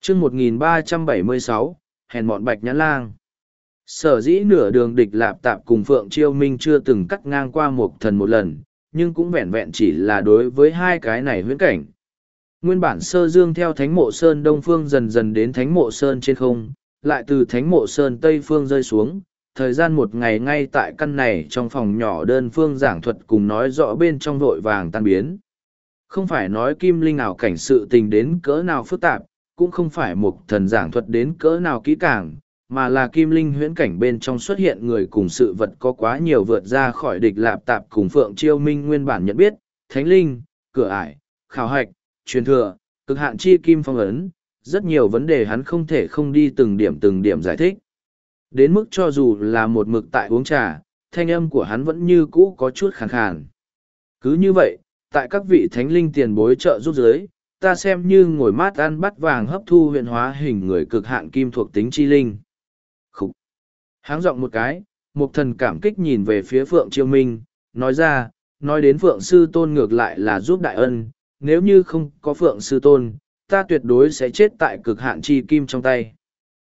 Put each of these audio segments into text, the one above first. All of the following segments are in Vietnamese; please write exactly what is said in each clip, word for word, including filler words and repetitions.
chương một nghìn ba trăm bảy mươi sáu, hèn mọn Bạch Nhãn Lang. Sở dĩ nửa đường địch lạp tạp cùng Phượng Chiêu Minh chưa từng cắt ngang qua Mục Thần một lần, nhưng cũng vẹn vẹn chỉ là đối với hai cái này huyễn cảnh. Nguyên bản Sơ Dương theo Thánh Mộ Sơn Đông Phương dần dần đến Thánh Mộ Sơn trên không, lại từ Thánh Mộ Sơn Tây Phương rơi xuống, thời gian một ngày ngay tại căn này trong phòng nhỏ đơn phương giảng thuật cùng nói rõ bên trong vội vàng tan biến. Không phải nói Kim Linh ảo cảnh sự tình đến cỡ nào phức tạp, cũng không phải Mục Thần giảng thuật đến cỡ nào kỹ càng, mà là Kim Linh huyễn cảnh bên trong xuất hiện người cùng sự vật có quá nhiều vượt ra khỏi địch lạp tạp cùng Phượng Chiêu Minh nguyên bản nhận biết, thánh linh, cửa ải, khảo hạch, truyền thừa, cực hạn chi kim phong ấn, rất nhiều vấn đề hắn không thể không đi từng điểm từng điểm giải thích. Đến mức cho dù là một mực tại uống trà, thanh âm của hắn vẫn như cũ có chút khàn khàn. Cứ như vậy, tại các vị thánh linh tiền bối trợ giúp giới, ta xem như ngồi mát ăn bắt vàng hấp thu huyện hóa hình người cực hạn kim thuộc tính chi linh. Khúc! Háng giọng một cái, Mục Thần cảm kích nhìn về phía Phượng Chiêu Minh, nói ra, nói đến Phượng Sư Tôn ngược lại là giúp đại ân, nếu như không có Phượng Sư Tôn, ta tuyệt đối sẽ chết tại cực hạn chi kim trong tay.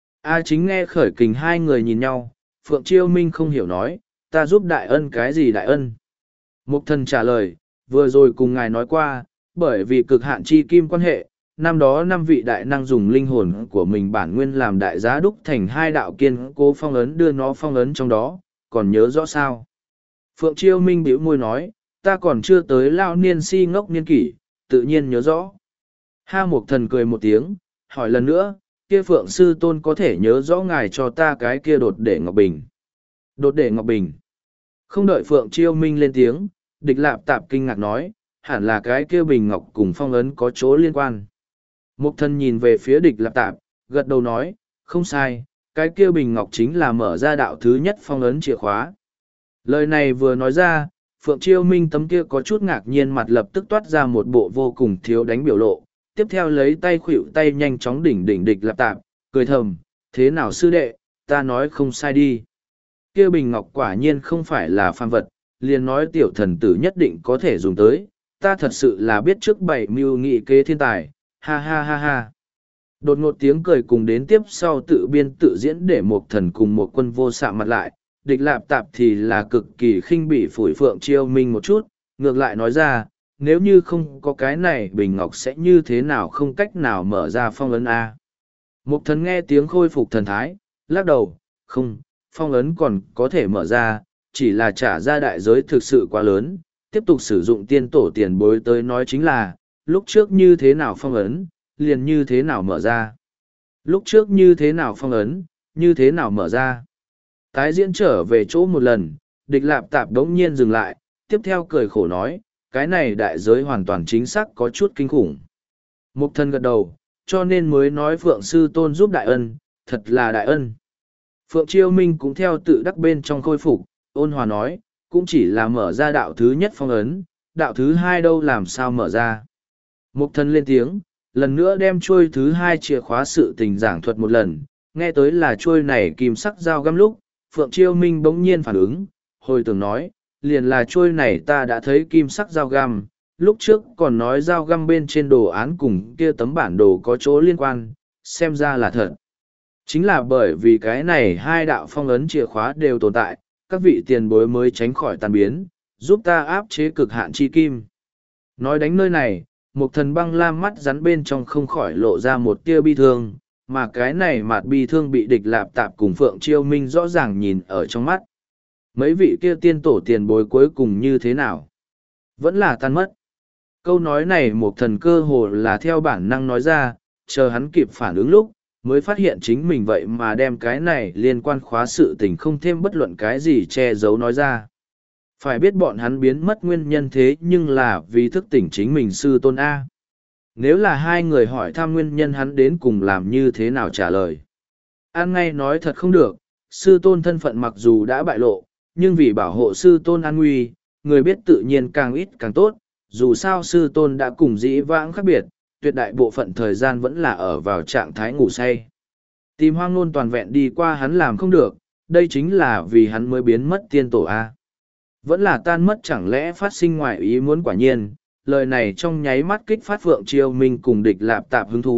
A Chính nghe khởi kình hai người nhìn nhau, Phượng Chiêu Minh không hiểu nói, ta giúp đại ân cái gì đại ân? Mục Thần trả lời, vừa rồi cùng ngài nói qua, bởi vì cực hạn chi kim quan hệ, năm đó năm vị đại năng dùng linh hồn của mình bản nguyên làm đại giá đúc thành hai đạo kiên cố phong ấn đưa nó phong ấn trong đó, còn nhớ rõ sao? Phượng Chiêu Minh bĩu môi nói, ta còn chưa tới lao niên si ngốc niên kỷ, tự nhiên nhớ rõ. Ha Mục Thần cười một tiếng, hỏi lần nữa, kia Phượng Sư Tôn có thể nhớ rõ ngài cho ta cái kia đột để Ngọc Bình. Đột để Ngọc Bình. Không đợi Phượng Chiêu Minh lên tiếng, địch lạp tạp kinh ngạc nói, hẳn là cái kia bình ngọc cùng phong ấn có chỗ liên quan. Mục Thần nhìn về phía địch lạp tạp, gật đầu nói, không sai, cái kia bình ngọc chính là mở ra đạo thứ nhất phong ấn chìa khóa. Lời này vừa nói ra, Phượng Chiêu Minh tấm kia có chút ngạc nhiên mặt lập tức toát ra một bộ vô cùng thiếu đánh biểu lộ, tiếp theo lấy tay khuỵu tay nhanh chóng đỉnh đỉnh địch lạp tạp, cười thầm, thế nào sư đệ, ta nói không sai đi. Kia bình ngọc quả nhiên không phải là phàm vật, liền nói tiểu thần tử nhất định có thể dùng tới, ta thật sự là biết trước bảy mưu nghị kế thiên tài, ha ha ha ha. Đột ngột tiếng cười cùng đến tiếp sau tự biên tự diễn để một thần cùng một quân vô sạ mặt lại, địch lạp tạp thì là cực kỳ khinh bỉ phủi Phượng Chiêu Minh một chút, ngược lại nói ra, nếu như không có cái này bình ngọc sẽ như thế nào không cách nào mở ra phong ấn A. Một thần nghe tiếng khôi phục thần thái, lắc đầu, không, phong ấn còn có thể mở ra, chỉ là trả ra đại giới thực sự quá lớn, tiếp tục sử dụng tiên tổ tiền bối tới nói chính là, lúc trước như thế nào phong ấn, liền như thế nào mở ra. Lúc trước như thế nào phong ấn, như thế nào mở ra. Tái diễn trở về chỗ một lần, địch lạp tạp đống nhiên dừng lại, tiếp theo cười khổ nói, cái này đại giới hoàn toàn chính xác có chút kinh khủng. Mục Thần gật đầu, cho nên mới nói Phượng Sư Tôn giúp đại ân, thật là đại ân. Phượng Chiêu Minh cũng theo tự đắc bên trong khôi phục, ôn hòa nói, cũng chỉ là mở ra đạo thứ nhất phong ấn, đạo thứ hai đâu làm sao mở ra. Mục Thần lên tiếng, lần nữa đem chuôi thứ hai chìa khóa sự tình giảng thuật một lần, nghe tới là chuôi này kim sắc dao găm lúc, Phượng Chiêu Minh bỗng nhiên phản ứng, hồi tưởng nói, liền là chuôi này ta đã thấy kim sắc dao găm, lúc trước còn nói dao găm bên trên đồ án cùng kia tấm bản đồ có chỗ liên quan, xem ra là thật. Chính là bởi vì cái này hai đạo phong ấn chìa khóa đều tồn tại, các vị tiền bối mới tránh khỏi tàn biến, giúp ta áp chế cực hạn chi kim. Nói đánh nơi này, một thần băng lam mắt rắn bên trong không khỏi lộ ra một tia bi thương, mà cái này mạt bi thương bị địch lạp tạp cùng Phượng Chiêu Minh rõ ràng nhìn ở trong mắt. Mấy vị kia tiên tổ tiền bối cuối cùng như thế nào? Vẫn là tan mất. Câu nói này một thần cơ hồ là theo bản năng nói ra, chờ hắn kịp phản ứng lúc, mới phát hiện chính mình vậy mà đem cái này liên quan khóa sự tình không thêm bất luận cái gì che giấu nói ra. Phải biết bọn hắn biến mất nguyên nhân thế nhưng là vì thức tỉnh chính mình sư tôn A. Nếu là hai người hỏi thăm nguyên nhân hắn đến cùng làm như thế nào trả lời. An ngay nói thật không được, sư tôn thân phận mặc dù đã bại lộ, nhưng vì bảo hộ sư tôn an nguy, người biết tự nhiên càng ít càng tốt, dù sao sư tôn đã cùng dĩ vãng khác biệt, tuyệt đại bộ phận thời gian vẫn là ở vào trạng thái ngủ say. Tìm hoang nôn toàn vẹn đi qua hắn làm không được, đây chính là vì hắn mới biến mất tiên tổ A. Vẫn là tan mất chẳng lẽ phát sinh ngoài ý muốn quả nhiên, lời này trong nháy mắt kích phát Phượng Chiêu Minh cùng địch lạp tạp hứng thú,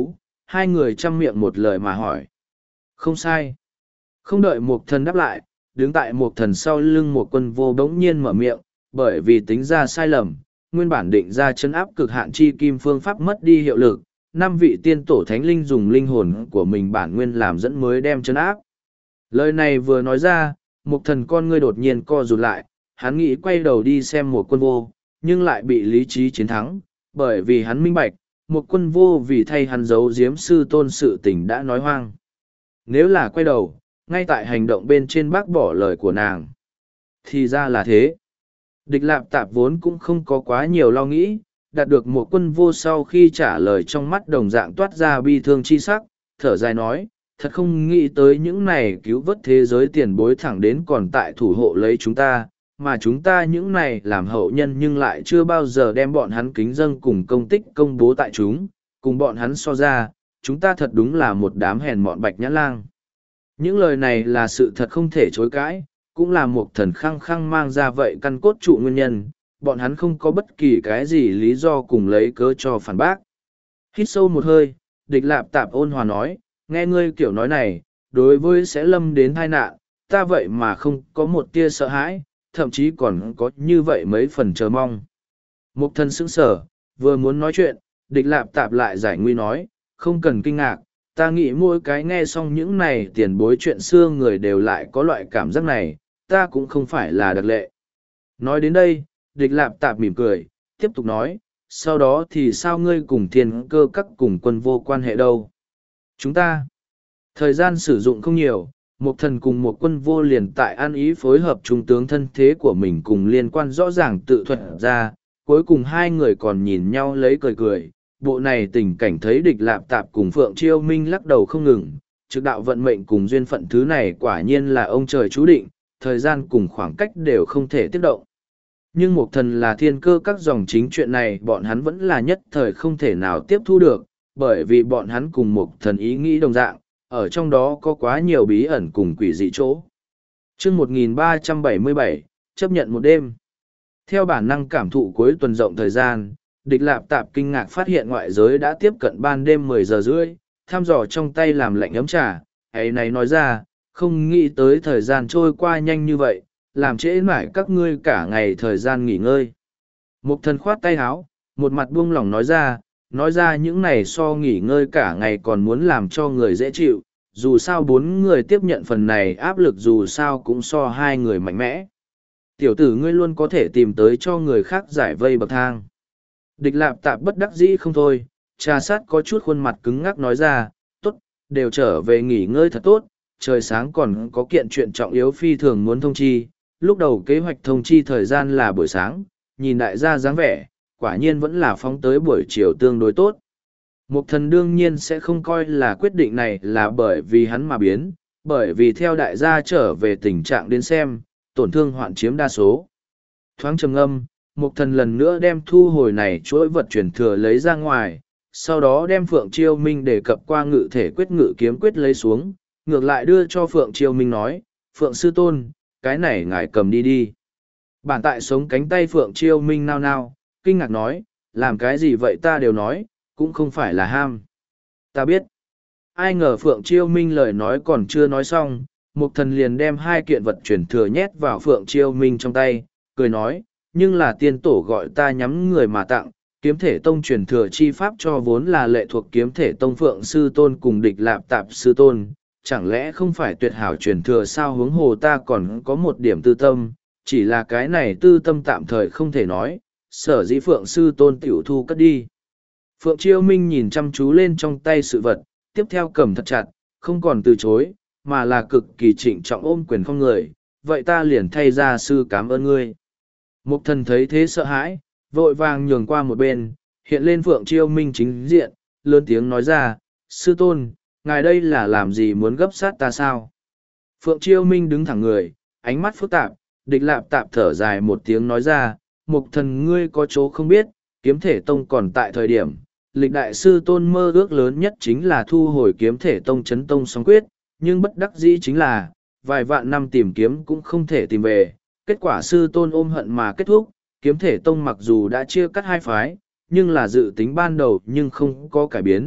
hai người chăm miệng một lời mà hỏi. Không sai. Không đợi Mục Thần đáp lại, đứng tại Mục Thần sau lưng một quân vô bỗng nhiên mở miệng, bởi vì tính ra sai lầm, nguyên bản định ra chấn áp cực hạn chi kim phương pháp mất đi hiệu lực, năm vị tiên tổ thánh linh dùng linh hồn của mình bản nguyên làm dẫn mới đem chấn áp. Lời này vừa nói ra, Mục Thần con ngươi đột nhiên co rụt lại, hắn nghĩ quay đầu đi xem một quân vô, nhưng lại bị lý trí chiến thắng, bởi vì hắn minh bạch, một quân vô vì thay hắn giấu giếm sư tôn sự tình đã nói hoang. Nếu là quay đầu, ngay tại hành động bên trên bác bỏ lời của nàng. Thì ra là thế. Địch Lạp Tạp vốn cũng không có quá nhiều lo nghĩ, đạt được một quân vô sau khi trả lời trong mắt đồng dạng toát ra bi thương chi sắc, thở dài nói, thật không nghĩ tới những này cứu vớt thế giới tiền bối thẳng đến còn tại thủ hộ lấy chúng ta, mà chúng ta những này làm hậu nhân nhưng lại chưa bao giờ đem bọn hắn kính dâng cùng công tích công bố tại chúng, cùng bọn hắn so ra, chúng ta thật đúng là một đám hèn mọn bạch nhãn lang. Những lời này là sự thật không thể chối cãi, cũng là một thần khăng khăng mang ra vậy căn cốt trụ nguyên nhân, bọn hắn không có bất kỳ cái gì lý do cùng lấy cớ cho phản bác. Hít sâu một hơi, Địch Lạp Tạp ôn hòa nói, nghe ngươi kiểu nói này, đối với sẽ lâm đến tai nạn, ta vậy mà không có một tia sợ hãi, thậm chí còn có như vậy mấy phần chờ mong. Mục Thần sững sờ, vừa muốn nói chuyện, Địch Lạp Tạp lại giải nguy nói, không cần kinh ngạc, ta nghĩ mỗi cái nghe xong những này tiền bối chuyện xưa người đều lại có loại cảm giác này, ta cũng không phải là đặc lệ. Nói đến đây, Địch Lạp Tạp mỉm cười, tiếp tục nói, sau đó thì sao ngươi cùng thiên cơ các cùng quân vô quan hệ đâu? Chúng ta, thời gian sử dụng không nhiều, một thần cùng một quân vô liền tại an ý phối hợp trung tướng thân thế của mình cùng liên quan rõ ràng tự thuật ra, cuối cùng hai người còn nhìn nhau lấy cười cười. Bộ này tình cảnh thấy Địch Lạp Tạp cùng Phượng Chiêu Minh lắc đầu không ngừng, trực đạo vận mệnh cùng duyên phận thứ này quả nhiên là ông trời chú định, thời gian cùng khoảng cách đều không thể tiếp động. Nhưng một thần là thiên cơ các dòng chính chuyện này bọn hắn vẫn là nhất thời không thể nào tiếp thu được, bởi vì bọn hắn cùng một thần ý nghĩ đồng dạng, ở trong đó có quá nhiều bí ẩn cùng quỷ dị chỗ. Chương một nghìn ba trăm bảy mươi bảy, chấp nhận một đêm. Theo bản năng cảm thụ cuối tuần rộng thời gian, Địch Lạp Tạp kinh ngạc phát hiện ngoại giới đã tiếp cận ban đêm mười giờ rưỡi, thăm dò trong tay làm lạnh ấm trà, ấy này nói ra, không nghĩ tới thời gian trôi qua nhanh như vậy, làm trễ mãi các ngươi cả ngày thời gian nghỉ ngơi. Mục Thần khoát tay áo, một mặt buông lỏng nói ra, nói ra những này so nghỉ ngơi cả ngày còn muốn làm cho người dễ chịu, dù sao bốn người tiếp nhận phần này áp lực dù sao cũng so hai người mạnh mẽ. Tiểu tử ngươi luôn có thể tìm tới cho người khác giải vây bậc thang. Địch Lạp Tạp bất đắc dĩ không thôi, trà sát có chút khuôn mặt cứng ngắc nói ra, tốt, đều trở về nghỉ ngơi thật tốt, trời sáng còn có kiện chuyện trọng yếu phi thường muốn thông chi, lúc đầu kế hoạch thông chi thời gian là buổi sáng, nhìn đại gia dáng vẻ, quả nhiên vẫn là phóng tới buổi chiều tương đối tốt. Mục Thần đương nhiên sẽ không coi là quyết định này là bởi vì hắn mà biến, bởi vì theo đại gia trở về tình trạng đến xem, tổn thương hoạn chiếm đa số. Thoáng trầm ngâm, Mục Thần lần nữa đem thu hồi này chuỗi vật chuyển thừa lấy ra ngoài, sau đó đem Phượng Chiêu Minh đề cập qua ngự thể quyết ngự kiếm quyết lấy xuống, ngược lại đưa cho Phượng Chiêu Minh nói, Phượng Sư Tôn, cái này ngài cầm đi đi. Bản tại sống cánh tay Phượng Chiêu Minh nao nao, kinh ngạc nói, làm cái gì vậy ta đều nói, cũng không phải là ham. Ta biết. Ai ngờ Phượng Chiêu Minh lời nói còn chưa nói xong, Mục Thần liền đem hai kiện vật chuyển thừa nhét vào Phượng Chiêu Minh trong tay, cười nói, nhưng là tiên tổ gọi ta nhắm người mà tặng, kiếm thể tông truyền thừa chi pháp cho vốn là lệ thuộc kiếm thể tông Phượng Sư Tôn cùng Địch Lạp Tạp Sư Tôn, chẳng lẽ không phải tuyệt hảo truyền thừa sao? Huống hồ ta còn có một điểm tư tâm, chỉ là cái này tư tâm tạm thời không thể nói, sở dĩ Phượng Sư Tôn tiểu thu cất đi. Phượng Chiêu Minh nhìn chăm chú lên trong tay sự vật, tiếp theo cầm thật chặt, không còn từ chối, mà là cực kỳ trịnh trọng ôm quyền không người, vậy ta liền thay gia sư cảm ơn ngươi. Mục Thần thấy thế sợ hãi, vội vàng nhường qua một bên, hiện lên Phượng Chiêu Minh chính diện, lớn tiếng nói ra, sư tôn, ngài đây là làm gì muốn gấp sát ta sao? Phượng Chiêu Minh đứng thẳng người, ánh mắt phức tạp, Địch Lạp Tạp thở dài một tiếng nói ra, Mục Thần ngươi có chỗ không biết, kiếm thể tông còn tại thời điểm, lịch đại sư tôn mơ ước lớn nhất chính là thu hồi kiếm thể tông chấn tông song quyết, nhưng bất đắc dĩ chính là, vài vạn năm tìm kiếm cũng không thể tìm về, kết quả sư tôn ôm hận mà kết thúc, kiếm thể tông mặc dù đã chia cắt hai phái, nhưng là dự tính ban đầu nhưng không có cải biến,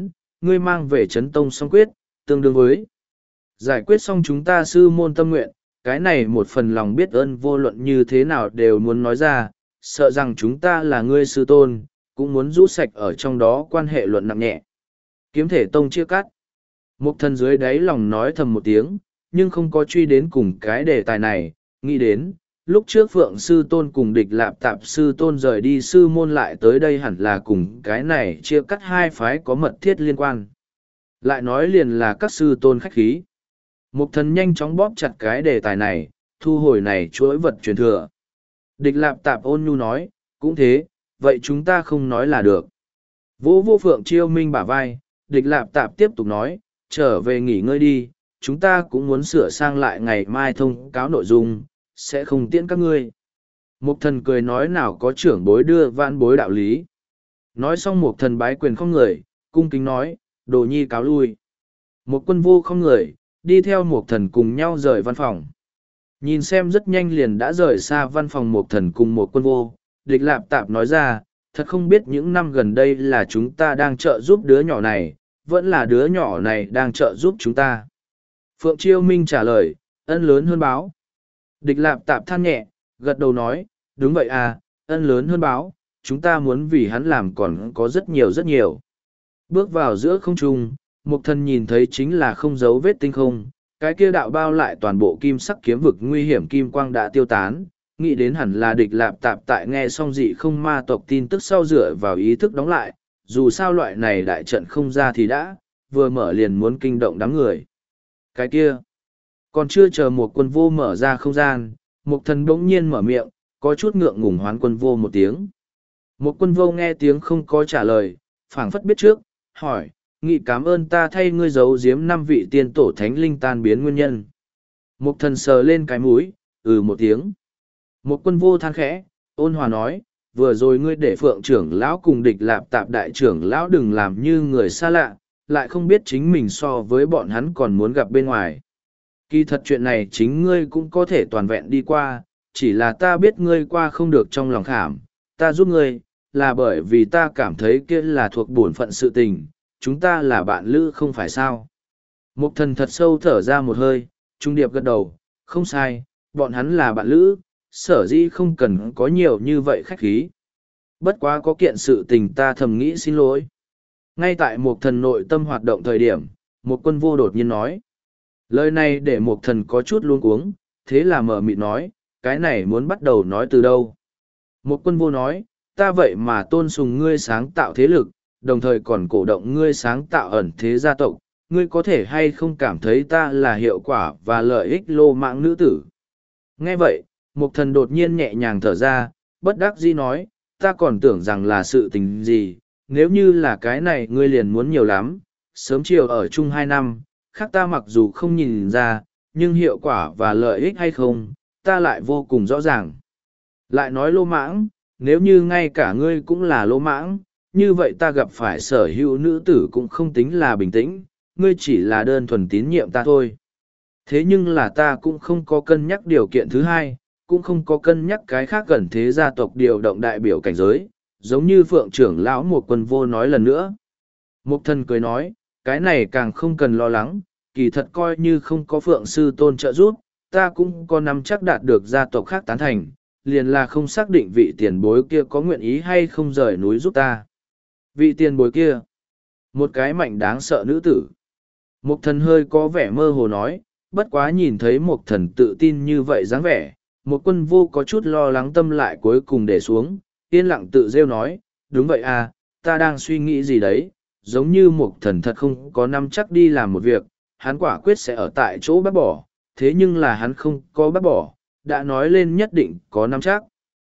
ngươi mang về chấn tông song quyết, tương đương với giải quyết xong chúng ta sư môn tâm nguyện, cái này một phần lòng biết ơn vô luận như thế nào đều muốn nói ra, sợ rằng chúng ta là ngươi sư tôn, cũng muốn rũ sạch ở trong đó quan hệ luận nặng nhẹ. Kiếm thể tông chia cắt. Mục thần dưới đáy lòng nói thầm một tiếng, nhưng không có truy đến cùng cái đề tài này, nghĩ đến, lúc trước Phượng sư tôn cùng địch lạp tạp sư tôn rời đi sư môn lại tới đây hẳn là cùng cái này chia cắt hai phái có mật thiết liên quan. Lại nói liền là các sư tôn khách khí. Mục thần nhanh chóng bóp chặt cái đề tài này, thu hồi này chuỗi vật truyền thừa. Địch lạp tạp ôn nhu nói, cũng thế, vậy chúng ta không nói là được. Vô vô Phượng Chiêu Minh bả vai, địch lạp tạp tiếp tục nói, trở về nghỉ ngơi đi, chúng ta cũng muốn sửa sang lại ngày mai thông cáo nội dung, sẽ không tiễn các ngươi. Mục thần cười nói nào có trưởng bối đưa vãn bối đạo lý. Nói xong mục thần bái quyền không người, cung kính nói, đồ nhi cáo lui. Một quân vô không người, đi theo mục thần cùng nhau rời văn phòng. Nhìn xem rất nhanh liền đã rời xa văn phòng mục thần cùng một quân vô, địch lạp tạp nói ra, thật không biết những năm gần đây là chúng ta đang trợ giúp đứa nhỏ này, vẫn là đứa nhỏ này đang trợ giúp chúng ta. Phượng Chiêu Minh trả lời, ân lớn hơn báo. Địch lạp tạp than nhẹ, gật đầu nói, đúng vậy à, ân lớn hơn báo, chúng ta muốn vì hắn làm còn có rất nhiều rất nhiều. Bước vào giữa không trung, mục thần nhìn thấy chính là không dấu vết tinh không, cái kia đạo bao lại toàn bộ kim sắc kiếm vực nguy hiểm kim quang đã tiêu tán, nghĩ đến hẳn là địch lạp tạp tại nghe xong dị không ma tộc tin tức sau dựa vào ý thức đóng lại, dù sao loại này đại trận không ra thì đã, vừa mở liền muốn kinh động đám người. Cái kia, còn chưa chờ một quân vô mở ra không gian, một thần bỗng nhiên mở miệng, có chút ngượng ngùng hoán quân vô một tiếng. Một quân vô nghe tiếng không có trả lời, phảng phất biết trước, hỏi, nghị cảm ơn ta thay ngươi giấu giếm năm vị tiên tổ thánh linh tan biến nguyên nhân. Một thần sờ lên cái mũi, ừ một tiếng. Một quân vô than khẽ, ôn hòa nói, vừa rồi ngươi để phượng trưởng lão cùng địch lạp tạp đại trưởng lão đừng làm như người xa lạ, lại không biết chính mình so với bọn hắn còn muốn gặp bên ngoài. Kỳ thật chuyện này chính ngươi cũng có thể toàn vẹn đi qua, chỉ là ta biết ngươi qua không được trong lòng khảm, ta giúp ngươi, là bởi vì ta cảm thấy kia là thuộc bổn phận sự tình, chúng ta là bạn lữ không phải sao. Mục thần thật sâu thở ra một hơi, trung điệp gật đầu, không sai, bọn hắn là bạn lữ, sở dĩ không cần có nhiều như vậy khách khí. Bất quá có kiện sự tình ta thầm nghĩ xin lỗi. Ngay tại mục thần nội tâm hoạt động thời điểm, một quân vô đột nhiên nói. Lời này để mục thần có chút luống cuống, thế là mở mịt nói, cái này muốn bắt đầu nói từ đâu. Một quân vô nói, ta vậy mà tôn sùng ngươi sáng tạo thế lực, đồng thời còn cổ động ngươi sáng tạo ẩn thế gia tộc, ngươi có thể hay không cảm thấy ta là hiệu quả và lợi ích lô mạng nữ tử. Nghe vậy, mục thần đột nhiên nhẹ nhàng thở ra, bất đắc dĩ nói, ta còn tưởng rằng là sự tình gì, nếu như là cái này ngươi liền muốn nhiều lắm, sớm chiều ở chung hai năm, khác ta mặc dù không nhìn ra, nhưng hiệu quả và lợi ích hay không, ta lại vô cùng rõ ràng. Lại nói lô mãng, nếu như ngay cả ngươi cũng là lô mãng, như vậy ta gặp phải sở hữu nữ tử cũng không tính là bình tĩnh, ngươi chỉ là đơn thuần tín nhiệm ta thôi. Thế nhưng là ta cũng không có cân nhắc điều kiện thứ hai, cũng không có cân nhắc cái khác gần thế gia tộc điều động đại biểu cảnh giới, giống như phượng trưởng lão một quân vô nói lần nữa. Mục thần cười nói, cái này càng không cần lo lắng, kỳ thật coi như không có phượng sư tôn trợ giúp, ta cũng có nắm chắc đạt được gia tộc khác tán thành, liền là không xác định vị tiền bối kia có nguyện ý hay không rời núi giúp ta. Vị tiền bối kia, một cái mạnh đáng sợ nữ tử. Mục thần hơi có vẻ mơ hồ nói, bất quá nhìn thấy mục thần tự tin như vậy dáng vẻ, một quân vô có chút lo lắng tâm lại cuối cùng để xuống, yên lặng tự rêu nói, đúng vậy à, ta đang suy nghĩ gì đấy, giống như mục thần thật không có nắm chắc đi làm một việc, hắn quả quyết sẽ ở tại chỗ bác bỏ, thế nhưng là hắn không có bác bỏ, đã nói lên nhất định có nắm chắc.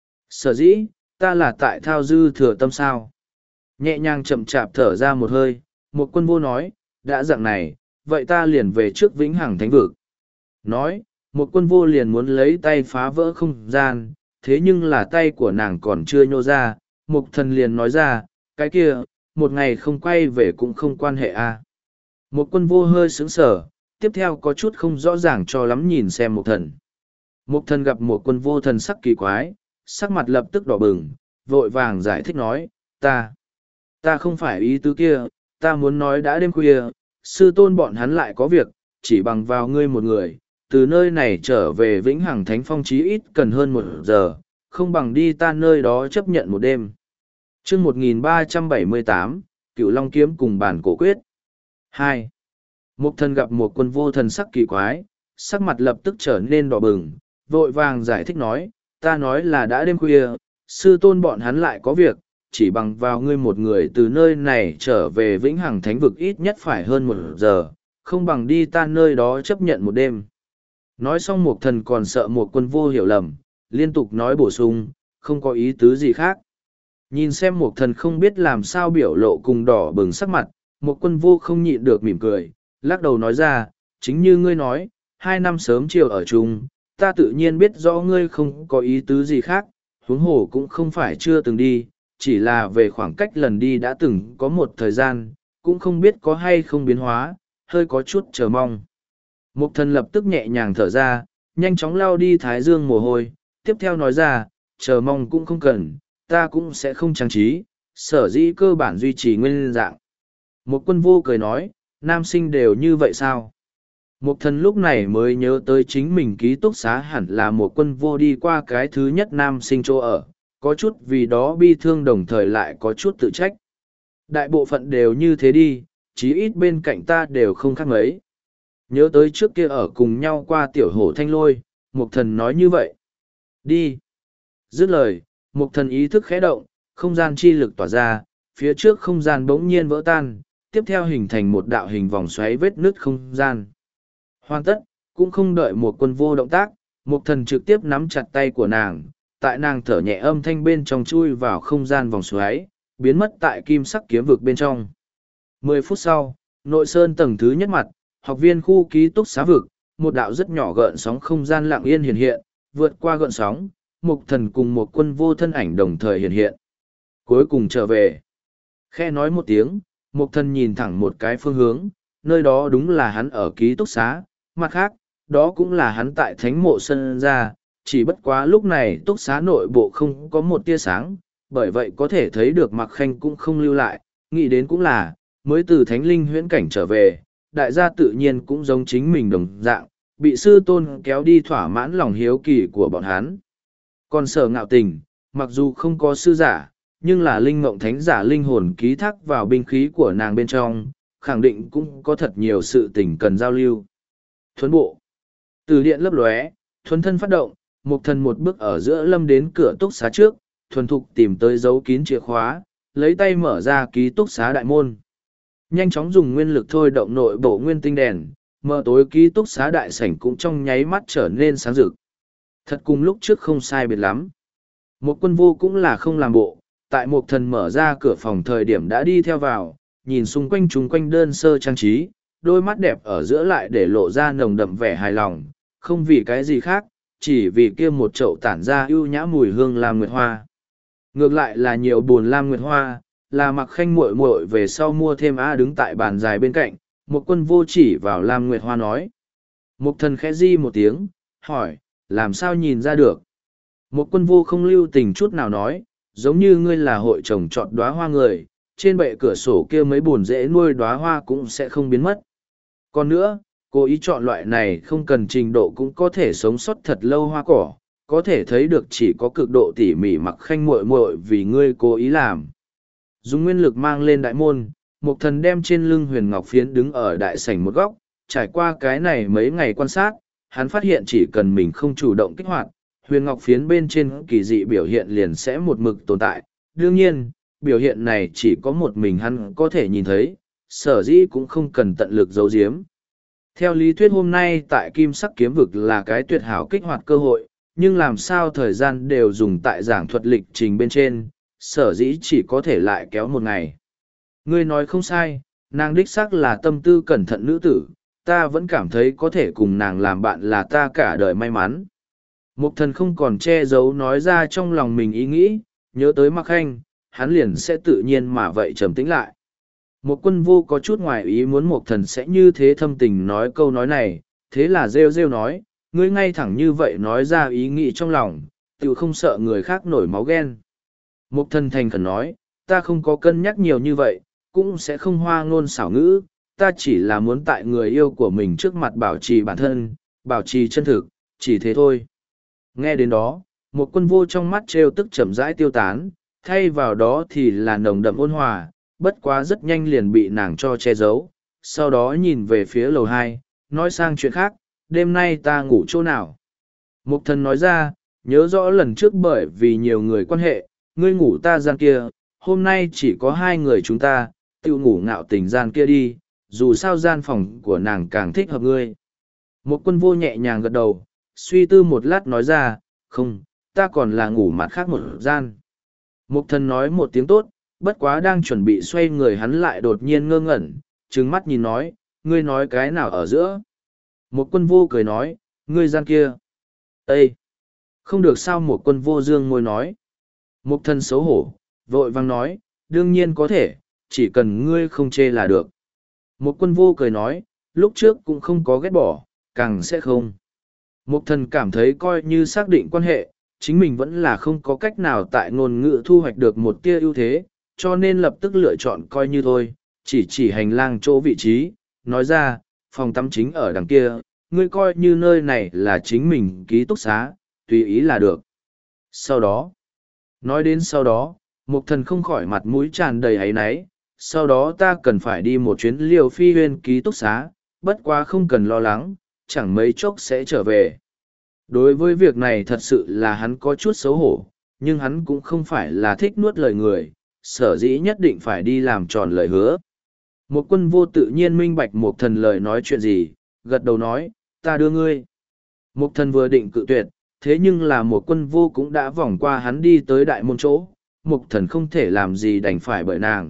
Sở dĩ, ta là tại thao dư thừa tâm sao. Nhẹ nhàng chậm chạp thở ra một hơi, một quân vô nói, đã dạng này, vậy ta liền về trước vĩnh hằng thánh vực. Nói, một quân vô liền muốn lấy tay phá vỡ không gian, thế nhưng là tay của nàng còn chưa nhô ra, mục thần liền nói ra, cái kia, một ngày không quay về cũng không quan hệ a. À. Một quân vô hơi sững sờ, tiếp theo có chút không rõ ràng cho lắm nhìn xem mục thần. Mục thần gặp một quân vô thần sắc kỳ quái, sắc mặt lập tức đỏ bừng, vội vàng giải thích nói, ta, ta không phải ý tứ kia, ta muốn nói đã đêm khuya, sư tôn bọn hắn lại có việc, chỉ bằng vào ngươi một người, từ nơi này trở về Vĩnh Hằng Thánh Phong chí ít cần hơn một giờ, không bằng đi ta nơi đó chấp nhận một đêm. chương một nghìn ba trăm bảy mươi tám, Cựu Long Kiếm cùng bản cổ quyết. hai. Mục thần gặp một quân vô thần sắc kỳ quái, sắc mặt lập tức trở nên đỏ bừng, vội vàng giải thích nói, ta nói là đã đêm khuya, sư tôn bọn hắn lại có việc, chỉ bằng vào ngươi một người từ nơi này trở về Vĩnh Hằng Thánh Vực ít nhất phải hơn một giờ, không bằng đi ta nơi đó chấp nhận một đêm. Nói xong Mục thần còn sợ một quân vô hiểu lầm, liên tục nói bổ sung, không có ý tứ gì khác. Nhìn xem Mục thần không biết làm sao biểu lộ cùng đỏ bừng sắc mặt, một quân vô không nhịn được mỉm cười, lắc đầu nói ra, chính như ngươi nói, hai năm sớm chiều ở chung, ta tự nhiên biết rõ ngươi không có ý tứ gì khác, huống hồ cũng không phải chưa từng đi, chỉ là về khoảng cách lần đi đã từng có một thời gian, cũng không biết có hay không biến hóa, hơi có chút chờ mong. Mục thần lập tức nhẹ nhàng thở ra, nhanh chóng lao đi thái dương mồ hôi, tiếp theo nói ra, chờ mong cũng không cần, ta cũng sẽ không trang trí, sở dĩ cơ bản duy trì nguyên dạng. Một quân vô cười nói, nam sinh đều như vậy sao? Mục thần lúc này mới nhớ tới chính mình ký túc xá hẳn là một quân vô đi qua cái thứ nhất nam sinh chỗ ở, có chút vì đó bi thương đồng thời lại có chút tự trách. Đại bộ phận đều như thế đi, chí ít bên cạnh ta đều không khác mấy. Nhớ tới trước kia ở cùng nhau qua tiểu hổ thanh lôi, mục thần nói như vậy. Đi. Dứt lời, mục thần ý thức khẽ động, không gian chi lực tỏa ra, phía trước không gian bỗng nhiên vỡ tan, tiếp theo hình thành một đạo hình vòng xoáy vết nứt không gian. Hoàn tất, cũng không đợi một quân vô động tác, mục thần trực tiếp nắm chặt tay của nàng, tại nàng thở nhẹ âm thanh bên trong chui vào không gian vòng xoáy, biến mất tại kim sắc kiếm vực bên trong. Mười phút sau, nội sơn tầng thứ nhất mặt, học viên khu ký túc xá vực, một đạo rất nhỏ gợn sóng không gian lặng yên hiện hiện, vượt qua gợn sóng, mục thần cùng một quân vô thân ảnh đồng thời hiện hiện. Cuối cùng trở về. Khe nói một tiếng, mục thần nhìn thẳng một cái phương hướng, nơi đó đúng là hắn ở ký túc xá, mặt khác, đó cũng là hắn tại thánh mộ sân ra, chỉ bất quá lúc này túc xá nội bộ không có một tia sáng, bởi vậy có thể thấy được Mạc Khanh cũng không lưu lại, nghĩ đến cũng là, mới từ thánh linh huyễn cảnh trở về, đại gia tự nhiên cũng giống chính mình đồng dạng, bị sư tôn kéo đi thỏa mãn lòng hiếu kỳ của bọn hắn. Còn sở ngạo tình, mặc dù không có sư giả, nhưng là linh mộng thánh giả linh hồn ký thác vào binh khí của nàng bên trong, khẳng định cũng có thật nhiều sự tình cần giao lưu. Thuấn bộ. Từ điện lấp lóe, thuấn thân phát động, mục thần một bước ở giữa lâm đến cửa túc xá trước, thuần thục tìm tới dấu kín chìa khóa, lấy tay mở ra ký túc xá đại môn. Nhanh chóng dùng nguyên lực thôi động nội bộ nguyên tinh đèn, mở tối ký túc xá đại sảnh cũng trong nháy mắt trở nên sáng rực. Thật cùng lúc trước không sai biệt lắm. Một quân vô cũng là không làm bộ, tại một thần mở ra cửa phòng thời điểm đã đi theo vào, nhìn xung quanh chúng quanh đơn sơ trang trí, đôi mắt đẹp ở giữa lại để lộ ra nồng đậm vẻ hài lòng, không vì cái gì khác, chỉ vì kia một chậu tản ra ưu nhã mùi hương lam nguyệt hoa. Ngược lại là nhiều buồn lam nguyệt hoa, là Mặc Khanh muội muội về sau mua thêm a đứng tại bàn dài bên cạnh, một quân vô chỉ vào lam nguyệt hoa nói. Một thần khẽ di một tiếng, hỏi, làm sao nhìn ra được? Một quân vô không lưu tình chút nào nói, giống như ngươi là hội trồng trọt đóa hoa người, trên bệ cửa sổ kia mấy buồn dễ nuôi đóa hoa cũng sẽ không biến mất. Còn nữa, cố ý chọn loại này không cần trình độ cũng có thể sống sót thật lâu hoa cỏ, có thể thấy được chỉ có cực độ tỉ mỉ Mặc Khanh muội muội vì ngươi cố ý làm. Dùng nguyên lực mang lên đại môn, Mục thần đem trên lưng huyền ngọc phiến đứng ở đại sảnh một góc, trải qua cái này mấy ngày quan sát, hắn phát hiện chỉ cần mình không chủ động kích hoạt, huyền ngọc phiến bên trên kỳ dị biểu hiện liền sẽ một mực tồn tại. Đương nhiên, biểu hiện này chỉ có một mình hắn có thể nhìn thấy, sở dĩ cũng không cần tận lực giấu giếm. Theo lý thuyết hôm nay tại kim sắc kiếm vực là cái tuyệt hảo kích hoạt cơ hội, nhưng làm sao thời gian đều dùng tại giảng thuật lịch trình bên trên, sở dĩ chỉ có thể lại kéo một ngày. Ngươi nói không sai, nàng đích xác là tâm tư cẩn thận nữ tử, ta vẫn cảm thấy có thể cùng nàng làm bạn là ta cả đời may mắn. Mục thần không còn che giấu nói ra trong lòng mình ý nghĩ, nhớ tới Mặc Khanh, hắn liền sẽ tự nhiên mà vậy trầm tĩnh lại. Một quân vô có chút ngoài ý muốn Mục thần sẽ như thế thâm tình nói câu nói này, thế là rêu rêu nói, ngươi ngay thẳng như vậy nói ra ý nghĩ trong lòng, tự không sợ người khác nổi máu ghen. Mục thần thành khẩn nói, ta không có cân nhắc nhiều như vậy, cũng sẽ không hoa ngôn xảo ngữ, ta chỉ là muốn tại người yêu của mình trước mặt bảo trì bản thân, bảo trì chân thực, chỉ thế thôi. Nghe đến đó, một quân vô trong mắt trêu tức chậm rãi tiêu tán, thay vào đó thì là nồng đậm ôn hòa, bất quá rất nhanh liền bị nàng cho che giấu, sau đó nhìn về phía lầu hai, nói sang chuyện khác, đêm nay ta ngủ chỗ nào. Mục thần nói ra, nhớ rõ lần trước bởi vì nhiều người quan hệ, ngươi ngủ ta gian kia, hôm nay chỉ có hai người chúng ta, tự ngủ ngạo tình gian kia đi, dù sao gian phòng của nàng càng thích hợp ngươi. Một quân vô nhẹ nhàng gật đầu, suy tư một lát nói ra, không, ta còn là ngủ mặt khác một gian. Mục thần nói một tiếng tốt, bất quá đang chuẩn bị xoay người hắn lại đột nhiên ngơ ngẩn, trừng mắt nhìn nói, ngươi nói cái nào ở giữa. Một quân vô cười nói, ngươi gian kia. Ê! Không được sao một quân vô dương môi nói. Mục thần xấu hổ, vội vang nói, đương nhiên có thể, chỉ cần ngươi không chê là được. Một quân vô cười nói, lúc trước cũng không có ghét bỏ, càng sẽ không. Mục thần cảm thấy coi như xác định quan hệ, chính mình vẫn là không có cách nào tại ngôn ngữ thu hoạch được một tia ưu thế, cho nên lập tức lựa chọn coi như thôi, chỉ chỉ hành lang chỗ vị trí, nói ra, phòng tắm chính ở đằng kia, ngươi coi như nơi này là chính mình ký túc xá, tùy ý là được. Sau đó, nói đến sau đó, mục thần không khỏi mặt mũi tràn đầy áy náy, sau đó ta cần phải đi một chuyến liều phi huyên ký túc xá, bất quá không cần lo lắng, chẳng mấy chốc sẽ trở về. Đối với việc này thật sự là hắn có chút xấu hổ, nhưng hắn cũng không phải là thích nuốt lời người, sở dĩ nhất định phải đi làm tròn lời hứa. Một quân vô tự nhiên minh bạch một thần lời nói chuyện gì, gật đầu nói, ta đưa ngươi. Một thần vừa định cự tuyệt, thế nhưng là một quân vô cũng đã vòng qua hắn đi tới đại môn chỗ, một thần không thể làm gì đành phải bởi nàng.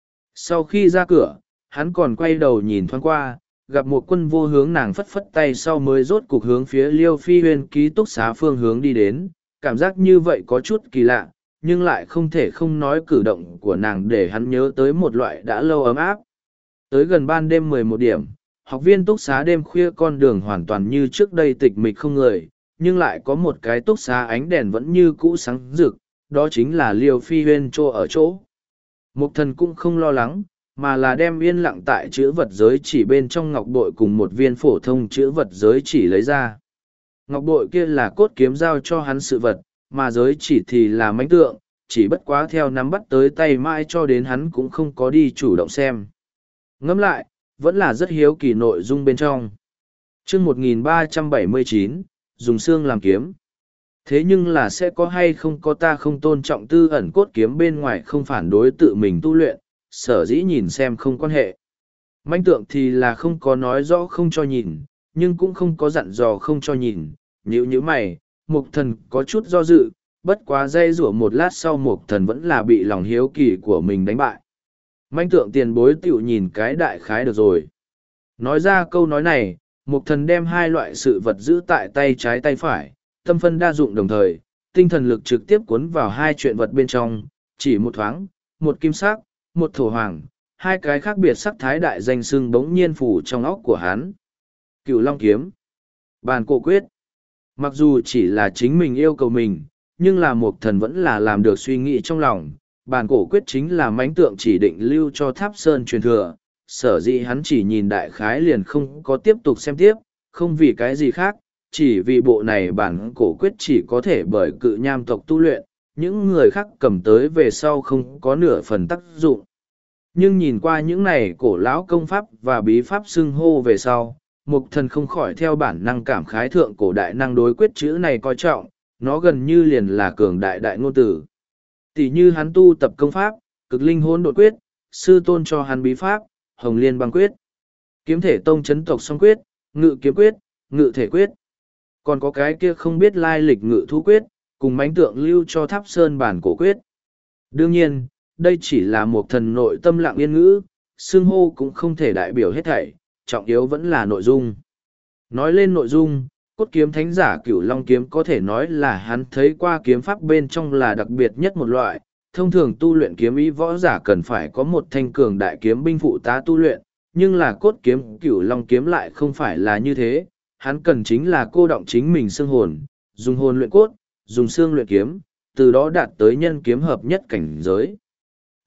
Sau khi ra cửa, hắn còn quay đầu nhìn thoáng qua, gặp một quân vô hướng nàng phất phất tay sau mới rốt cục hướng phía liêu phi huyên ký túc xá phương hướng đi đến, cảm giác như vậy có chút kỳ lạ, nhưng lại không thể không nói cử động của nàng để hắn nhớ tới một loại đã lâu ấm áp. Tới gần ban đêm mười một điểm, học viên túc xá đêm khuya con đường hoàn toàn như trước đây tịch mịch không người, nhưng lại có một cái túc xá ánh đèn vẫn như cũ sáng rực, đó chính là liêu phi huyên chỗ ở chỗ. Mục thần cũng không lo lắng, mà là đem yên lặng tại chữ vật giới chỉ bên trong ngọc bội cùng một viên phổ thông chữ vật giới chỉ lấy ra. Ngọc bội kia là cốt kiếm giao cho hắn sự vật, mà giới chỉ thì là mánh tượng, chỉ bất quá theo nắm bắt tới tay mãi cho đến hắn cũng không có đi chủ động xem. Ngẫm lại, vẫn là rất hiếu kỳ nội dung bên trong. chương một nghìn ba trăm bảy mươi chín, dùng xương làm kiếm. Thế nhưng là sẽ có hay không có ta không tôn trọng tư ẩn cốt kiếm bên ngoài không phản đối tự mình tu luyện, sở dĩ nhìn xem không quan hệ. Manh tượng thì là không có nói rõ không cho nhìn, nhưng cũng không có dặn dò không cho nhìn. Nhữ như mày, mục thần có chút do dự, bất quá dây rủa một lát sau mục thần vẫn là bị lòng hiếu kỳ của mình đánh bại. Manh tượng tiền bối tiểu nhìn cái đại khái được rồi. Nói ra câu nói này, mục thần đem hai loại sự vật giữ tại tay trái tay phải, tâm phân đa dụng đồng thời, tinh thần lực trực tiếp cuốn vào hai chuyện vật bên trong, chỉ một thoáng, một kim sắc, một thổ hoàng, hai cái khác biệt sắc thái đại danh xưng bỗng nhiên phủ trong óc của hắn. Cửu Long kiếm, bàn cổ quyết. Mặc dù chỉ là chính mình yêu cầu mình, nhưng là một thần vẫn là làm được suy nghĩ trong lòng. Bàn cổ quyết chính là mánh tượng chỉ định lưu cho Tháp Sơn truyền thừa, sở dĩ hắn chỉ nhìn đại khái liền không có tiếp tục xem tiếp, không vì cái gì khác, chỉ vì bộ này bản cổ quyết chỉ có thể bởi cự nham tộc tu luyện, những người khác cầm tới về sau không có nửa phần tác dụng. Nhưng nhìn qua những này cổ lão công pháp và bí pháp xưng hô về sau, mục thần không khỏi theo bản năng cảm khái thượng cổ đại năng đối quyết chữ này coi trọng, nó gần như liền là cường đại đại ngôn tử. Tỷ như hắn tu tập công pháp, cực linh hôn đột quyết, sư tôn cho hắn bí pháp, hồng liên băng quyết, kiếm thể tông chấn tộc song quyết, ngự kiếm quyết, ngự thể quyết. Còn có cái kia không biết lai lịch ngự thú quyết, cùng mánh tượng lưu cho Tháp Sơn bản cổ quyết. Đương nhiên, đây chỉ là một thần nội tâm lặng yên ngữ, xưng hô cũng không thể đại biểu hết thảy, trọng yếu vẫn là nội dung. Nói lên nội dung, cốt kiếm thánh giả Cửu Long kiếm có thể nói là hắn thấy qua kiếm pháp bên trong là đặc biệt nhất một loại. Thông thường tu luyện kiếm ý võ giả cần phải có một thanh cường đại kiếm binh phụ tá tu luyện, nhưng là cốt kiếm Cửu Long kiếm lại không phải là như thế. Hắn cần chính là cô động chính mình xương hồn, dùng hồn luyện cốt, dùng xương luyện kiếm, từ đó đạt tới nhân kiếm hợp nhất cảnh giới.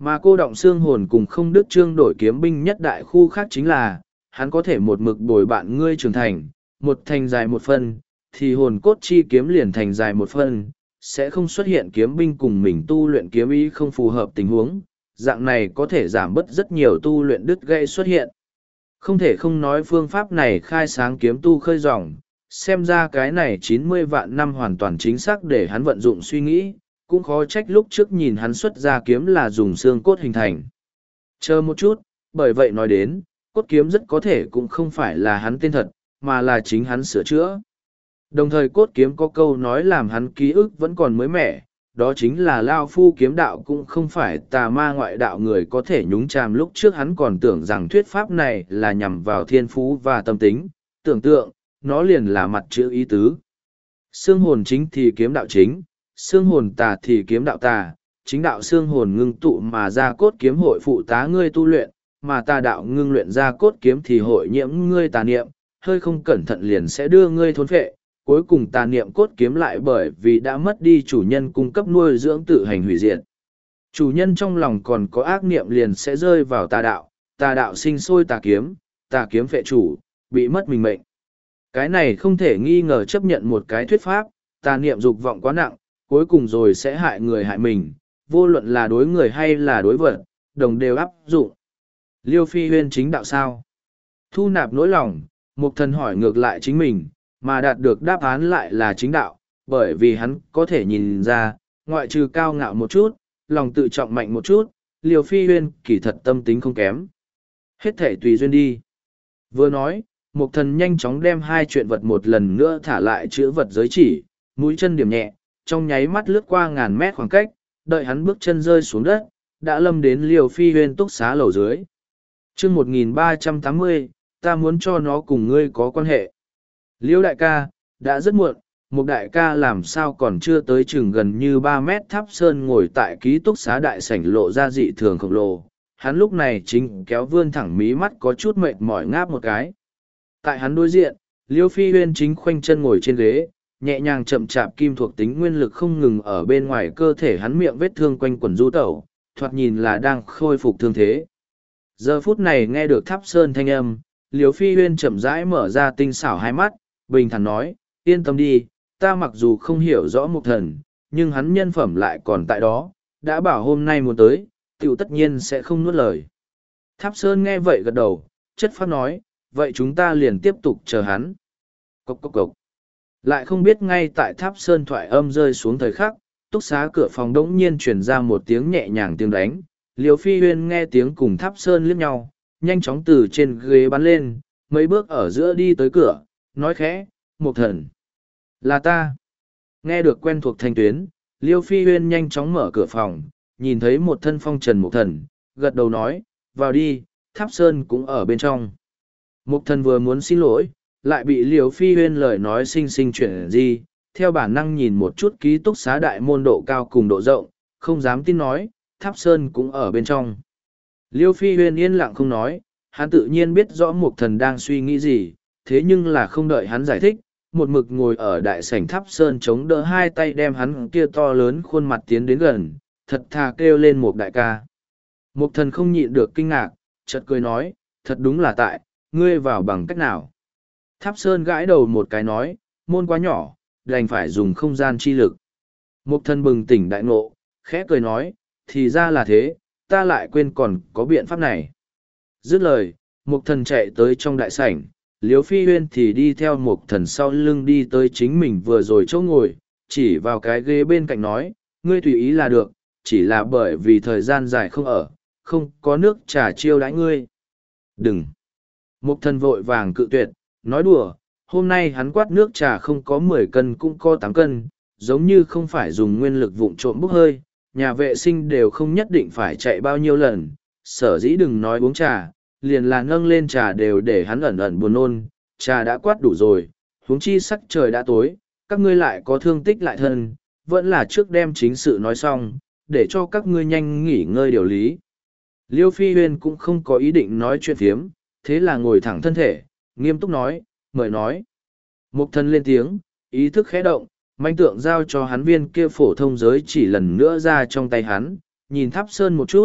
Mà cô động xương hồn cùng không đức trương đổi kiếm binh nhất đại khu khác chính là, hắn có thể một mực bồi bạn ngươi trưởng thành, một thành dài một phân, thì hồn cốt chi kiếm liền thành dài một phân, sẽ không xuất hiện kiếm binh cùng mình tu luyện kiếm ý không phù hợp tình huống, dạng này có thể giảm bớt rất nhiều tu luyện đứt gãy xuất hiện. Không thể không nói phương pháp này khai sáng kiếm tu khơi dòng, xem ra cái này chín mươi vạn năm hoàn toàn chính xác để hắn vận dụng suy nghĩ, cũng khó trách lúc trước nhìn hắn xuất ra kiếm là dùng xương cốt hình thành. Chờ một chút, bởi vậy nói đến, cốt kiếm rất có thể cũng không phải là hắn tên thật, mà là chính hắn sửa chữa. Đồng thời cốt kiếm có câu nói làm hắn ký ức vẫn còn mới mẻ, đó chính là Lao Phu kiếm đạo cũng không phải tà ma ngoại đạo người có thể nhúng chàm. Lúc trước hắn còn tưởng rằng thuyết pháp này là nhằm vào thiên phú và tâm tính, tưởng tượng, nó liền là mặt chữ ý tứ. Xương hồn chính thì kiếm đạo chính, xương hồn tà thì kiếm đạo tà, chính đạo xương hồn ngưng tụ mà ra cốt kiếm hội phụ tá ngươi tu luyện, mà tà đạo ngưng luyện ra cốt kiếm thì hội nhiễm ngươi tà niệm, hơi không cẩn thận liền sẽ đưa ngươi thốn phệ, cuối cùng tà niệm cốt kiếm lại bởi vì đã mất đi chủ nhân cung cấp nuôi dưỡng tự hành hủy diệt. Chủ nhân trong lòng còn có ác niệm liền sẽ rơi vào tà đạo, tà đạo sinh sôi tà kiếm, tà kiếm phệ chủ, bị mất mình mệnh. Cái này không thể nghi ngờ chấp nhận một cái thuyết pháp, tà niệm dục vọng quá nặng, cuối cùng rồi sẽ hại người hại mình, vô luận là đối người hay là đối vật, đồng đều áp dụng. Liêu Phi Huyên chính đạo sao? Thu nạp nỗi lòng, Mục Thần hỏi ngược lại chính mình, mà đạt được đáp án lại là chính đạo, bởi vì hắn có thể nhìn ra, ngoại trừ cao ngạo một chút, lòng tự trọng mạnh một chút, Liêu Phi Huyên kỳ thật tâm tính không kém. Hết thể tùy duyên đi. Vừa nói, Mục Thần nhanh chóng đem hai chuyện vật một lần nữa thả lại chữ vật giới chỉ, mũi chân điểm nhẹ, trong nháy mắt lướt qua ngàn mét khoảng cách, đợi hắn bước chân rơi xuống đất, đã lâm đến Liêu Phi Huyên túc xá lầu dưới. chương một nghìn ba trăm tám mươi, ta muốn cho nó cùng ngươi có quan hệ. Liêu đại ca, đã rất muộn, một đại ca làm sao còn chưa tới chừng gần như ba mét tháp sơn ngồi tại ký túc xá đại sảnh lộ ra dị thường khổng lồ. Hắn lúc này chính kéo vươn thẳng mí mắt có chút mệt mỏi ngáp một cái. Tại hắn đối diện, Liêu Phi Huyên chính khoanh chân ngồi trên ghế, nhẹ nhàng chậm chạp kim thuộc tính nguyên lực không ngừng ở bên ngoài cơ thể hắn miệng vết thương quanh quần du tẩu, thoạt nhìn là đang khôi phục thương thế. Giờ phút này nghe được tháp sơn thanh âm, Liêu Phi Huyên chậm rãi mở ra tinh xảo hai mắt, bình thản nói, yên tâm đi, ta mặc dù không hiểu rõ Mục Thần, nhưng hắn nhân phẩm lại còn tại đó, đã bảo hôm nay muốn tới, tiểu tất nhiên sẽ không nuốt lời. Tháp Sơn nghe vậy gật đầu, chất phát nói, vậy chúng ta liền tiếp tục chờ hắn. Cốc cốc cốc. Lại không biết ngay tại Tháp Sơn thoại âm rơi xuống thời khắc, túc xá cửa phòng đống nhiên truyền ra một tiếng nhẹ nhàng tiếng đánh. Liêu Phi Huyên nghe tiếng cùng Tháp Sơn liếc nhau, nhanh chóng từ trên ghế bắn lên, mấy bước ở giữa đi tới cửa, nói khẽ, Mục Thần. Là ta. Nghe được quen thuộc thanh tuyến, Liêu Phi Huyên nhanh chóng mở cửa phòng, nhìn thấy một thân phong trần Mục Thần, gật đầu nói, vào đi, Tháp Sơn cũng ở bên trong. Mục Thần vừa muốn xin lỗi, lại bị Liêu Phi Huyên lời nói xinh xinh chuyển gì, theo bản năng nhìn một chút ký túc xá đại môn độ cao cùng độ rộng, không dám tin nói, Tháp Sơn cũng ở bên trong. Liêu Phi Huyên yên lặng không nói, hắn tự nhiên biết rõ Mục Thần đang suy nghĩ gì, thế nhưng là không đợi hắn giải thích, một mực ngồi ở đại sảnh Tháp Sơn chống đỡ hai tay đem hắn kia to lớn khuôn mặt tiến đến gần, thật thà kêu lên Mục đại ca. Mục Thần không nhịn được kinh ngạc, chợt cười nói, thật đúng là tại, ngươi vào bằng cách nào? Tháp Sơn gãi đầu một cái nói, môn quá nhỏ, đành phải dùng không gian chi lực. Mục Thần bừng tỉnh đại ngộ, khẽ cười nói, thì ra là thế, ta lại quên còn có biện pháp này. Dứt lời, Mục Thần chạy tới trong đại sảnh, Liêu Phi Huyên thì đi theo Mục Thần sau lưng đi tới chính mình vừa rồi chỗ ngồi, chỉ vào cái ghế bên cạnh nói, ngươi tùy ý là được, chỉ là bởi vì thời gian dài không ở, không có nước trà chiêu đãi ngươi. Đừng! Mục Thần vội vàng cự tuyệt, nói đùa, hôm nay hắn quát nước trà không có mười cân cũng có tám cân, giống như không phải dùng nguyên lực vụng trộm bốc hơi, nhà vệ sinh đều không nhất định phải chạy bao nhiêu lần, sở dĩ đừng nói uống trà, liền là nâng lên trà đều để hắn ẩn ẩn buồn nôn, trà đã quát đủ rồi, huống chi sắc trời đã tối, các ngươi lại có thương tích lại thân, vẫn là trước đem chính sự nói xong, để cho các ngươi nhanh nghỉ ngơi điều lý. Liêu Phi Huyên cũng không có ý định nói chuyện phiếm, thế là ngồi thẳng thân thể, nghiêm túc nói, mời nói. Mục Thần lên tiếng, ý thức khẽ động, manh tượng giao cho hắn viên kia phổ thông giới chỉ lần nữa ra trong tay hắn, nhìn Tháp Sơn một chút,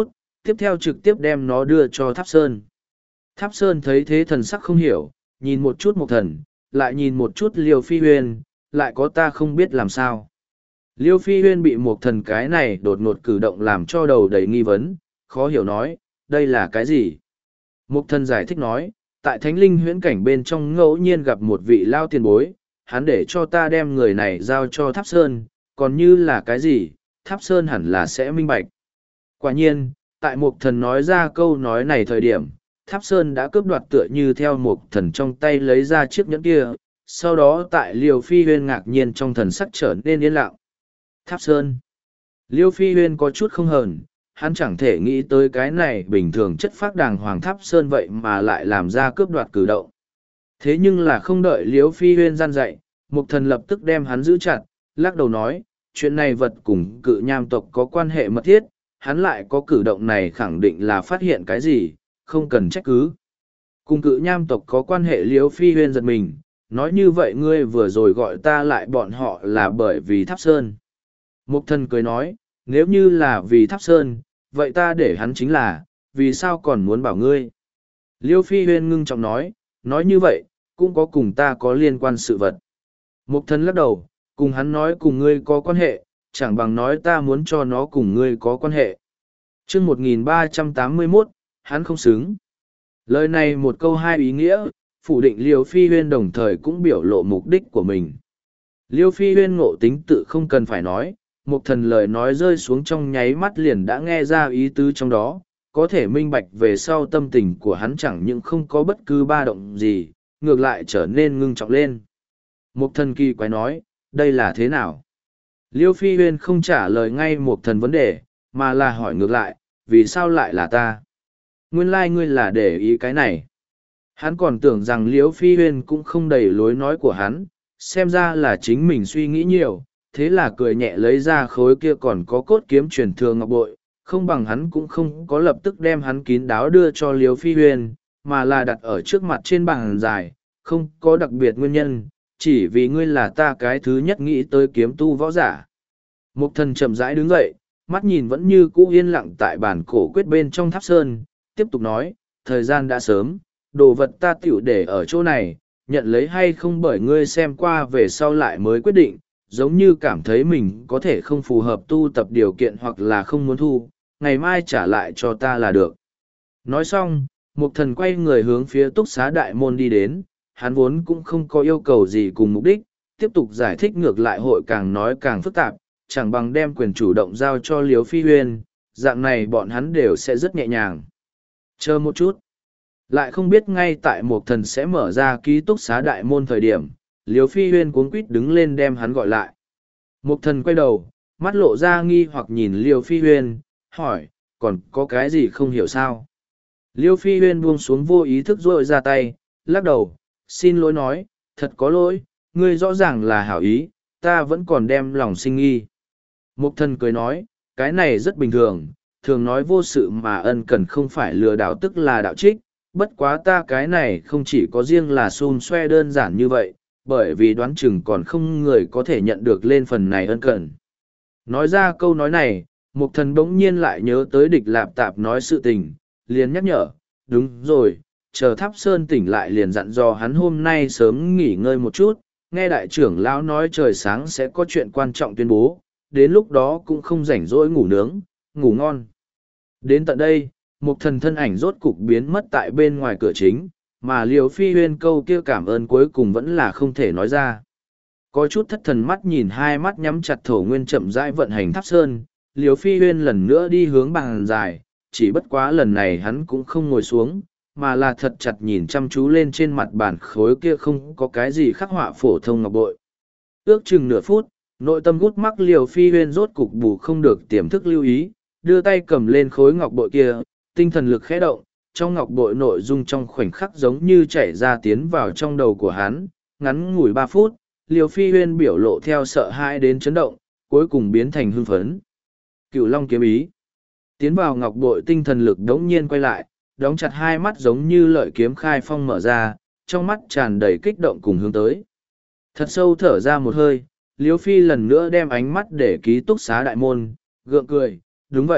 tiếp theo trực tiếp đem nó đưa cho Tháp Sơn. Tháp Sơn thấy thế thần sắc không hiểu, nhìn một chút Mộc Thần, lại nhìn một chút Liêu Phi Huyên, lại có ta không biết làm sao. Liêu Phi Huyên bị Mộc Thần cái này đột ngột cử động làm cho đầu đầy nghi vấn, khó hiểu nói, đây là cái gì? Mộc Thần giải thích nói, tại Thánh Linh huyễn cảnh bên trong ngẫu nhiên gặp một vị lao tiền bối, hắn để cho ta đem người này giao cho Tháp Sơn, còn như là cái gì, Tháp Sơn hẳn là sẽ minh bạch. Quả nhiên, tại Mộc Thần nói ra câu nói này thời điểm, Tháp Sơn đã cướp đoạt tựa như theo Mộc Thần trong tay lấy ra chiếc nhẫn kia, sau đó tại Liêu Phi Huyên ngạc nhiên trong thần sắc trở nên yên lặng. Tháp Sơn. Liêu Phi Huyên có chút không hờn, hắn chẳng thể nghĩ tới cái này bình thường chất phác đàng hoàng Tháp Sơn vậy mà lại làm ra cướp đoạt cử động. Thế nhưng là không đợi Liêu Phi Huyên gian dạy, Mộc Thần lập tức đem hắn giữ chặt, lắc đầu nói, chuyện này vật cùng cự nham tộc có quan hệ mật thiết, hắn lại có cử động này khẳng định là phát hiện cái gì, không cần trách cứ. Cùng cự nham tộc có quan hệ Liêu Phi Huyên giật mình, nói như vậy ngươi vừa rồi gọi ta lại bọn họ là bởi vì Tháp Sơn. Mộc Thần cười nói, nếu như là vì Tháp Sơn, vậy ta để hắn chính là, vì sao còn muốn bảo ngươi? Liêu Phi Huyên ngưng trọng nói, nói như vậy, cũng có cùng ta có liên quan sự vật. Mộc Thần lắc đầu, cùng hắn nói cùng ngươi có quan hệ, chẳng bằng nói ta muốn cho nó cùng ngươi có quan hệ. Chương một nghìn ba trăm tám mươi mốt, hắn không xứng. Lời này một câu hai ý nghĩa, phủ định Liêu Phi Huyên đồng thời cũng biểu lộ mục đích của mình. Liêu Phi Huyên ngộ tính tự không cần phải nói, Mộc Thần lời nói rơi xuống trong nháy mắt liền đã nghe ra ý tứ trong đó, có thể minh bạch về sau tâm tình của hắn chẳng những không có bất cứ ba động gì, ngược lại trở nên ngưng trọng lên. Mộc Thần kỳ quái nói, đây là thế nào? Liêu Phi Huyên không trả lời ngay Mộc Thần vấn đề, mà là hỏi ngược lại, vì sao lại là ta? Nguyên lai like ngươi là để ý cái này. Hắn còn tưởng rằng Liêu Phi Huyên cũng không đầy lối nói của hắn, xem ra là chính mình suy nghĩ nhiều, thế là cười nhẹ lấy ra khối kia còn có cốt kiếm truyền thừa ngọc bội, không bằng hắn cũng không có lập tức đem hắn kín đáo đưa cho Liêu Phi Huyên, mà là đặt ở trước mặt trên bàn dài, không có đặc biệt nguyên nhân, chỉ vì ngươi là ta cái thứ nhất nghĩ tới kiếm tu võ giả. Mộc Thần chậm rãi đứng dậy, mắt nhìn vẫn như cũ yên lặng tại bàn cổ quyết bên trong Tháp Sơn, tiếp tục nói, thời gian đã sớm, đồ vật ta tiểu để ở chỗ này, nhận lấy hay không bởi ngươi xem qua về sau lại mới quyết định, giống như cảm thấy mình có thể không phù hợp tu tập điều kiện hoặc là không muốn thu, ngày mai trả lại cho ta là được. Nói xong, Mộc Thần quay người hướng phía túc xá đại môn đi đến, hắn vốn cũng không có yêu cầu gì cùng mục đích, tiếp tục giải thích ngược lại hội càng nói càng phức tạp, chẳng bằng đem quyền chủ động giao cho Liêu Phi Huyên, dạng này bọn hắn đều sẽ rất nhẹ nhàng. Chờ một chút. Lại không biết ngay tại Mộc Thần sẽ mở ra ký túc xá đại môn thời điểm, Liêu Phi Huyên cuống quýt đứng lên đem hắn gọi lại. Mộc Thần quay đầu, mắt lộ ra nghi hoặc nhìn Liêu Phi Huyên, hỏi, còn có cái gì không hiểu sao? Liêu Phi Huyên buông xuống vô ý thức rội ra tay, lắc đầu, xin lỗi nói, thật có lỗi, ngươi rõ ràng là hảo ý, ta vẫn còn đem lòng sinh nghi. Mộc Thần cười nói, cái này rất bình thường, thường nói vô sự mà ân cần không phải lừa đảo tức là đạo trích, bất quá ta cái này không chỉ có riêng là xun xoe đơn giản như vậy, bởi vì đoán chừng còn không người có thể nhận được lên phần này ân cần. Nói ra câu nói này, Mộc Thần bỗng nhiên lại nhớ tới địch lạp tạp nói sự tình, liền nhắc nhở, đúng rồi, chờ Tháp Sơn tỉnh lại liền dặn dò hắn hôm nay sớm nghỉ ngơi một chút, nghe đại trưởng lão nói trời sáng sẽ có chuyện quan trọng tuyên bố, đến lúc đó cũng không rảnh rỗi ngủ nướng, ngủ ngon. Đến tận đây, Mộc Thần thân ảnh rốt cục biến mất tại bên ngoài cửa chính, mà Liêu Phi Huyên câu kia cảm ơn cuối cùng vẫn là không thể nói ra. Có chút thất thần mắt nhìn hai mắt nhắm chặt Thổ Nguyên chậm rãi vận hành Tháp Sơn, Liêu Phi Huyên lần nữa đi hướng bàn dài, chỉ bất quá lần này hắn cũng không ngồi xuống, mà là thật chặt nhìn chăm chú lên trên mặt bàn khối kia không có cái gì khắc họa phổ thông ngọc bội. Ước chừng nửa phút, nội tâm gút mắc Liêu Phi Huyên rốt cục bù không được tiềm thức lưu ý, đưa tay cầm lên khối ngọc bội kia, tinh thần lực khẽ động, trong ngọc bội nội dung trong khoảnh khắc giống như chảy ra tiến vào trong đầu của hắn, ngắn ngủi ba phút, Liêu Phi Huyên biểu lộ theo sợ hãi đến chấn động, cuối cùng biến thành hưng phấn. Cửu Long kiếm ý. Tiến vào ngọc bội tinh thần lực đống nhiên quay lại, đóng chặt hai mắt giống như lợi kiếm khai phong mở ra, trong mắt tràn đầy kích động cùng hướng tới. Thật sâu thở ra một hơi, Liêu Phi lần nữa đem ánh mắt để ký túc xá đại môn, gượng cười, đúng vậy,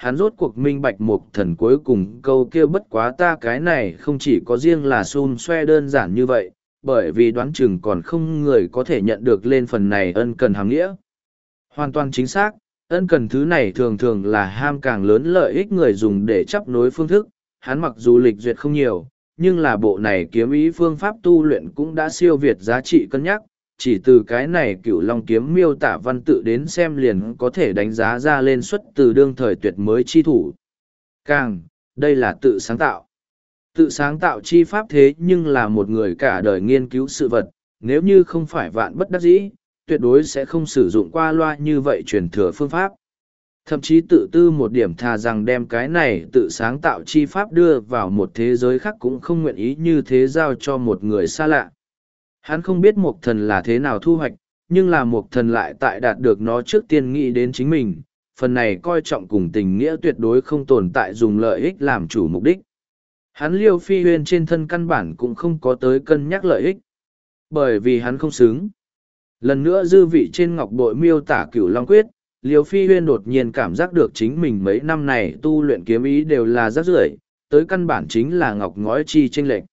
hắn rốt cuộc minh bạch Mục Thần cuối cùng câu kia bất quá ta cái này không chỉ có riêng là xun xoe đơn giản như vậy, bởi vì đoán chừng còn không người có thể nhận được lên phần này ân cần hàm nghĩa. Hoàn toàn chính xác, ân cần thứ này thường thường là ham càng lớn lợi ích người dùng để chấp nối phương thức, hắn mặc dù lịch duyệt không nhiều, nhưng là bộ này kiếm ý phương pháp tu luyện cũng đã siêu việt giá trị cân nhắc, chỉ từ cái này cựu long kiếm miêu tả văn tự đến xem liền có thể đánh giá ra lên xuất từ đương thời tuyệt mới chi thủ. Càng, đây là tự sáng tạo. Tự sáng tạo chi pháp thế nhưng là một người cả đời nghiên cứu sự vật, nếu như không phải vạn bất đắc dĩ, tuyệt đối sẽ không sử dụng qua loa như vậy truyền thừa phương pháp. Thậm chí tự tư một điểm thà rằng đem cái này tự sáng tạo chi pháp đưa vào một thế giới khác cũng không nguyện ý như thế giao cho một người xa lạ. Hắn không biết Mục Thần là thế nào thu hoạch, nhưng là Mục Thần lại tại đạt được nó trước tiên nghĩ đến chính mình, phần này coi trọng cùng tình nghĩa tuyệt đối không tồn tại dùng lợi ích làm chủ mục đích. Hắn Liêu Phi Huyên trên thân căn bản cũng không có tới cân nhắc lợi ích, bởi vì hắn không xứng. Lần nữa dư vị trên ngọc bội miêu tả Cửu Long Quyết, Liêu Phi Huyên đột nhiên cảm giác được chính mình mấy năm này tu luyện kiếm ý đều là rác rưởi, tới căn bản chính là ngọc ngói chi chênh lệch.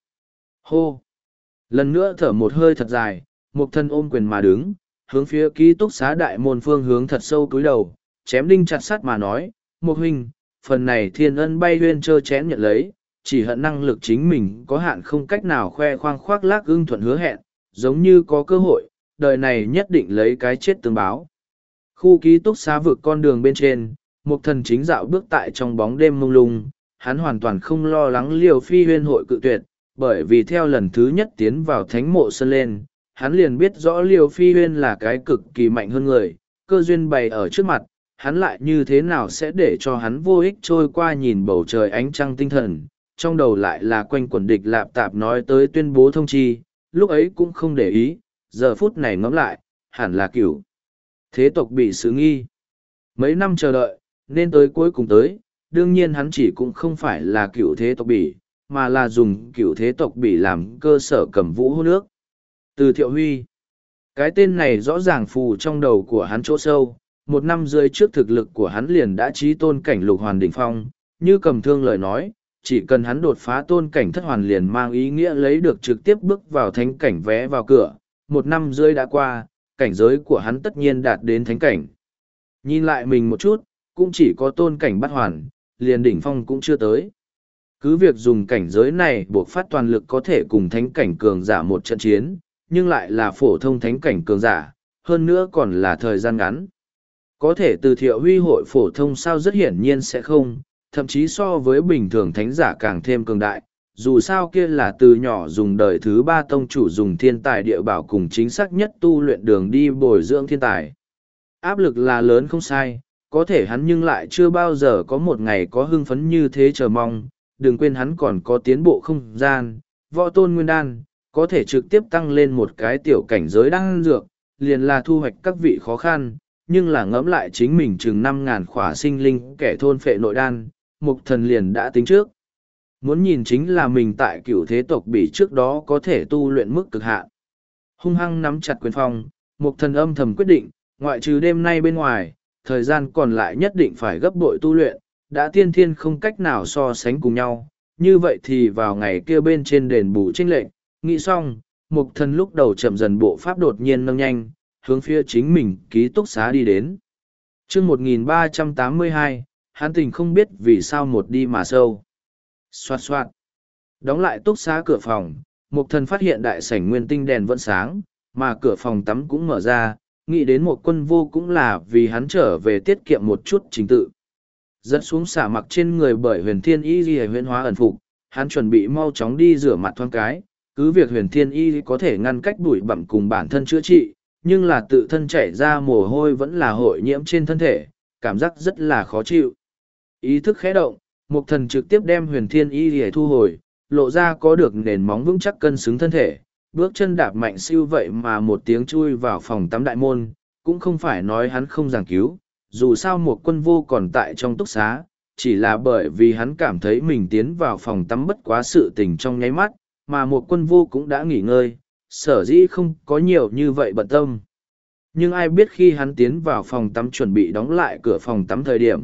Hô! Lần nữa thở một hơi thật dài, Mục Thần ôm quyền mà đứng, hướng phía ký túc xá đại môn phương hướng thật sâu cúi đầu, chém đinh chặt sắt mà nói, Mục huynh, phần này thiên ân bay huyên trơ chén nhận lấy, chỉ hận năng lực chính mình có hạn không cách nào khoe khoang khoác lác ưng thuận hứa hẹn, giống như có cơ hội, đời này nhất định lấy cái chết tương báo. Khu ký túc xá vực con đường bên trên, Mục Thần chính dạo bước tại trong bóng đêm mông lung, hắn hoàn toàn không lo lắng Liêu Phi Huyên hội cự tuyệt, bởi vì theo lần thứ nhất tiến vào thánh mộ sơn lên, hắn liền biết rõ Liêu Phi Huyên là cái cực kỳ mạnh hơn người, cơ duyên bày ở trước mặt, hắn lại như thế nào sẽ để cho hắn vô ích trôi qua nhìn bầu trời ánh trăng tinh thần, trong đầu lại là quanh quẩn địch lạp tạp nói tới tuyên bố thông chi, lúc ấy cũng không để ý, giờ phút này ngẫm lại, hẳn là cửu thế tộc bị xử nghi. Mấy năm chờ đợi, nên tới cuối cùng tới, đương nhiên hắn chỉ cũng không phải là cửu thế tộc bỉ, mà là dùng cửu thế tộc bỉ làm cơ sở cầm vũ hôn nước. Từ Thiệu Huy, cái tên này rõ ràng phù trong đầu của hắn chỗ sâu, một năm rưỡi trước thực lực của hắn liền đã trí tôn cảnh lục hoàn đỉnh phong, như cầm thương lời nói, chỉ cần hắn đột phá tôn cảnh thất hoàn liền mang ý nghĩa lấy được trực tiếp bước vào thánh cảnh vé vào cửa, một năm rưỡi đã qua, cảnh giới của hắn tất nhiên đạt đến thánh cảnh. Nhìn lại mình một chút, cũng chỉ có tôn cảnh bắt hoàn, liền đỉnh phong cũng chưa tới. Cứ việc dùng cảnh giới này buộc phát toàn lực có thể cùng thánh cảnh cường giả một trận chiến, nhưng lại là phổ thông thánh cảnh cường giả, hơn nữa còn là thời gian ngắn. Có thể từ Thiệu Huy hội phổ thông sao rất hiển nhiên sẽ không, thậm chí so với bình thường thánh giả càng thêm cường đại, dù sao kia là từ nhỏ dùng đời thứ ba tông chủ dùng thiên tài địa bảo cùng chính xác nhất tu luyện đường đi bồi dưỡng thiên tài. Áp lực là lớn không sai, có thể hắn nhưng lại chưa bao giờ có một ngày có hưng phấn như thế chờ mong, đừng quên hắn còn có tiến bộ không gian, võ tôn nguyên đan, có thể trực tiếp tăng lên một cái tiểu cảnh giới đan dược, liền là thu hoạch các vị khó khăn, nhưng là ngẫm lại chính mình chừng năm ngàn khỏa sinh linh kẻ thôn phệ nội đan, Mục Thần liền đã tính trước. Muốn nhìn chính là mình tại cửu thế tộc bỉ trước đó có thể tu luyện mức cực hạn. Hung hăng nắm chặt quyền phong, Mục Thần âm thầm quyết định, ngoại trừ đêm nay bên ngoài, thời gian còn lại nhất định phải gấp bội tu luyện, đã tiên thiên không cách nào so sánh cùng nhau. Như vậy thì vào ngày kia bên trên đền bù chênh lệnh, nghĩ xong, Mục Thần lúc đầu chậm dần bộ pháp đột nhiên nâng nhanh, hướng phía chính mình ký túc xá đi đến. Chương một nghìn ba trăm tám mươi hai, hắn tình không biết vì sao một đi mà sâu. Xoạt xoạt. Đóng lại túc xá cửa phòng, Mục Thần phát hiện đại sảnh nguyên tinh đèn vẫn sáng, mà cửa phòng tắm cũng mở ra, nghĩ đến một quân vô cũng là vì hắn trở về tiết kiệm một chút trình tự. Dẫn xuống xả mặc trên người bởi huyền thiên y ghi huyền hóa ẩn phục, hắn chuẩn bị mau chóng đi rửa mặt thoáng cái, cứ việc huyền thiên y có thể ngăn cách bụi bặm cùng bản thân chữa trị, nhưng là tự thân chảy ra mồ hôi vẫn là hội nhiễm trên thân thể, cảm giác rất là khó chịu. Ý thức khẽ động, Mục Thần trực tiếp đem huyền thiên y ghi thu hồi, lộ ra có được nền móng vững chắc cân xứng thân thể, bước chân đạp mạnh siêu vậy mà một tiếng chui vào phòng tắm đại môn, cũng không phải nói hắn không giảng cứu, dù sao một quân vô còn tại trong túc xá, chỉ là bởi vì hắn cảm thấy mình tiến vào phòng tắm bất quá sự tình trong nháy mắt, mà một quân vô cũng đã nghỉ ngơi, sở dĩ không có nhiều như vậy bận tâm. Nhưng ai biết khi hắn tiến vào phòng tắm chuẩn bị đóng lại cửa phòng tắm thời điểm,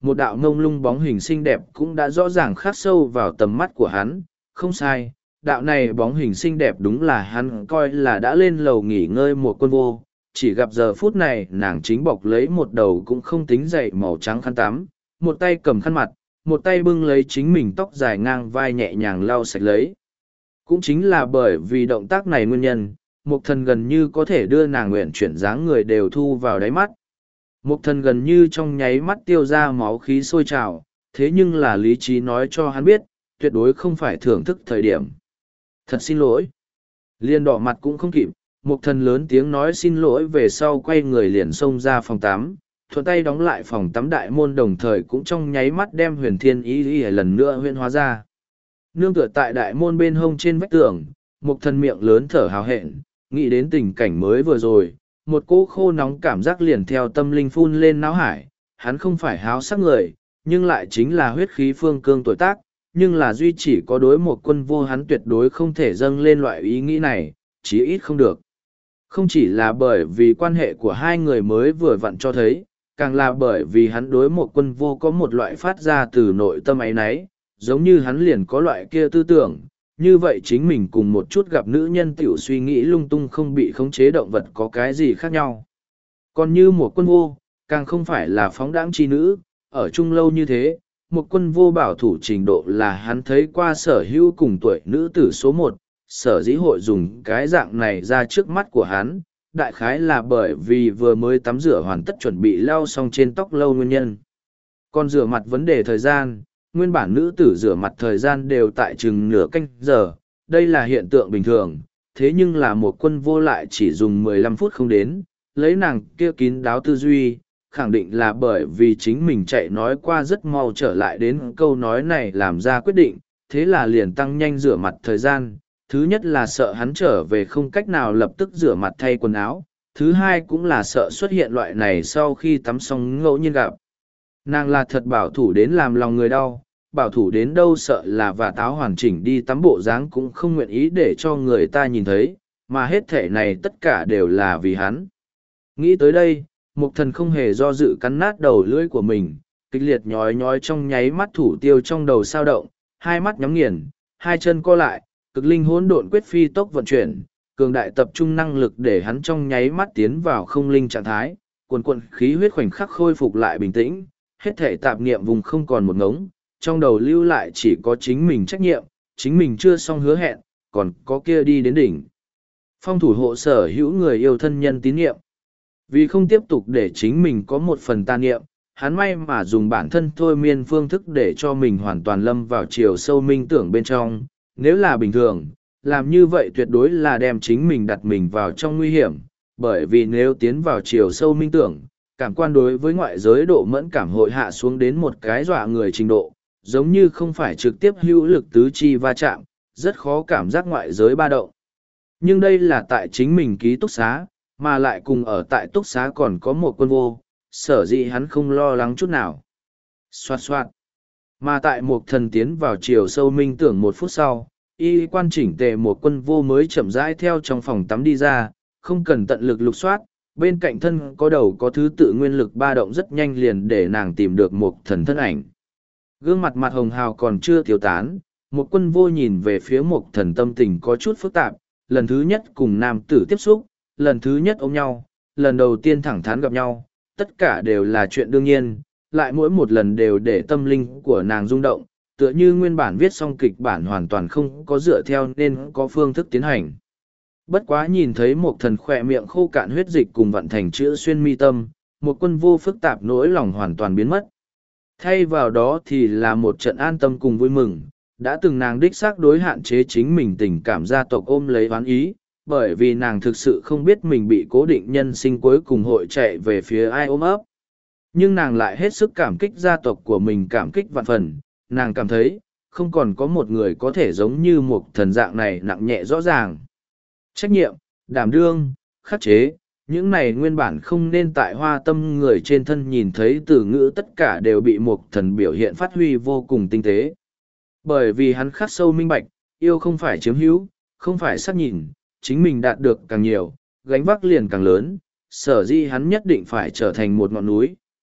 một đạo ngông lung bóng hình xinh đẹp cũng đã rõ ràng khắc sâu vào tầm mắt của hắn. Không sai, đạo này bóng hình xinh đẹp đúng là hắn coi là đã lên lầu nghỉ ngơi một quân vô, chỉ gặp giờ phút này nàng chính bọc lấy một đầu cũng không tính dậy màu trắng khăn tắm, một tay cầm khăn mặt, một tay bưng lấy chính mình tóc dài ngang vai nhẹ nhàng lau sạch lấy. Cũng chính là bởi vì động tác này nguyên nhân, Mục Thần gần như có thể đưa nàng nguyện chuyển dáng người đều thu vào đáy mắt. Mục Thần gần như trong nháy mắt tiêu ra máu khí sôi trào, thế nhưng là lý trí nói cho hắn biết, tuyệt đối không phải thưởng thức thời điểm. Thật xin lỗi. Liên đỏ mặt cũng không kịp, Mục Thần lớn tiếng nói xin lỗi về sau quay người liền xông ra phòng tắm, thuận tay đóng lại phòng tắm đại môn đồng thời cũng trong nháy mắt đem huyền thiên ý ý lần nữa huyễn hóa ra. Nương tựa tại đại môn bên hông trên vách tường, Mục Thần miệng lớn thở hào hẹn, nghĩ đến tình cảnh mới vừa rồi, một cỗ khô nóng cảm giác liền theo tâm linh phun lên não hải. Hắn không phải háo sắc người, nhưng lại chính là huyết khí phương cương tuổi tác, nhưng là duy chỉ có đối một quân vô hắn tuyệt đối không thể dâng lên loại ý nghĩ này, chí ít không được. Không chỉ là bởi vì quan hệ của hai người mới vừa vặn cho thấy, càng là bởi vì hắn đối một quân vô có một loại phát ra từ nội tâm ấy nấy, giống như hắn liền có loại kia tư tưởng, như vậy chính mình cùng một chút gặp nữ nhân tiểu suy nghĩ lung tung không bị khống chế động vật có cái gì khác nhau. Còn như một quân vô, càng không phải là phóng đãng chi nữ, ở chung lâu như thế, một quân vô bảo thủ trình độ là hắn thấy qua sở hữu cùng tuổi nữ tử số một, sở dĩ hội dùng cái dạng này ra trước mắt của hắn, đại khái là bởi vì vừa mới tắm rửa hoàn tất chuẩn bị lau xong trên tóc lâu nguyên nhân. Còn rửa mặt vấn đề thời gian, nguyên bản nữ tử rửa mặt thời gian đều tại chừng nửa canh giờ, đây là hiện tượng bình thường, thế nhưng là một quân vô lại chỉ dùng mười lăm phút không đến, lấy nàng kia kín đáo tư duy, khẳng định là bởi vì chính mình chạy nói qua rất mau trở lại đến câu nói này làm ra quyết định, thế là liền tăng nhanh rửa mặt thời gian. Thứ nhất là sợ hắn trở về không cách nào lập tức rửa mặt thay quần áo, thứ hai cũng là sợ xuất hiện loại này sau khi tắm xong ngẫu nhiên gặp. Nàng là thật bảo thủ đến làm lòng người đau, bảo thủ đến đâu sợ là và táo hoàn chỉnh đi tắm bộ dáng cũng không nguyện ý để cho người ta nhìn thấy, mà hết thể này tất cả đều là vì hắn. Nghĩ tới đây, Mục Thần không hề do dự cắn nát đầu lưỡi của mình, kịch liệt nhói nhói trong nháy mắt thủ tiêu trong đầu sao động, hai mắt nhắm nghiền, hai chân co lại, cực linh hỗn độn quyết phi tốc vận chuyển, cường đại tập trung năng lực để hắn trong nháy mắt tiến vào không linh trạng thái, cuồn cuộn khí huyết khoảnh khắc khôi phục lại bình tĩnh, hết thể tạp niệm vùng không còn một ngống, trong đầu lưu lại chỉ có chính mình trách nhiệm, chính mình chưa xong hứa hẹn, còn có kia đi đến đỉnh. Phong thủ hộ sở hữu người yêu thân nhân tín nhiệm. Vì không tiếp tục để chính mình có một phần tà niệm, hắn may mà dùng bản thân thôi miên phương thức để cho mình hoàn toàn lâm vào chiều sâu minh tưởng bên trong. Nếu là bình thường, làm như vậy tuyệt đối là đem chính mình đặt mình vào trong nguy hiểm, bởi vì nếu tiến vào chiều sâu minh tưởng, cảm quan đối với ngoại giới độ mẫn cảm hội hạ xuống đến một cái dọa người trình độ, giống như không phải trực tiếp hữu lực tứ chi va chạm, rất khó cảm giác ngoại giới ba động. Nhưng đây là tại chính mình ký túc xá, mà lại cùng ở tại túc xá còn có một quân vô, sở dĩ hắn không lo lắng chút nào. Xoạt xoạt. Mà tại một thần tiến vào chiều sâu minh tưởng một phút sau, y quan chỉnh tề một quân vô mới chậm rãi theo trong phòng tắm đi ra, không cần tận lực lục soát, bên cạnh thân có đầu có thứ tự nguyên lực ba động rất nhanh liền để nàng tìm được một thần thân ảnh. Gương mặt mặt hồng hào còn chưa tiêu tán, một quân vô nhìn về phía một thần tâm tình có chút phức tạp, lần thứ nhất cùng nam tử tiếp xúc, lần thứ nhất ôm nhau, lần đầu tiên thẳng thắn gặp nhau, tất cả đều là chuyện đương nhiên, lại mỗi một lần đều để tâm linh của nàng rung động, tựa như nguyên bản viết xong kịch bản hoàn toàn không có dựa theo nên có phương thức tiến hành. Bất quá nhìn thấy một thần khỏe miệng khô cạn huyết dịch cùng vận thành chữ xuyên mi tâm, một quân vô phức tạp nỗi lòng hoàn toàn biến mất. Thay vào đó thì là một trận an tâm cùng vui mừng, đã từng nàng đích xác đối hạn chế chính mình tình cảm gia tộc ôm lấy oán ý, bởi vì nàng thực sự không biết mình bị cố định nhân sinh cuối cùng hội chạy về phía ai ôm ấp. Nhưng nàng lại hết sức cảm kích gia tộc của mình, cảm kích vạn phần, nàng cảm thấy, không còn có một người có thể giống như một thần dạng này nặng nhẹ rõ ràng. Trách nhiệm, đảm đương, khắc chế, những này nguyên bản không nên tại hoa tâm người trên thân nhìn thấy từ ngữ tất cả đều bị một thần biểu hiện phát huy vô cùng tinh tế. Bởi vì hắn khắc sâu minh bạch, yêu không phải chiếm hữu, không phải sắc nhìn, chính mình đạt được càng nhiều, gánh vác liền càng lớn, sở dĩ hắn nhất định phải trở thành một ngọn núi,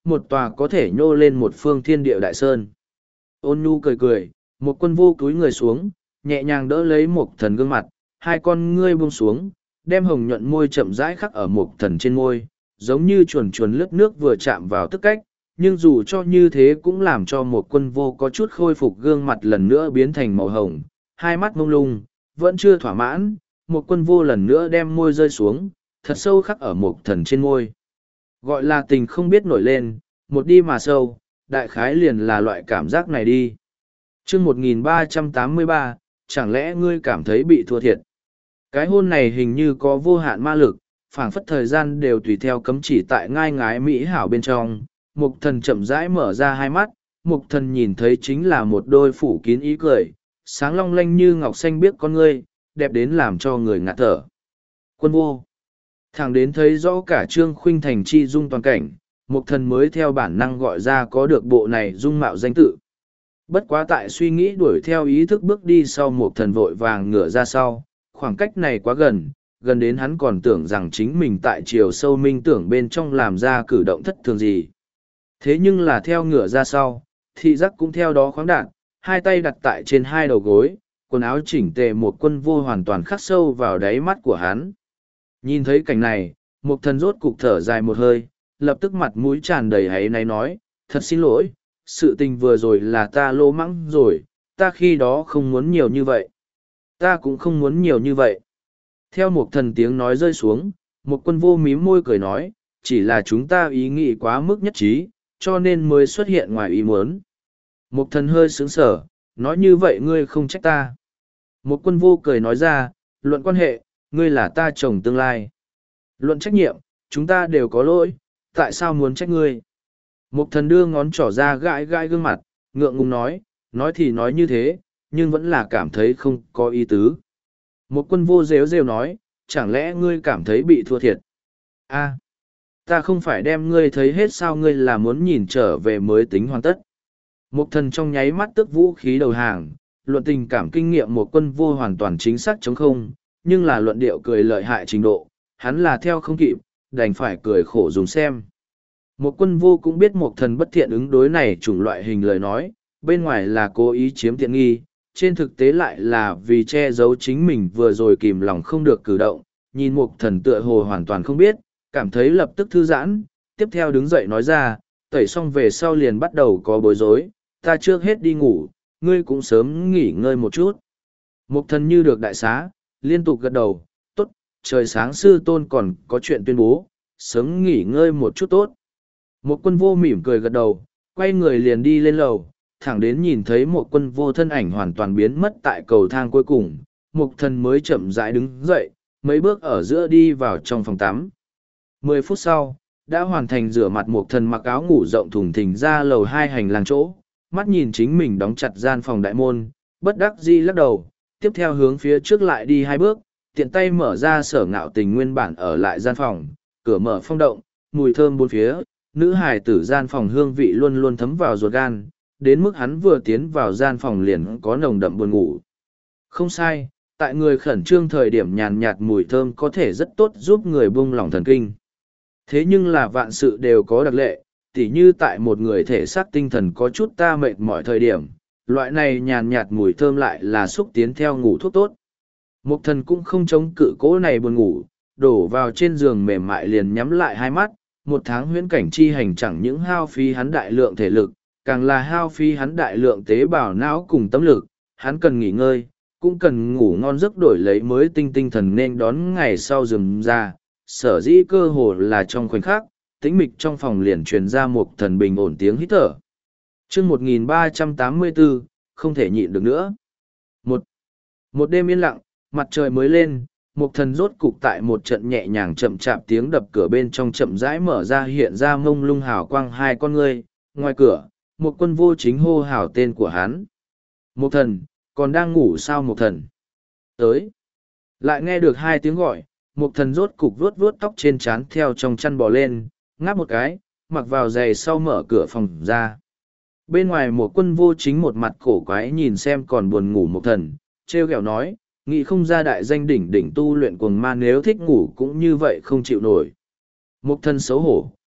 một tòa có thể nhô lên một phương thiên địa đại sơn. Ôn nhu cười cười, một quân vô cúi người xuống, nhẹ nhàng đỡ lấy một thần gương mặt, hai con ngươi buông xuống, đem hồng nhuận môi chậm rãi khắc ở một thần trên môi, giống như chuồn chuồn lướt nước vừa chạm vào tức cách, nhưng dù cho như thế cũng làm cho một quân vô có chút khôi phục gương mặt lần nữa biến thành màu hồng, hai mắt mông lung, vẫn chưa thỏa mãn, một quân vô lần nữa đem môi rơi xuống, thật sâu khắc ở một thần trên môi. Gọi là tình không biết nổi lên, một đi mà sâu, đại khái liền là loại cảm giác này đi. chương một nghìn ba trăm tám mươi ba, chẳng lẽ ngươi cảm thấy bị thua thiệt? Cái hôn này hình như có vô hạn ma lực, phảng phất thời gian đều tùy theo cấm chỉ tại ngai ngái mỹ hảo bên trong. Mục thần chậm rãi mở ra hai mắt, mục thần nhìn thấy chính là một đôi phủ kín ý cười, sáng long lanh như ngọc xanh biếc con ngươi, đẹp đến làm cho người ngạt thở. Quân vô. Thẳng đến thấy rõ cả Trương Khuynh Thành chi dung toàn cảnh, mục thần mới theo bản năng gọi ra có được bộ này dung mạo danh tự. Bất quá tại suy nghĩ đuổi theo ý thức bước đi sau mục thần vội vàng ngửa ra sau, khoảng cách này quá gần, gần đến hắn còn tưởng rằng chính mình tại chiều sâu minh tưởng bên trong làm ra cử động thất thường gì. Thế nhưng là theo ngửa ra sau, thị giác cũng theo đó khoáng đạt, hai tay đặt tại trên hai đầu gối, quần áo chỉnh tề một quân vô hoàn toàn khắc sâu vào đáy mắt của hắn. Nhìn thấy cảnh này, một thần rốt cục thở dài một hơi, lập tức mặt mũi tràn đầy áy náy nói, thật xin lỗi, sự tình vừa rồi là ta lỗ mãng rồi, ta khi đó không muốn nhiều như vậy. Ta cũng không muốn nhiều như vậy. Theo một thần tiếng nói rơi xuống, một quân vô mím môi cười nói, chỉ là chúng ta ý nghĩ quá mức nhất trí, cho nên mới xuất hiện ngoài ý muốn. Một thần hơi sướng sở, nói như vậy ngươi không trách ta. Một quân vô cười nói ra, luận quan hệ, ngươi là ta chồng tương lai. Luận trách nhiệm, chúng ta đều có lỗi, tại sao muốn trách ngươi? Một thần đưa ngón trỏ ra gãi gãi gương mặt, ngượng ngùng nói, nói thì nói như thế, nhưng vẫn là cảm thấy không có ý tứ. Một quân vô rêu rêu nói, chẳng lẽ ngươi cảm thấy bị thua thiệt? A, ta không phải đem ngươi thấy hết sao ngươi là muốn nhìn trở về mới tính hoàn tất. Một thần trong nháy mắt tức vũ khí đầu hàng, luận tình cảm kinh nghiệm một quân vô hoàn toàn chính xác chống không, nhưng là luận điệu cười lợi hại trình độ, hắn là theo không kịp, đành phải cười khổ dùng xem. Một quân vô cũng biết một thần bất thiện ứng đối này chủng loại hình lời nói, bên ngoài là cố ý chiếm tiện nghi, trên thực tế lại là vì che giấu chính mình vừa rồi kìm lòng không được cử động, nhìn một thần tựa hồ hoàn toàn không biết, cảm thấy lập tức thư giãn, tiếp theo đứng dậy nói ra, tẩy xong về sau liền bắt đầu có bối rối, ta trước hết đi ngủ, ngươi cũng sớm nghỉ ngơi một chút. Một thần như được đại xá, liên tục gật đầu, tốt, trời sáng sư tôn còn có chuyện tuyên bố, sớm nghỉ ngơi một chút tốt. Một quân vô mỉm cười gật đầu, quay người liền đi lên lầu, thẳng đến nhìn thấy một quân vô thân ảnh hoàn toàn biến mất tại cầu thang cuối cùng, một thần mới chậm rãi đứng dậy, mấy bước ở giữa đi vào trong phòng tắm. Mười phút sau, đã hoàn thành rửa mặt một thần mặc áo ngủ rộng thùng thình ra lầu hai hành lang chỗ, mắt nhìn chính mình đóng chặt gian phòng đại môn, bất đắc dĩ lắc đầu, tiếp theo hướng phía trước lại đi hai bước, tiện tay mở ra Sở Ngạo Tình nguyên bản ở lại gian phòng, cửa mở phong động, mùi thơm bốn phía, nữ hài tử gian phòng hương vị luôn luôn thấm vào ruột gan, đến mức hắn vừa tiến vào gian phòng liền có nồng đậm buồn ngủ. Không sai, tại người khẩn trương thời điểm nhàn nhạt mùi thơm có thể rất tốt giúp người buông lỏng thần kinh. Thế nhưng là vạn sự đều có đặc lệ, tỉ như tại một người thể xác tinh thần có chút ta mệt mỏi thời điểm, loại này nhàn nhạt mùi thơm lại là xúc tiến theo ngủ thuốc tốt. Mục thần cũng không chống cự cố này buồn ngủ, đổ vào trên giường mềm mại liền nhắm lại hai mắt, một tháng huyễn cảnh chi hành chẳng những hao phí hắn đại lượng thể lực, càng là hao phí hắn đại lượng tế bào não cùng tâm lực, hắn cần nghỉ ngơi, cũng cần ngủ ngon giấc đổi lấy mới tinh tinh thần nên đón ngày sau rừng ra, sở dĩ cơ hồ là trong khoảnh khắc, tĩnh mịch trong phòng liền truyền ra một thần bình ổn tiếng hít thở. chương một nghìn ba trăm tám mươi bốn, không thể nhịn được nữa. Một, một đêm yên lặng, mặt trời mới lên, một thần rốt cục tại một trận nhẹ nhàng chậm chạp tiếng đập cửa bên trong chậm rãi mở ra hiện ra mông lung hào quang hai con ngươi, ngoài cửa, một quân vô chính hô hào tên của hắn. Một thần, còn đang ngủ sao một thần? Tới. Lại nghe được hai tiếng gọi, một thần rốt cục vuốt vuốt tóc trên trán theo trong chăn bò lên, ngáp một cái, mặc vào giày sau mở cửa phòng ra. Bên ngoài một quân vô chính một mặt cổ quái nhìn xem còn buồn ngủ một thần, treo kẹo nói, nghĩ không ra đại danh đỉnh đỉnh tu luyện cuồng ma nếu thích ngủ cũng như vậy không chịu nổi. Một thần xấu hổ,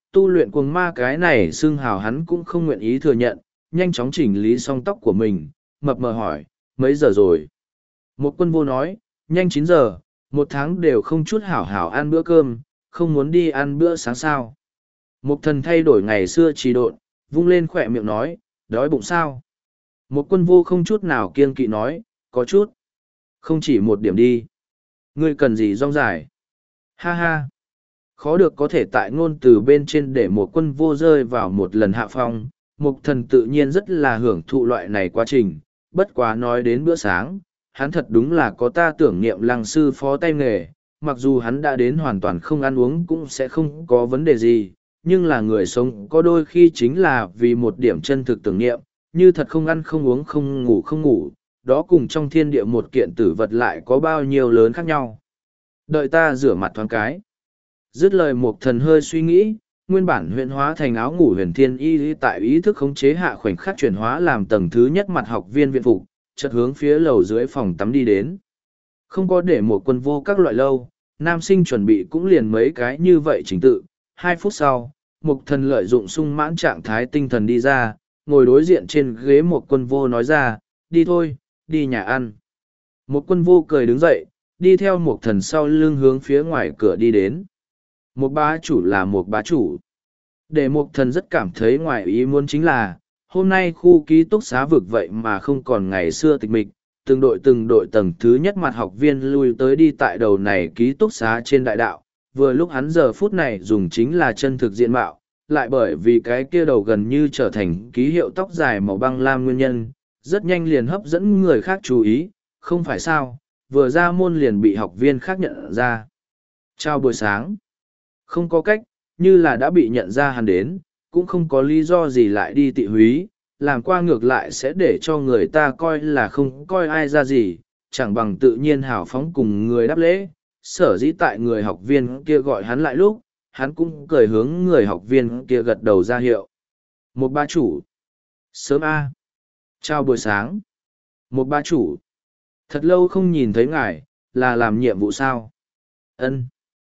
tu luyện cuồng ma cái này xương hào hắn cũng không nguyện ý thừa nhận, nhanh chóng chỉnh lý song tóc của mình, mập mờ hỏi, mấy giờ rồi? Một quân vô nói, nhanh chín giờ, một tháng đều không chút hảo hảo ăn bữa cơm, không muốn đi ăn bữa sáng sao. Một thần thay đổi ngày xưa trì độn, vung lên khỏe miệng nói, đói bụng sao? Một quân vô không chút nào kiêng kỵ nói, có chút. Không chỉ một điểm đi. Ngươi cần gì rong dài? Ha ha. Khó được có thể tại ngôn từ bên trên để một quân vô rơi vào một lần hạ phong. Một thần tự nhiên rất là hưởng thụ loại này quá trình. Bất quá nói đến bữa sáng, hắn thật đúng là có ta tưởng niệm lăng sư phó tay nghề. Mặc dù hắn đã đến hoàn toàn không ăn uống cũng sẽ không có vấn đề gì. Nhưng là người sống có đôi khi chính là vì một điểm chân thực tưởng niệm, như thật không ăn không uống không ngủ không ngủ, đó cùng trong thiên địa một kiện tử vật lại có bao nhiêu lớn khác nhau. Đợi ta rửa mặt thoáng cái. Dứt lời một thần hơi suy nghĩ, nguyên bản huyện hóa thành áo ngủ huyền thiên y tại ý thức khống chế hạ khoảnh khắc chuyển hóa làm tầng thứ nhất mặt học viên viện phục, chợt hướng phía lầu dưới phòng tắm đi đến. Không có để một quân vô các loại lâu, nam sinh chuẩn bị cũng liền mấy cái như vậy chính tự. Hai phút sau, một thần lợi dụng sung mãn trạng thái tinh thần đi ra, ngồi đối diện trên ghế một quân vô nói ra, đi thôi, đi nhà ăn. Một quân vô cười đứng dậy, đi theo một thần sau lưng hướng phía ngoài cửa đi đến. Một bá chủ là một bá chủ. Để một thần rất cảm thấy ngoài ý muốn chính là, hôm nay khu ký túc xá vực vậy mà không còn ngày xưa tịch mịch, từng đội từng đội tầng thứ nhất mặt học viên lui tới đi tại đầu này ký túc xá trên đại đạo. Vừa lúc hắn giờ phút này dùng chính là chân thực diện mạo, lại bởi vì cái kia đầu gần như trở thành ký hiệu tóc dài màu băng lam nguyên nhân, rất nhanh liền hấp dẫn người khác chú ý, không phải sao, vừa ra môn liền bị học viên khác nhận ra. Chào buổi sáng. Không có cách, như là đã bị nhận ra hắn đến, cũng không có lý do gì lại đi tị húy, làm qua ngược lại sẽ để cho người ta coi là không coi ai ra gì, chẳng bằng tự nhiên hào phóng cùng người đáp lễ. Sở dĩ tại người học viên kia gọi hắn lại lúc, hắn cũng cười hướng người học viên kia gật đầu ra hiệu. Một bá chủ. Sớm A. Chào buổi sáng. Một bá chủ. Thật lâu không nhìn thấy ngài, là làm nhiệm vụ sao? Ân.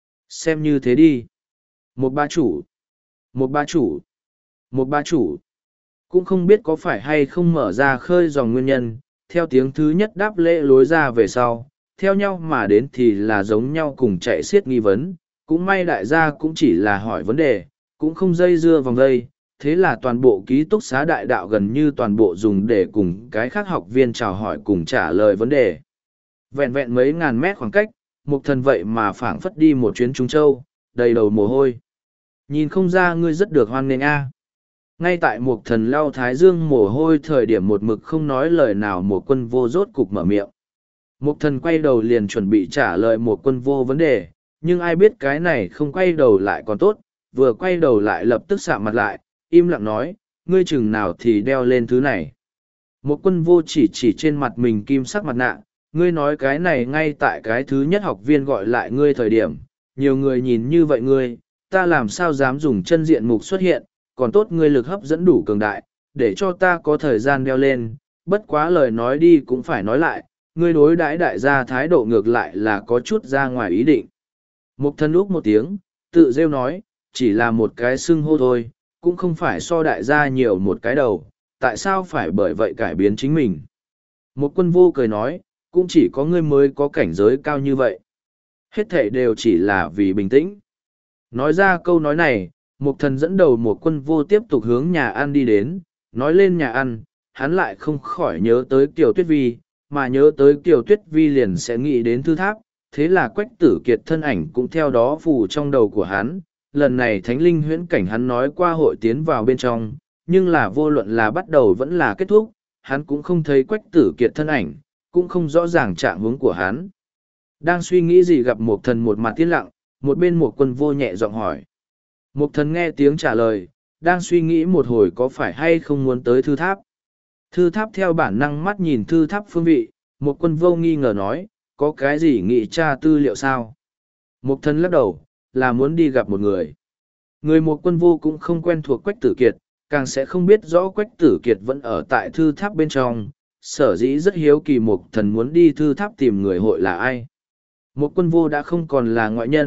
Xem như thế đi. Một bá chủ. Một bá chủ. Một bá chủ. Cũng không biết có phải hay không mở ra khơi dòng nguyên nhân, theo tiếng thứ nhất đáp lễ lối ra về sau, theo nhau mà đến thì là giống nhau cùng chạy xiết nghi vấn, cũng may đại gia cũng chỉ là hỏi vấn đề, cũng không dây dưa vòng dây, thế là toàn bộ ký túc xá đại đạo gần như toàn bộ dùng để cùng cái khác học viên chào hỏi cùng trả lời vấn đề. Vẹn vẹn mấy ngàn mét khoảng cách, Mục Thần vậy mà phảng phất đi một chuyến Trung Châu, đầy đầu mồ hôi. Nhìn không ra ngươi rất được hoan nghênh a. Ngay tại Mục Thần lau thái dương mồ hôi thời điểm một mực không nói lời nào một quân vô rốt cục mở miệng. Mục Thần quay đầu liền chuẩn bị trả lời một quân vô vấn đề, nhưng ai biết cái này không quay đầu lại còn tốt, vừa quay đầu lại lập tức sạm mặt lại, im lặng nói, ngươi chừng nào thì đeo lên thứ này. Một quân vô chỉ chỉ trên mặt mình kim sắc mặt nạ, ngươi nói cái này ngay tại cái thứ nhất học viên gọi lại ngươi thời điểm, nhiều người nhìn như vậy ngươi, ta làm sao dám dùng chân diện mục xuất hiện, còn tốt ngươi lực hấp dẫn đủ cường đại, để cho ta có thời gian đeo lên, bất quá lời nói đi cũng phải nói lại, ngươi đối đãi đại gia thái độ ngược lại là có chút ra ngoài ý định. Mục Thần úc một tiếng, tự rêu nói, chỉ là một cái xưng hô thôi, cũng không phải so đại gia nhiều một cái đầu, tại sao phải bởi vậy cải biến chính mình. Một quân vô cười nói, cũng chỉ có ngươi mới có cảnh giới cao như vậy. Hết thảy đều chỉ là vì bình tĩnh. Nói ra câu nói này, Mục Thần dẫn đầu một quân vô tiếp tục hướng nhà ăn đi đến, nói lên nhà ăn, hắn lại không khỏi nhớ tới Kiều Tuyết Vi, mà nhớ tới Kiều Tuyết Vi liền sẽ nghĩ đến thư tháp, thế là Quách Tử Kiệt thân ảnh cũng theo đó phù trong đầu của hắn. Lần này thánh linh huyễn cảnh hắn nói qua hội tiến vào bên trong, nhưng là vô luận là bắt đầu vẫn là kết thúc, hắn cũng không thấy Quách Tử Kiệt thân ảnh, cũng không rõ ràng trạng hướng của hắn. Đang suy nghĩ gì gặp Mục Thần một mặt tiến lặng, một bên một quân vô nhẹ giọng hỏi. Mục Thần nghe tiếng trả lời, đang suy nghĩ một hồi có phải hay không muốn tới thư tháp. Thư tháp theo bản năng mắt nhìn thư tháp phương vị, một quân vô nghi ngờ nói, có cái gì nghĩ tra tư liệu sao? Mục Thần lắc đầu, là muốn đi gặp một người. Người một quân vô cũng không quen thuộc Quách Tử Kiệt, càng sẽ không biết rõ Quách Tử Kiệt vẫn ở tại thư tháp bên trong, sở dĩ rất hiếu kỳ Mục Thần muốn đi thư tháp tìm người hội là ai. Một quân vô đã không còn là ngoại nhân,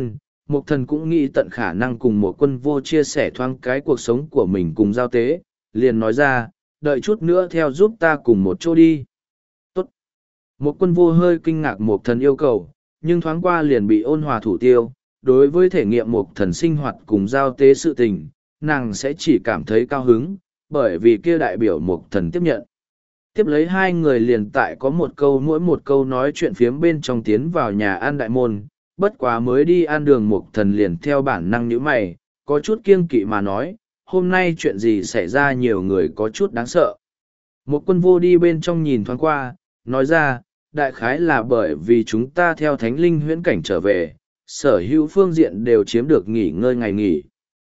Mục thần cũng nghĩ tận khả năng cùng một quân vô chia sẻ thoáng cái cuộc sống của mình cùng giao tế, liền nói ra, đợi chút nữa theo giúp ta cùng một chỗ đi. Tốt. Một quân vô hơi kinh ngạc một thần yêu cầu, nhưng thoáng qua liền bị ôn hòa thủ tiêu. Đối với thể nghiệm một thần sinh hoạt cùng giao tế sự tình, nàng sẽ chỉ cảm thấy cao hứng, bởi vì kia đại biểu một thần tiếp nhận. Tiếp lấy hai người liền tại có một câu mỗi một câu nói chuyện phiếm bên trong tiến vào nhà ăn đại môn, bất quá mới đi ăn đường một thần liền theo bản năng nhíu mày, có chút kiêng kỵ mà nói, hôm nay chuyện gì xảy ra nhiều người có chút đáng sợ. Một quân vô đi bên trong nhìn thoáng qua, nói ra, đại khái là bởi vì chúng ta theo thánh linh huyễn cảnh trở về, sở hữu phương diện đều chiếm được nghỉ ngơi ngày nghỉ.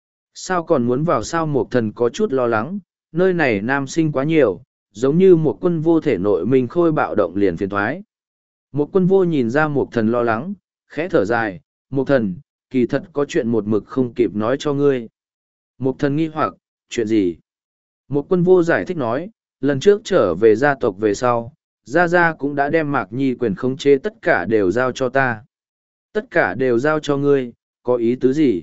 Sao còn muốn vào sao một thần có chút lo lắng, nơi này nam sinh quá nhiều, giống như một quân vô thể nội mình khôi bạo động liền phiền thoái. Một quân vô nhìn ra một thần lo lắng, khẽ thở dài, một thần, kỳ thật có chuyện một mực không kịp nói cho ngươi. Một thần nghi hoặc, chuyện gì? Một quân vô giải thích nói, lần trước trở về gia tộc về sau, Gia Gia cũng đã đem Mạc Nhi quyền khống chế tất cả đều giao cho ta. Tất cả đều giao cho ngươi, có ý tứ gì?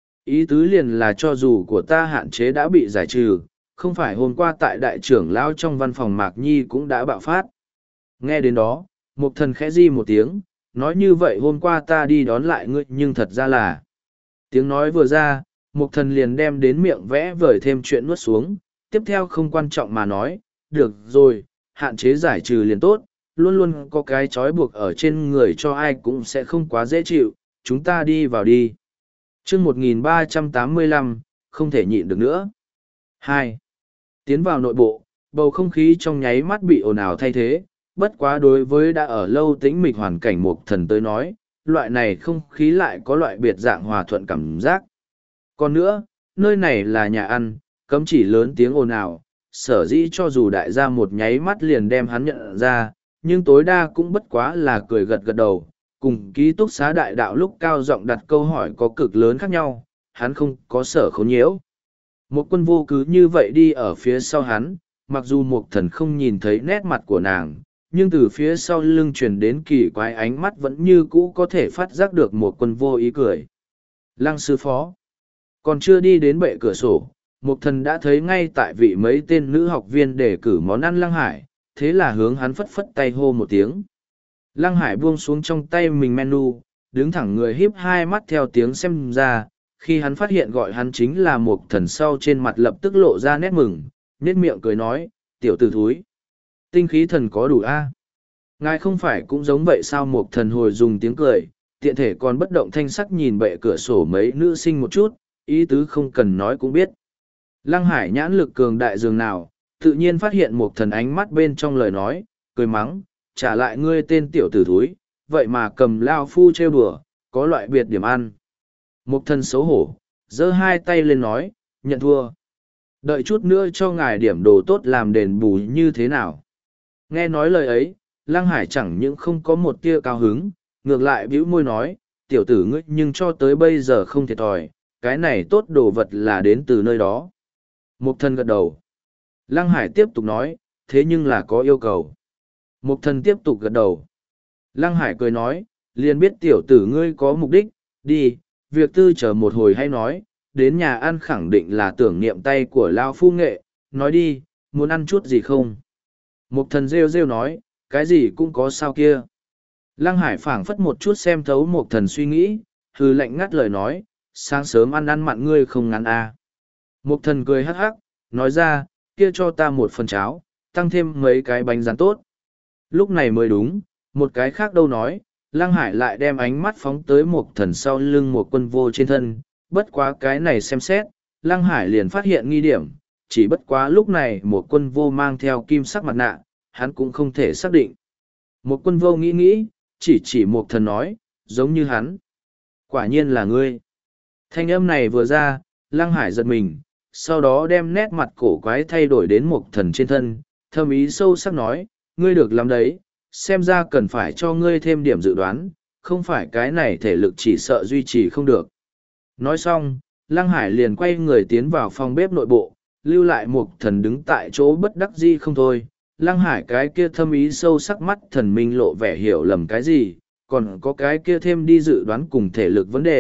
Ý tứ liền là cho dù của ta hạn chế đã bị giải trừ, không phải hôm qua tại đại trưởng lão trong văn phòng Mạc Nhi cũng đã bạo phát. Nghe đến đó, Mục thần khẽ di một tiếng, nói như vậy hôm qua ta đi đón lại ngươi nhưng thật ra là. Tiếng nói vừa ra, Mục thần liền đem đến miệng vẽ vời thêm chuyện nuốt xuống, tiếp theo không quan trọng mà nói, được rồi, hạn chế giải trừ liền tốt, luôn luôn có cái trói buộc ở trên người cho ai cũng sẽ không quá dễ chịu, chúng ta đi vào đi. chương một nghìn ba trăm tám mươi lăm, không thể nhịn được nữa. hai. Tiến vào nội bộ, bầu không khí trong nháy mắt bị ồn ào thay thế, bất quá đối với đã ở lâu tĩnh mịch hoàn cảnh một thần tới nói, loại này không khí lại có loại biệt dạng hòa thuận cảm giác. Còn nữa, nơi này là nhà ăn, cấm chỉ lớn tiếng ồn ào, sở dĩ cho dù đại gia một nháy mắt liền đem hắn nhận ra, nhưng tối đa cũng bất quá là cười gật gật đầu, cùng ký túc xá đại đạo lúc cao giọng đặt câu hỏi có cực lớn khác nhau, hắn không có sở khốn nhiễu. Một quân vô cứ như vậy đi ở phía sau hắn, mặc dù một thần không nhìn thấy nét mặt của nàng, nhưng từ phía sau lưng truyền đến kỳ quái ánh mắt vẫn như cũ có thể phát giác được một quân vô ý cười. Lăng sư phó còn chưa đi đến bệ cửa sổ, một thần đã thấy ngay tại vị mấy tên nữ học viên để cử món ăn Lăng Hải, thế là hướng hắn phất phất tay hô một tiếng. Lăng Hải buông xuống trong tay mình menu, đứng thẳng người híp hai mắt theo tiếng xem ra, khi hắn phát hiện gọi hắn chính là một thần sau trên mặt lập tức lộ ra nét mừng, nét miệng cười nói, tiểu tử thúi. Tinh khí thần có đủ a? Ngài không phải cũng giống vậy sao một thần hồi dùng tiếng cười, tiện thể còn bất động thanh sắc nhìn bệ cửa sổ mấy nữ sinh một chút, ý tứ không cần nói cũng biết. Lăng Hải nhãn lực cường đại dường nào, tự nhiên phát hiện một thần ánh mắt bên trong lời nói, cười mắng, trả lại ngươi tên tiểu tử thúi, vậy mà cầm lao phu trêu đùa, có loại biệt điểm ăn. Một thần xấu hổ, giơ hai tay lên nói, nhận thua. Đợi chút nữa cho ngài điểm đồ tốt làm đền bù như thế nào. Nghe nói lời ấy, Lăng Hải chẳng những không có một tia cao hứng, ngược lại bĩu môi nói, tiểu tử ngươi nhưng cho tới bây giờ không thiệt thòi, cái này tốt đồ vật là đến từ nơi đó. Mục thần gật đầu. Lăng Hải tiếp tục nói, thế nhưng là có yêu cầu. Mục thần tiếp tục gật đầu. Lăng Hải cười nói, liền biết tiểu tử ngươi có mục đích, đi, việc tư chờ một hồi hay nói, đến nhà ăn khẳng định là tưởng niệm tay của Lao Phu Nghệ, nói đi, muốn ăn chút gì không? Mục thần rêu rêu nói, cái gì cũng có sao kia. Lăng Hải phảng phất một chút xem thấu mục thần suy nghĩ, hư lạnh ngắt lời nói, sáng sớm ăn ăn mặn ngươi không ngắn à. Mục thần cười hắc hắc, nói ra, kia cho ta một phần cháo, tăng thêm mấy cái bánh rán tốt. Lúc này mới đúng, một cái khác đâu nói, Lăng Hải lại đem ánh mắt phóng tới một thần sau lưng một quân vô trên thân, bất quá cái này xem xét, Lăng Hải liền phát hiện nghi điểm, chỉ bất quá lúc này một quân vô mang theo kim sắc mặt nạ, hắn cũng không thể xác định. Một quân vô nghĩ nghĩ, chỉ chỉ một thần nói, giống như hắn. Quả nhiên là ngươi. Thanh âm này vừa ra, Lăng Hải giật mình, sau đó đem nét mặt cổ quái thay đổi đến một thần trên thân, thâm ý sâu sắc nói, ngươi được làm đấy, xem ra cần phải cho ngươi thêm điểm dự đoán, không phải cái này thể lực chỉ sợ duy trì không được. Nói xong, Lăng Hải liền quay người tiến vào phòng bếp nội bộ, lưu lại một thần đứng tại chỗ bất đắc dĩ không thôi. Lăng Hải cái kia thâm ý sâu sắc mắt thần minh lộ vẻ hiểu lầm cái gì, còn có cái kia thêm đi dự đoán cùng thể lực vấn đề,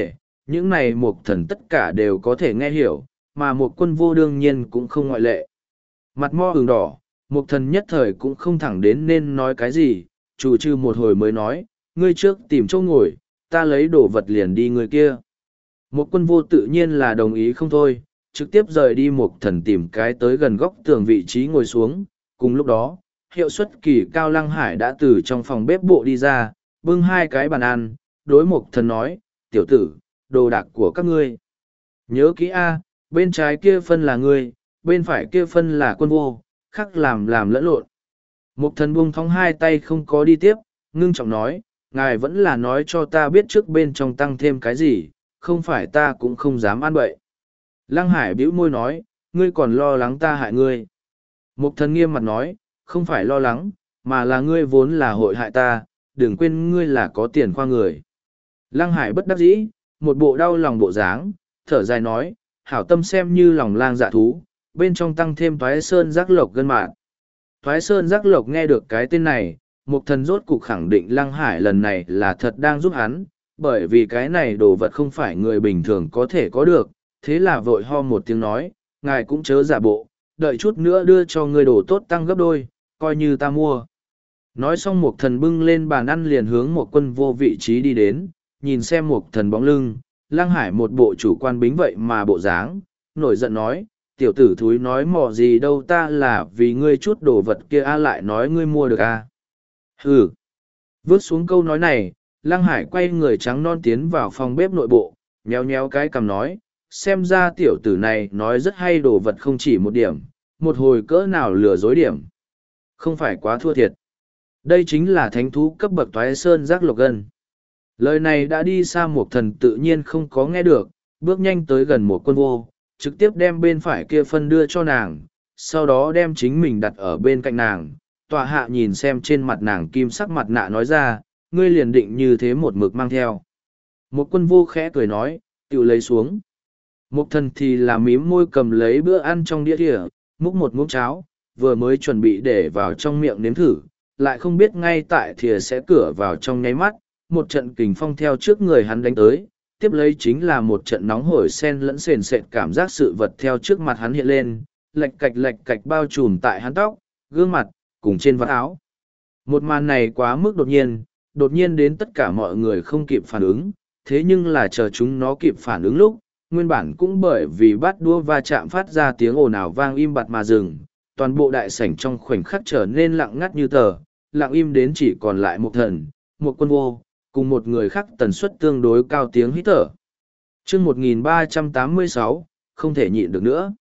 những này Mục Thần tất cả đều có thể nghe hiểu, mà Mục Quân Vô đương nhiên cũng không ngoại lệ. Mặt mo ửng đỏ, Mục Thần nhất thời cũng không thẳng đến nên nói cái gì, chủ trừ một hồi mới nói, ngươi trước tìm chỗ ngồi, ta lấy đồ vật liền đi người kia. Mục Quân Vô tự nhiên là đồng ý không thôi, trực tiếp rời đi Mục Thần tìm cái tới gần góc tường vị trí ngồi xuống. Cùng lúc đó, hiệu suất kỳ cao Lăng Hải đã từ trong phòng bếp bộ đi ra, bưng hai cái bàn ăn, đối Mục Thần nói, tiểu tử, đồ đạc của các ngươi. Nhớ kỹ a, bên trái kia phân là ngươi, bên phải kia phân là Quân Vô, khắc làm làm lẫn lộn. Mục Thần buông thõng hai tay không có đi tiếp, ngưng trọng nói, ngài vẫn là nói cho ta biết trước bên trong tăng thêm cái gì, không phải ta cũng không dám ăn bậy. Lăng Hải bĩu môi nói, ngươi còn lo lắng ta hại ngươi. Mục Thần nghiêm mặt nói, không phải lo lắng, mà là ngươi vốn là hội hại ta, đừng quên ngươi là có tiền khoa người. Lăng Hải bất đắc dĩ, một bộ đau lòng bộ dáng, thở dài nói, hảo tâm xem như lòng lang dạ thú, bên trong tăng thêm Toái Sơn Giác Lộc gân mạn. Toái Sơn Giác Lộc nghe được cái tên này, Mục Thần rốt cục khẳng định Lăng Hải lần này là thật đang giúp hắn, bởi vì cái này đồ vật không phải người bình thường có thể có được, thế là vội ho một tiếng nói, ngài cũng chớ giả bộ, đợi chút nữa đưa cho người đồ tốt tăng gấp đôi, coi như ta mua. Nói xong Mục Thần bưng lên bàn ăn liền hướng một Quân Vô vị trí đi đến, nhìn xem Mục Thần bóng lưng, Lăng Hải một bộ chủ quan bính vậy mà bộ dáng, nổi giận nói, tiểu tử thúi nói mò gì đâu, ta là vì ngươi chút đồ vật kia a lại nói ngươi mua được a. Hừ. Vứt xuống câu nói này, Lăng Hải quay người trắng non tiến vào phòng bếp nội bộ, nhéo nhéo cái cằm nói, xem ra tiểu tử này nói rất hay, đồ vật không chỉ một điểm, một hồi cỡ nào lừa dối điểm. Không phải quá thua thiệt. Đây chính là thánh thú cấp bậc Toái Sơn Giác Lộc gân. Lời này đã đi xa, Mục Thần tự nhiên không có nghe được, bước nhanh tới gần một Quân Vô, trực tiếp đem bên phải kia phân đưa cho nàng, sau đó đem chính mình đặt ở bên cạnh nàng, tọa hạ nhìn xem trên mặt nàng kim sắc mặt nạ nói ra, ngươi liền định như thế một mực mang theo. Một Quân Vô khẽ cười nói, tự lấy xuống. Mục Thần thì là mím môi cầm lấy bữa ăn trong đĩa thìa, múc một muỗng cháo, vừa mới chuẩn bị để vào trong miệng nếm thử, lại không biết ngay tại thìa sẽ cửa vào trong nháy mắt, một trận kình phong theo trước người hắn đánh tới, tiếp lấy chính là một trận nóng hổi sen lẫn sền sệt cảm giác sự vật theo trước mặt hắn hiện lên, lệch cạch lệch cạch bao trùm tại hắn tóc, gương mặt, cùng trên vạt áo. Một màn này quá mức đột nhiên, đột nhiên đến tất cả mọi người không kịp phản ứng, thế nhưng là chờ chúng nó kịp phản ứng lúc, nguyên bản cũng bởi vì bắt đũa va chạm phát ra tiếng ồn ào vang im bặt mà dừng, toàn bộ đại sảnh trong khoảnh khắc trở nên lặng ngắt như tờ, lặng im đến chỉ còn lại một thần, một Quân Vô, cùng một người khác tần suất tương đối cao tiếng hít thở. Chương một nghìn ba trăm tám mươi sáu, không thể nhịn được nữa.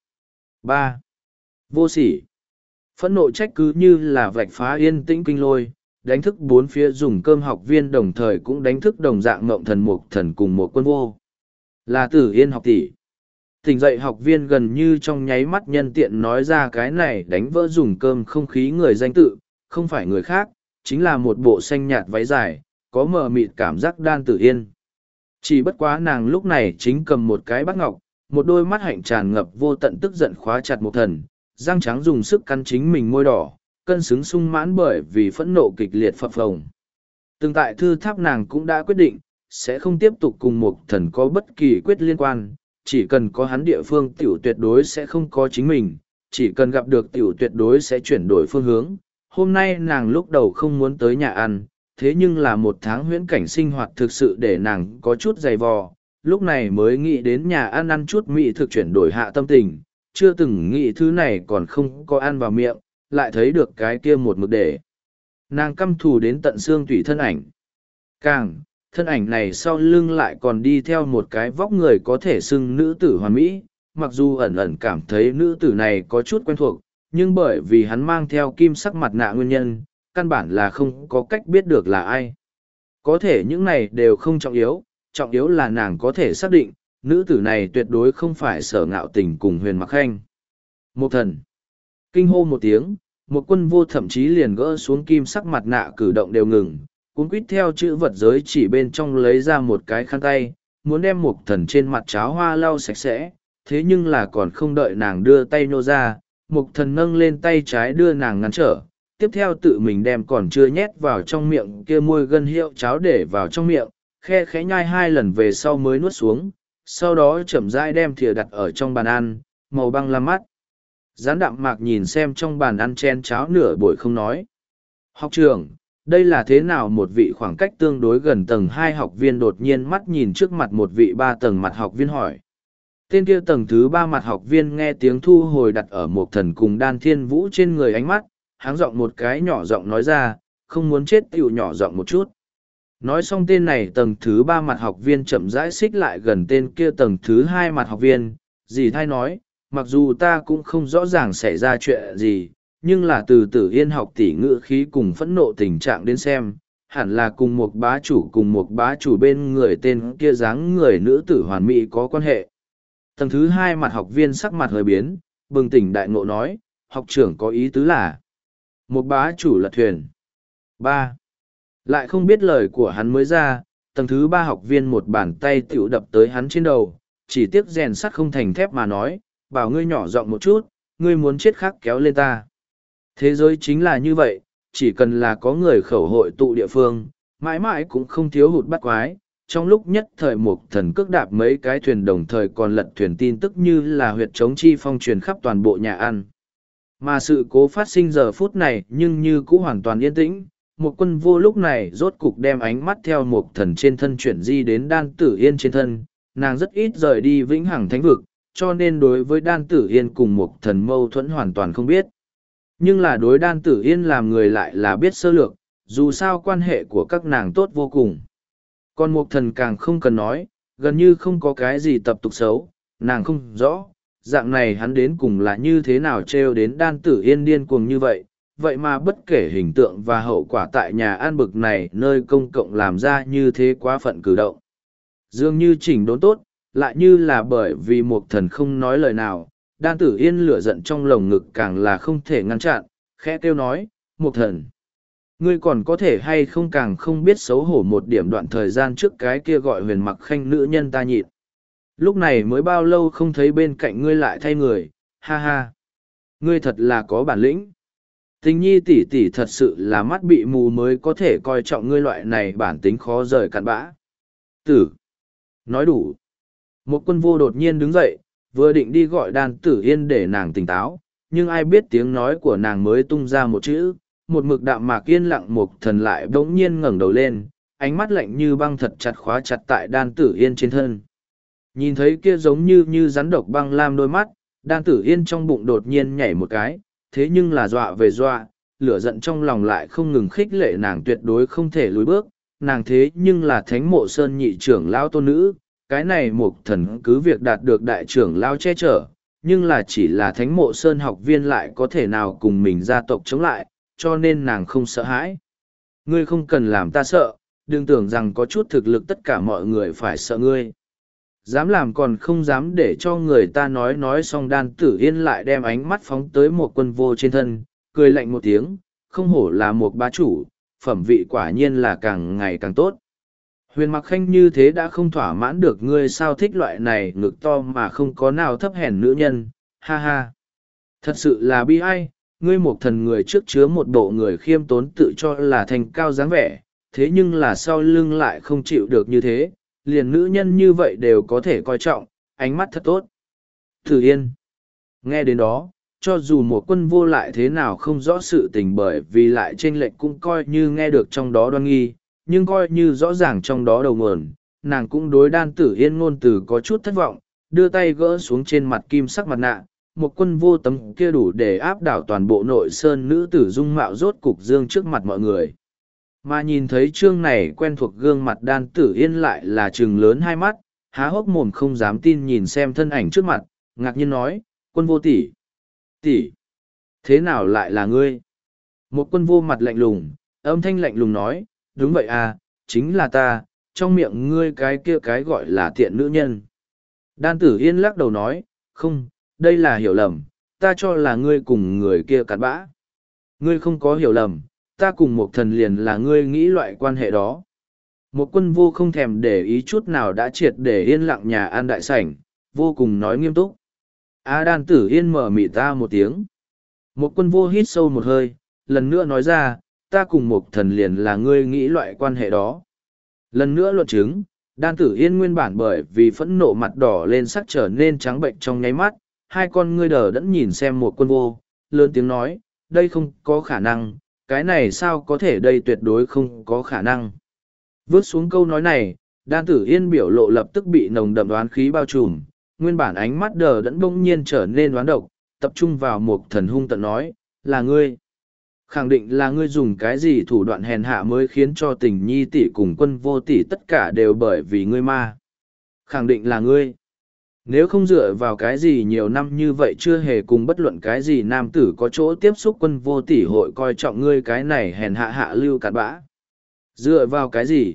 ba. Vô sỉ. Phẫn nộ trách cứ như là vạch phá yên tĩnh kinh lôi, đánh thức bốn phía dùng cơm học viên đồng thời cũng đánh thức đồng dạng ngộng thần Mục Thần cùng một Quân Vô. Là Tử Yên học tỷ. Tỉnh dậy học viên gần như trong nháy mắt nhân tiện nói ra cái này đánh vỡ dùng cơm không khí người danh tự, không phải người khác, chính là một bộ xanh nhạt váy dài, có mờ mịt cảm giác Đan Tử Yên. Chỉ bất quá nàng lúc này chính cầm một cái bát ngọc, một đôi mắt hạnh tràn ngập vô tận tức giận khóa chặt Mục Thần, răng trắng dùng sức cắn chính mình môi đỏ, cân xứng sung mãn bởi vì phẫn nộ kịch liệt phập phồng. Từng tại thư tháp nàng cũng đã quyết định, sẽ không tiếp tục cùng Mục Thần có bất kỳ quyết liên quan, chỉ cần có hắn địa phương tiểu tuyệt đối sẽ không có chính mình, chỉ cần gặp được tiểu tuyệt đối sẽ chuyển đổi phương hướng. Hôm nay nàng lúc đầu không muốn tới nhà ăn, thế nhưng là một tháng huyễn cảnh sinh hoạt thực sự để nàng có chút dày vò, lúc này mới nghĩ đến nhà ăn ăn chút mỹ thực chuyển đổi hạ tâm tình, chưa từng nghĩ thứ này còn không có ăn vào miệng, lại thấy được cái kia một mực để. Nàng căm thù đến tận xương tủy thân ảnh. Càng, thân ảnh này sau lưng lại còn đi theo một cái vóc người có thể xưng nữ tử hoàn mỹ, mặc dù ẩn ẩn cảm thấy nữ tử này có chút quen thuộc, nhưng bởi vì hắn mang theo kim sắc mặt nạ nguyên nhân, căn bản là không có cách biết được là ai. Có thể những này đều không trọng yếu, trọng yếu là nàng có thể xác định, nữ tử này tuyệt đối không phải Sở Ngạo Tình cùng Huyền Mặc Khanh. Một thần. Kinh hô một tiếng, một Quân Vô thậm chí liền gỡ xuống kim sắc mặt nạ cử động đều ngừng, cuốn quýt theo chữ vật giới chỉ bên trong lấy ra một cái khăn tay, muốn đem một thần trên mặt cháo hoa lau sạch sẽ, thế nhưng là còn không đợi nàng đưa tay nô ra, một thần nâng lên tay trái đưa nàng ngăn trở, tiếp theo tự mình đem còn chưa nhét vào trong miệng kia môi gân hiệu cháo để vào trong miệng, khe khẽ nhai hai lần về sau mới nuốt xuống, sau đó chậm rãi đem thìa đặt ở trong bàn ăn, màu băng lam mắt. Gián đạm mạc nhìn xem trong bàn ăn chen cháo nửa buổi không nói. Học trưởng, đây là thế nào? Một vị khoảng cách tương đối gần tầng hai học viên đột nhiên mắt nhìn trước mặt một vị ba tầng mặt học viên hỏi. Tên kia tầng thứ ba mặt học viên nghe tiếng thu hồi đặt ở một thần cùng đan thiên vũ trên người ánh mắt, háng giọng một cái nhỏ giọng nói ra, không muốn chết tiểu nhỏ giọng một chút. Nói xong tên này tầng thứ ba mặt học viên chậm rãi xích lại gần tên kia tầng thứ hai mặt học viên, dì thay nói, mặc dù ta cũng không rõ ràng xảy ra chuyện gì, nhưng là từ Tử Yên học tỷ ngữ khí cùng phẫn nộ tình trạng đến xem, hẳn là cùng một bá chủ cùng một bá chủ bên người tên kia dáng người nữ tử hoàn mỹ có quan hệ. Tầng thứ hai mặt học viên sắc mặt hơi biến, bừng tỉnh đại ngộ nói, học trưởng có ý tứ là một bá chủ lật thuyền. Ba. Lại không biết lời của hắn mới ra, tầng thứ ba học viên một bàn tay tiểu đập tới hắn trên đầu, chỉ tiếc rèn sắt không thành thép mà nói, bảo ngươi nhỏ giọng một chút, ngươi muốn chết khác kéo lên ta. Thế giới chính là như vậy, chỉ cần là có người khẩu hội tụ địa phương, mãi mãi cũng không thiếu hụt bắt quái. Trong lúc nhất thời một thần cước đạp mấy cái thuyền đồng thời còn lật thuyền tin tức như là huyệt chống chi phong truyền khắp toàn bộ nhà ăn. Mà sự cố phát sinh giờ phút này nhưng như cũ hoàn toàn yên tĩnh, một quân vô lúc này rốt cục đem ánh mắt theo một thần trên thân chuyển di đến đan tử yên trên thân, nàng rất ít rời đi vĩnh hằng thánh vực, cho nên đối với đan tử yên cùng một thần mâu thuẫn hoàn toàn không biết. Nhưng là đối đan tử yên làm người lại là biết sơ lược, dù sao quan hệ của các nàng tốt vô cùng. Còn một thần càng không cần nói, gần như không có cái gì tập tục xấu, nàng không rõ, dạng này hắn đến cùng là như thế nào trêu đến đan tử yên điên cuồng như vậy, vậy mà bất kể hình tượng và hậu quả tại nhà an bực này nơi công cộng làm ra như thế quá phận cử động. Dường như chỉnh đốn tốt, lại như là bởi vì một thần không nói lời nào, đan tử yên lửa giận trong lồng ngực càng là không thể ngăn chặn, khẽ kêu nói, một thần. Ngươi còn có thể hay không càng không biết xấu hổ một điểm đoạn thời gian trước cái kia gọi huyền mặc khanh nữ nhân ta nhịn. Lúc này mới bao lâu không thấy bên cạnh ngươi lại thay người, ha ha. Ngươi thật là có bản lĩnh. Tình nhi tỷ tỷ thật sự là mắt bị mù mới có thể coi trọng ngươi loại này bản tính khó rời cặn bã. Tử. Nói đủ. Một quân vô đột nhiên đứng dậy, vừa định đi gọi đan tử yên để nàng tỉnh táo, nhưng ai biết tiếng nói của nàng mới tung ra một chữ, một mực đạm mạc yên lặng một thần lại bỗng nhiên ngẩng đầu lên, ánh mắt lạnh như băng thật chặt khóa chặt tại đan tử yên trên thân. Nhìn thấy kia giống như như rắn độc băng lam đôi mắt, đan tử yên trong bụng đột nhiên nhảy một cái, thế nhưng là dọa về dọa, lửa giận trong lòng lại không ngừng khích lệ nàng tuyệt đối không thể lùi bước, nàng thế nhưng là thánh mộ sơn nhị trưởng lao tôn nữ, cái này một thần cứ việc đạt được đại trưởng lao che chở, nhưng là chỉ là thánh mộ sơn học viên lại có thể nào cùng mình gia tộc chống lại, cho nên nàng không sợ hãi. Ngươi không cần làm ta sợ, đừng tưởng rằng có chút thực lực tất cả mọi người phải sợ ngươi. Dám làm còn không dám để cho người ta nói nói xong đan tử yên lại đem ánh mắt phóng tới một quân vô trên thân, cười lạnh một tiếng, không hổ là một bá chủ, phẩm vị quả nhiên là càng ngày càng tốt. Huyền mặc khanh như thế đã không thỏa mãn được ngươi sao thích loại này ngực to mà không có nào thấp hèn nữ nhân, ha ha. Thật sự là bi ai, ngươi một thần người trước chứa một bộ người khiêm tốn tự cho là thành cao dáng vẻ, thế nhưng là sau lưng lại không chịu được như thế, liền nữ nhân như vậy đều có thể coi trọng, ánh mắt thật tốt. Tử Yên. Nghe đến đó, cho dù một quân vô lại thế nào không rõ sự tình bởi vì lại chênh lệch cũng coi như nghe được trong đó đoan nghi, nhưng coi như rõ ràng trong đó đầu nguồn, nàng cũng đối đan Tử Yên ngôn từ có chút thất vọng, đưa tay gỡ xuống trên mặt kim sắc mặt nạ, một quân vô tấm kia đủ để áp đảo toàn bộ nội sơn nữ tử dung mạo rốt cục dương trước mặt mọi người. Mà nhìn thấy chương này quen thuộc gương mặt đan Tử Yên lại là trừng lớn hai mắt, há hốc mồm không dám tin nhìn xem thân ảnh trước mặt, ngạc nhiên nói, quân vô tỷ, tỷ, thế nào lại là ngươi? Một quân vô mặt lạnh lùng, âm thanh lạnh lùng nói, đúng vậy à, chính là ta, trong miệng ngươi cái kia cái gọi là tiện nữ nhân. Đan Tử Yên lắc đầu nói, không, đây là hiểu lầm, ta cho là ngươi cùng người kia cặn bã. Ngươi không có hiểu lầm, ta cùng một thần liền là ngươi nghĩ loại quan hệ đó. Một quân vô không thèm để ý chút nào đã triệt để yên lặng nhà an đại sảnh, vô cùng nói nghiêm túc. A Đan Tử Yên mở mị ta một tiếng. Một quân vô hít sâu một hơi, lần nữa nói ra, ta cùng một thần liền là ngươi nghĩ loại quan hệ đó. Lần nữa luận chứng, đan tử yên nguyên bản bởi vì phẫn nộ mặt đỏ lên sắc trở nên trắng bệnh trong nháy mắt, hai con ngươi đờ đẫn nhìn xem một quân vô, lớn tiếng nói, đây không có khả năng, cái này sao có thể đây tuyệt đối không có khả năng. Vớt xuống câu nói này, đan tử yên biểu lộ lập tức bị nồng đậm đoán khí bao trùm, nguyên bản ánh mắt đờ đẫn bỗng nhiên trở nên đoán độc, tập trung vào một thần hung tận nói, là ngươi. Khẳng định là ngươi dùng cái gì thủ đoạn hèn hạ mới khiến cho tình nhi tỷ cùng quân vô tỷ tất cả đều bởi vì ngươi ma. Khẳng định là ngươi. Nếu không dựa vào cái gì nhiều năm như vậy chưa hề cùng bất luận cái gì nam tử có chỗ tiếp xúc quân vô tỷ hội coi trọng ngươi cái này hèn hạ hạ lưu cặn bã. Dựa vào cái gì?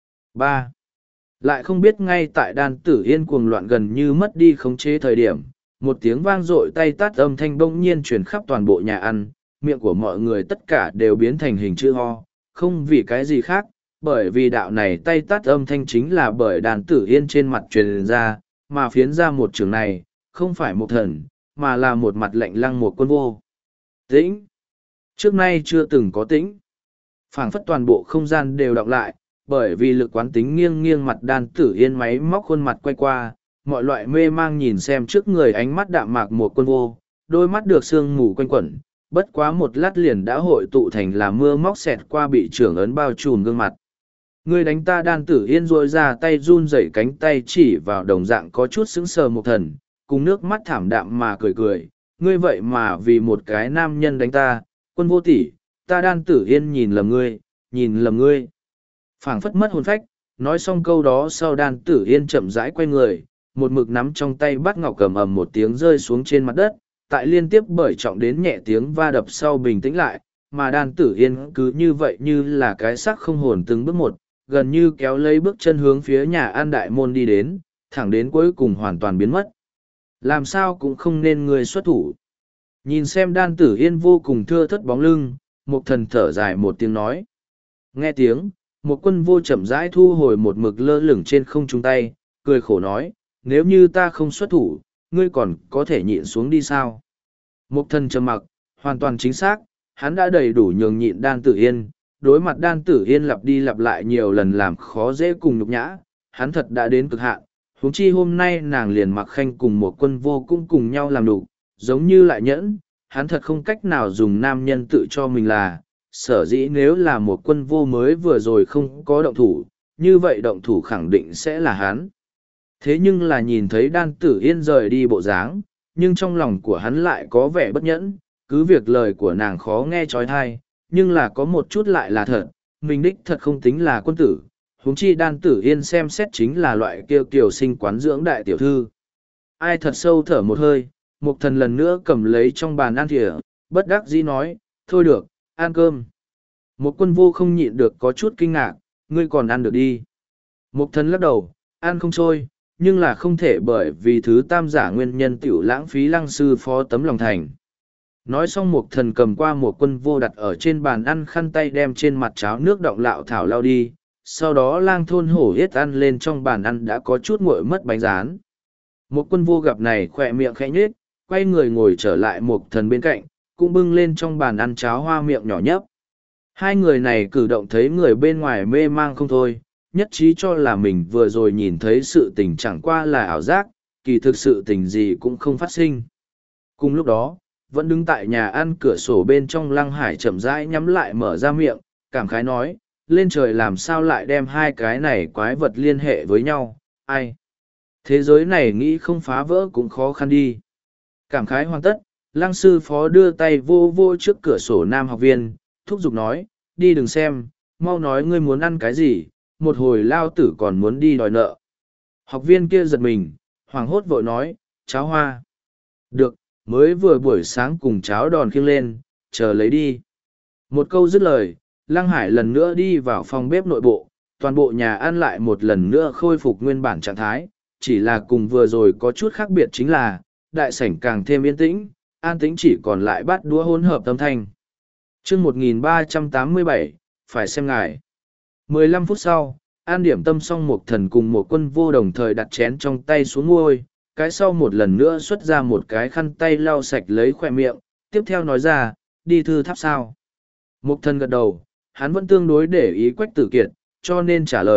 Ba. Lại không biết ngay tại đan tử yên cuồng loạn gần như mất đi khống chế thời điểm, một tiếng vang dội tay tát âm thanh bỗng nhiên truyền khắp toàn bộ nhà ăn, miệng của mọi người tất cả đều biến thành hình chữ ho, không vì cái gì khác, bởi vì đạo này tay tát âm thanh chính là bởi đàn tử yên trên mặt truyền ra, mà phiến ra một trường này, không phải một thần, mà là một mặt lạnh lăng một quân vô. Tĩnh! Trước nay chưa từng có tĩnh. Phảng phất toàn bộ không gian đều đọc lại, bởi vì lực quán tính nghiêng nghiêng mặt đàn tử yên máy móc khuôn mặt quay qua, mọi loại mê mang nhìn xem trước người ánh mắt đạm mạc một quân vô, đôi mắt được sương mù quanh quẩn, bất quá một lát liền đã hội tụ thành là mưa móc xẹt qua bị trưởng ấn bao trùm gương mặt. Ngươi đánh ta đan tử yên rôi ra tay run rẩy cánh tay chỉ vào đồng dạng có chút sững sờ một thần, cùng nước mắt thảm đạm mà cười cười, ngươi vậy mà vì một cái nam nhân đánh ta, quân vô tỷ, ta đan tử yên nhìn lầm ngươi, nhìn lầm ngươi. Phảng phất mất hồn phách, nói xong câu đó sau đan tử yên chậm rãi quay người, một mực nắm trong tay bắt ngọc cầm ầm một tiếng rơi xuống trên mặt đất, tại liên tiếp bởi trọng đến nhẹ tiếng va đập sau bình tĩnh lại, mà đan tử yên cứ như vậy như là cái xác không hồn từng bước một, gần như kéo lấy bước chân hướng phía nhà an đại môn đi đến, thẳng đến cuối cùng hoàn toàn biến mất. Làm sao cũng không nên người xuất thủ. Nhìn xem đan tử yên vô cùng thưa thất bóng lưng, một thần thở dài một tiếng nói. Nghe tiếng, một quân vô chậm rãi thu hồi một mực lơ lửng trên không trung tay, cười khổ nói, nếu như ta không xuất thủ, ngươi còn có thể nhịn xuống đi sao? Mục thần trầm mặc, hoàn toàn chính xác, hắn đã đầy đủ nhường nhịn đan tử yên, đối mặt đan tử yên lặp đi lặp lại nhiều lần làm khó dễ cùng nhục nhã, hắn thật đã đến cực hạn, huống chi hôm nay nàng liền mặc khanh cùng một quân vô cung cùng nhau làm đủ, giống như lại nhẫn, hắn thật không cách nào dùng nam nhân tự cho mình là, sở dĩ nếu là một quân vô mới vừa rồi không có động thủ, như vậy động thủ khẳng định sẽ là hắn. Thế nhưng là nhìn thấy đan tử yên rời đi bộ dáng, nhưng trong lòng của hắn lại có vẻ bất nhẫn, cứ việc lời của nàng khó nghe trói thai, nhưng là có một chút lại là thật, mình đích thật không tính là quân tử, huống chi đan tử yên xem xét chính là loại kêu kiều sinh quán dưỡng đại tiểu thư. Ai thật sâu thở một hơi, mục thần lần nữa cầm lấy trong bàn ăn thìa, bất đắc dĩ nói, thôi được, ăn cơm. Một quân vô không nhịn được có chút kinh ngạc, ngươi còn ăn được đi. Mục thần lắc đầu, ăn không trôi, nhưng là không thể bởi vì thứ tam giả nguyên nhân tiểu lãng phí lăng sư phó tấm lòng thành. Nói xong một thần cầm qua một quân vô đặt ở trên bàn ăn khăn tay đem trên mặt cháo nước đọng lạo thảo lao đi, sau đó lang thôn hổ hết ăn lên trong bàn ăn đã có chút nguội mất bánh rán. Một quân vô gặp này khỏe miệng khẽ nhếch, quay người ngồi trở lại một thần bên cạnh, cũng bưng lên trong bàn ăn cháo hoa miệng nhỏ nhấp. Hai người này cử động thấy người bên ngoài mê mang không thôi, nhất trí cho là mình vừa rồi nhìn thấy sự tình chẳng qua là ảo giác, kỳ thực sự tình gì cũng không phát sinh. Cùng lúc đó, vẫn đứng tại nhà ăn cửa sổ bên trong Lăng Hải chậm rãi nhắm lại mở ra miệng, cảm khái nói, lên trời làm sao lại đem hai cái này quái vật liên hệ với nhau, ai? Thế giới này nghĩ không phá vỡ cũng khó khăn đi. Cảm khái hoàn tất, Lăng sư phó đưa tay vô vô trước cửa sổ nam học viên, thúc giục nói, đi đừng xem, mau nói ngươi muốn ăn cái gì, một hồi lao tử còn muốn đi đòi nợ. Học viên kia giật mình, hoảng hốt vội nói, cháo hoa. Được, mới vừa buổi sáng cùng cháo đòn khiêng lên, chờ lấy đi. Một câu dứt lời, Lăng Hải lần nữa đi vào phòng bếp nội bộ, toàn bộ nhà ăn lại một lần nữa khôi phục nguyên bản trạng thái, chỉ là cùng vừa rồi có chút khác biệt chính là, đại sảnh càng thêm yên tĩnh, an tĩnh chỉ còn lại bát đũa hỗn hợp âm thanh. Chương một nghìn ba trăm tám mươi bảy, phải xem ngài. mười lăm phút sau, an điểm tâm xong một thần cùng một quân vô đồng thời đặt chén trong tay xuống ngôi, cái sau một lần nữa xuất ra một cái khăn tay lau sạch lấy khỏe miệng, tiếp theo nói ra, đi thư tháp sao. Một thần gật đầu, hắn vẫn tương đối để ý Quách Tử Kiệt, cho nên trả lời,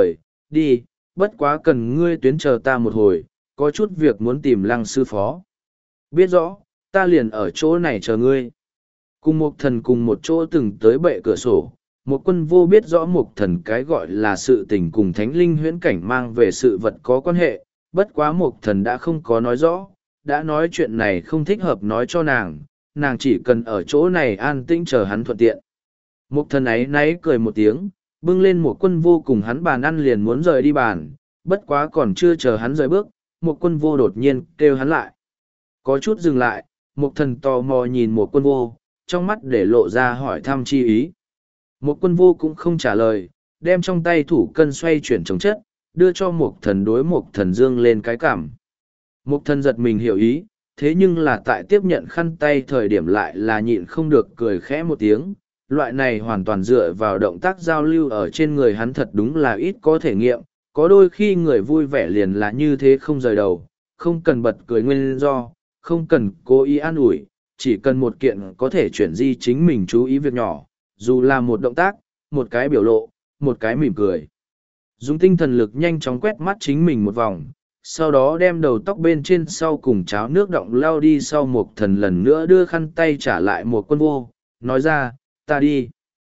đi, bất quá cần ngươi tuyến chờ ta một hồi, có chút việc muốn tìm lăng sư phó. Biết rõ, ta liền ở chỗ này chờ ngươi. Cùng một thần cùng một chỗ từng tới bệ cửa sổ, một quân vô biết rõ một thần cái gọi là sự tình cùng thánh linh huyễn cảnh mang về sự vật có quan hệ, bất quá một thần đã không có nói rõ, đã nói chuyện này không thích hợp nói cho nàng, nàng chỉ cần ở chỗ này an tĩnh chờ hắn thuận tiện. Một thần ấy náy cười một tiếng, bưng lên một quân vô cùng hắn bàn ăn liền muốn rời đi bàn, bất quá còn chưa chờ hắn rời bước, một quân vô đột nhiên kêu hắn lại. Có chút dừng lại, một thần tò mò nhìn một quân vô, trong mắt để lộ ra hỏi thăm chi ý. Một quân vô cũng không trả lời, đem trong tay thủ cân xoay chuyển chống chất, đưa cho một thần đối một thần dương lên cái cảm. Một thần giật mình hiểu ý, thế nhưng là tại tiếp nhận khăn tay thời điểm lại là nhịn không được cười khẽ một tiếng. Loại này hoàn toàn dựa vào động tác giao lưu ở trên người hắn thật đúng là ít có thể nghiệm, có đôi khi người vui vẻ liền là như thế không rời đầu, không cần bật cười nguyên do, không cần cố ý an ủi, chỉ cần một kiện có thể chuyển di chính mình chú ý việc nhỏ, dù là một động tác, một cái biểu lộ, một cái mỉm cười. Dùng tinh thần lực nhanh chóng quét mắt chính mình một vòng, sau đó đem đầu tóc bên trên sau cùng cháo nước động lao đi sau một thần lần nữa đưa khăn tay trả lại một quân vô, nói ra, ta đi.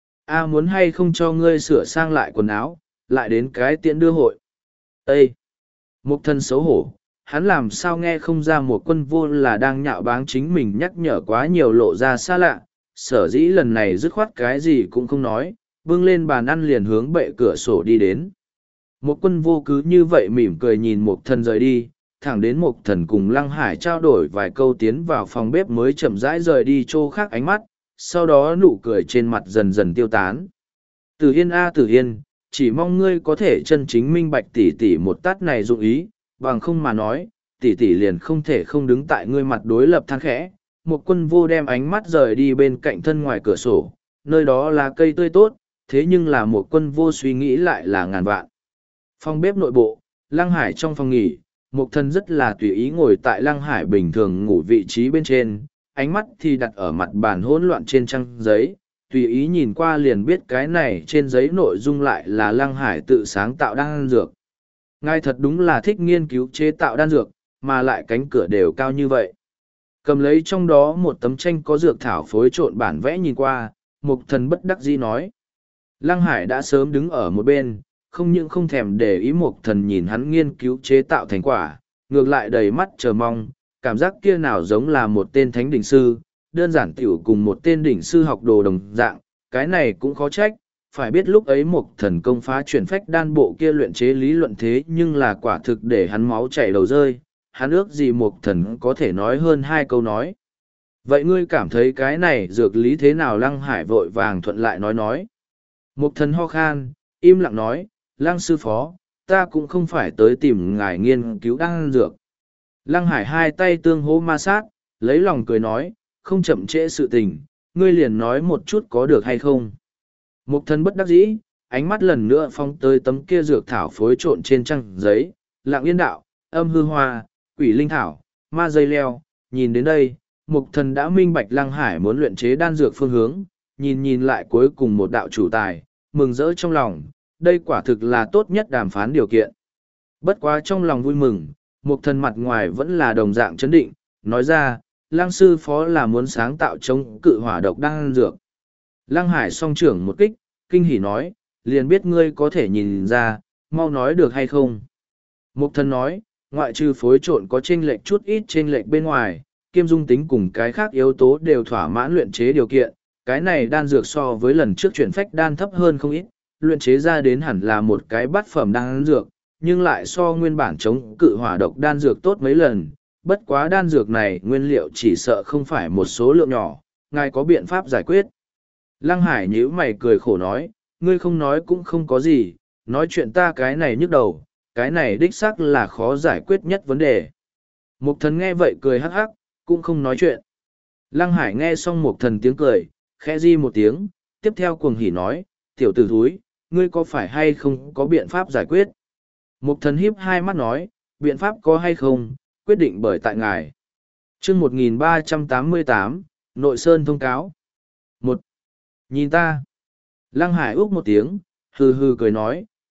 A muốn hay không cho ngươi sửa sang lại quần áo, lại đến cái tiễn đưa hội. Ê! Một thần xấu hổ, hắn làm sao nghe không ra một quân vô là đang nhạo báng chính mình nhắc nhở quá nhiều lộ ra xa lạ, sở dĩ lần này dứt khoát cái gì cũng không nói, bưng lên bàn ăn liền hướng bệ cửa sổ đi đến. Một quân vô cứ như vậy mỉm cười nhìn một thần rời đi, thẳng đến một thần cùng Lăng Hải trao đổi vài câu tiến vào phòng bếp mới chậm rãi rời đi chỗ khác ánh mắt, sau đó nụ cười trên mặt dần dần tiêu tán. Tử Yên a Tử Yên, chỉ mong ngươi có thể chân chính minh bạch tỷ tỷ một tát này dụng ý, bằng không mà nói, tỷ tỷ liền không thể không đứng tại ngươi mặt đối lập than khẽ. Một quân vô đem ánh mắt rời đi bên cạnh thân ngoài cửa sổ, nơi đó là cây tươi tốt, thế nhưng là một quân vô suy nghĩ lại là ngàn vạn. Phòng bếp nội bộ, Lăng Hải trong phòng nghỉ, một thân rất là tùy ý ngồi tại Lăng Hải bình thường ngủ vị trí bên trên, ánh mắt thì đặt ở mặt bàn hỗn loạn trên trang giấy, tùy ý nhìn qua liền biết cái này trên giấy nội dung lại là Lăng Hải tự sáng tạo đan dược. Ngài thật đúng là thích nghiên cứu chế tạo đan dược, mà lại cánh cửa đều cao như vậy. Cầm lấy trong đó một tấm tranh có dược thảo phối trộn bản vẽ nhìn qua, mục thần bất đắc dĩ nói. Lăng Hải đã sớm đứng ở một bên, không những không thèm để ý mục thần nhìn hắn nghiên cứu chế tạo thành quả, ngược lại đầy mắt chờ mong, cảm giác kia nào giống là một tên thánh đỉnh sư, đơn giản tiểu cùng một tên đỉnh sư học đồ đồng dạng, cái này cũng khó trách, phải biết lúc ấy mục thần công phá chuyển phách đan bộ kia luyện chế lý luận thế nhưng là quả thực để hắn máu chảy đầu rơi, hắn ước gì mục thần có thể nói hơn hai câu nói. Vậy ngươi cảm thấy cái này dược lý thế nào? Lăng Hải vội vàng thuận lại nói nói. Mục thần ho khan, im lặng nói, Lăng sư phó, ta cũng không phải tới tìm ngài nghiên cứu đan dược. Lăng Hải hai tay tương hỗ ma sát, lấy lòng cười nói, không chậm trễ sự tình, ngươi liền nói một chút có được hay không. Mục thần bất đắc dĩ, ánh mắt lần nữa phong tới tấm kia dược thảo phối trộn trên trang giấy, lạng yên đạo, âm hư hoa, quỷ linh thảo, ma dây leo, nhìn đến đây, mục thần đã minh bạch Lăng Hải muốn luyện chế đan dược phương hướng, nhìn nhìn lại cuối cùng một đạo chủ tài, mừng rỡ trong lòng, đây quả thực là tốt nhất đàm phán điều kiện. Bất quá trong lòng vui mừng, mục thần mặt ngoài vẫn là đồng dạng chấn định, nói ra, Lăng sư phó là muốn sáng tạo chống cự hỏa độc đan dược. Lăng Hải song trưởng một kích, kinh hỉ nói, liền biết ngươi có thể nhìn ra, mau nói được hay không. Mục thần nói, ngoại trừ phối trộn có chênh lệch chút ít chênh lệch bên ngoài, kiêm dung tính cùng cái khác yếu tố đều thỏa mãn luyện chế điều kiện, cái này đan dược so với lần trước chuyển phách đan thấp hơn không ít, luyện chế ra đến hẳn là một cái bát phẩm đan dược, nhưng lại so nguyên bản chống cự hỏa độc đan dược tốt mấy lần, bất quá đan dược này nguyên liệu chỉ sợ không phải một số lượng nhỏ, ngài có biện pháp giải quyết. Lăng Hải nhíu mày cười khổ nói, ngươi không nói cũng không có gì, nói chuyện ta cái này nhức đầu, cái này đích xác là khó giải quyết nhất vấn đề. Mục thần nghe vậy cười hắc hắc, cũng không nói chuyện. Lăng Hải nghe xong mục thần tiếng cười, khẽ di một tiếng, tiếp theo cuồng hỉ nói, tiểu tử thúi, ngươi có phải hay không có biện pháp giải quyết? Mục thần híp hai mắt nói, biện pháp có hay không, quyết định bởi tại ngài. chương một nghìn ba trăm tám mươi tám, Nội Sơn thông cáo. Một, nhìn ta. Lăng Hải úc một tiếng, hừ hừ cười nói,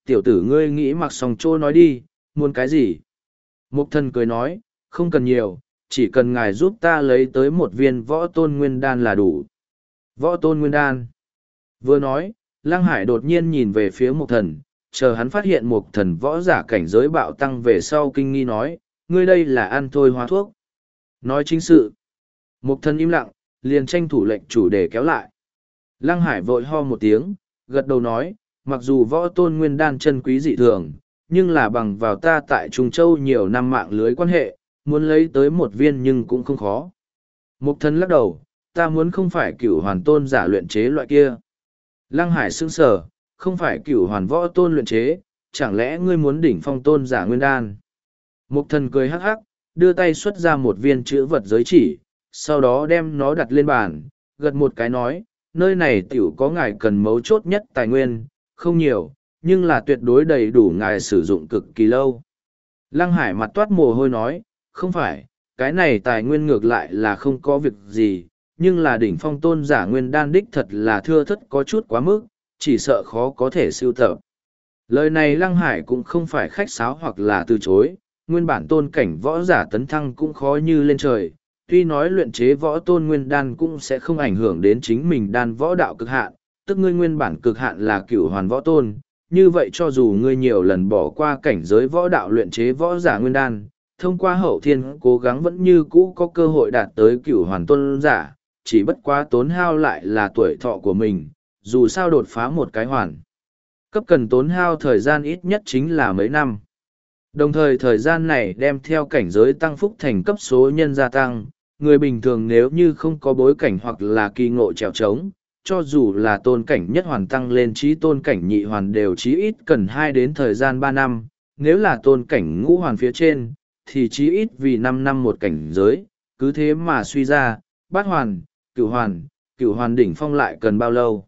tiểu tử ngươi nghĩ mặc xong chỗ nói đi, muốn cái gì? Mục thần cười nói, không cần nhiều, chỉ cần ngài giúp ta lấy tới một viên võ tôn nguyên đan là đủ. Võ tôn nguyên đan. Vừa nói, Lăng Hải đột nhiên nhìn về phía mục thần, chờ hắn phát hiện mục thần võ giả cảnh giới bạo tăng về sau kinh nghi nói, ngươi đây là ăn thôi hóa thuốc. Nói chính sự. Mục thần im lặng, liền tranh thủ lệnh chủ đề kéo lại. Lăng Hải vội ho một tiếng, gật đầu nói, mặc dù võ tôn nguyên đan chân quý dị thường, nhưng là bằng vào ta tại Trung Châu nhiều năm mạng lưới quan hệ, muốn lấy tới một viên nhưng cũng không khó. Mục thần lắc đầu, ta muốn không phải cửu hoàn tôn giả luyện chế loại kia. Lăng Hải sững sờ, không phải cửu hoàn võ tôn luyện chế, chẳng lẽ ngươi muốn đỉnh phong tôn giả nguyên đan? Mục thần cười hắc hắc, đưa tay xuất ra một viên chữ vật giới chỉ, sau đó đem nó đặt lên bàn, gật một cái nói, nơi này tiểu có ngài cần mấu chốt nhất tài nguyên, không nhiều, nhưng là tuyệt đối đầy đủ ngài sử dụng cực kỳ lâu. Lăng Hải mặt toát mồ hôi nói, không phải, cái này tài nguyên ngược lại là không có việc gì, nhưng là đỉnh phong tôn giả nguyên đan đích thật là thưa thất có chút quá mức, chỉ sợ khó có thể siêu tập. Lời này Lăng Hải cũng không phải khách sáo hoặc là từ chối, nguyên bản tôn cảnh võ giả tấn thăng cũng khó như lên trời, tuy nói luyện chế võ tôn nguyên đan cũng sẽ không ảnh hưởng đến chính mình đan võ đạo cực hạn, tức ngươi nguyên bản cực hạn là cửu hoàn võ tôn, như vậy cho dù ngươi nhiều lần bỏ qua cảnh giới võ đạo luyện chế võ giả nguyên đan, thông qua hậu thiên cố gắng vẫn như cũ có cơ hội đạt tới cửu hoàn tôn giả, chỉ bất quá tốn hao lại là tuổi thọ của mình, dù sao đột phá một cái hoàn. Cấp cần tốn hao thời gian ít nhất chính là mấy năm. Đồng thời thời gian này đem theo cảnh giới tăng phúc thành cấp số nhân gia tăng, người bình thường nếu như không có bối cảnh hoặc là kỳ ngộ trèo trống, cho dù là tôn cảnh nhất hoàn tăng lên trí tôn cảnh nhị hoàn đều chí ít cần hai đến thời gian ba năm, nếu là tôn cảnh ngũ hoàn phía trên, thì chí ít vì năm năm một cảnh giới, cứ thế mà suy ra, bát hoàn, cửu hoàn, cửu hoàn đỉnh phong lại cần bao lâu.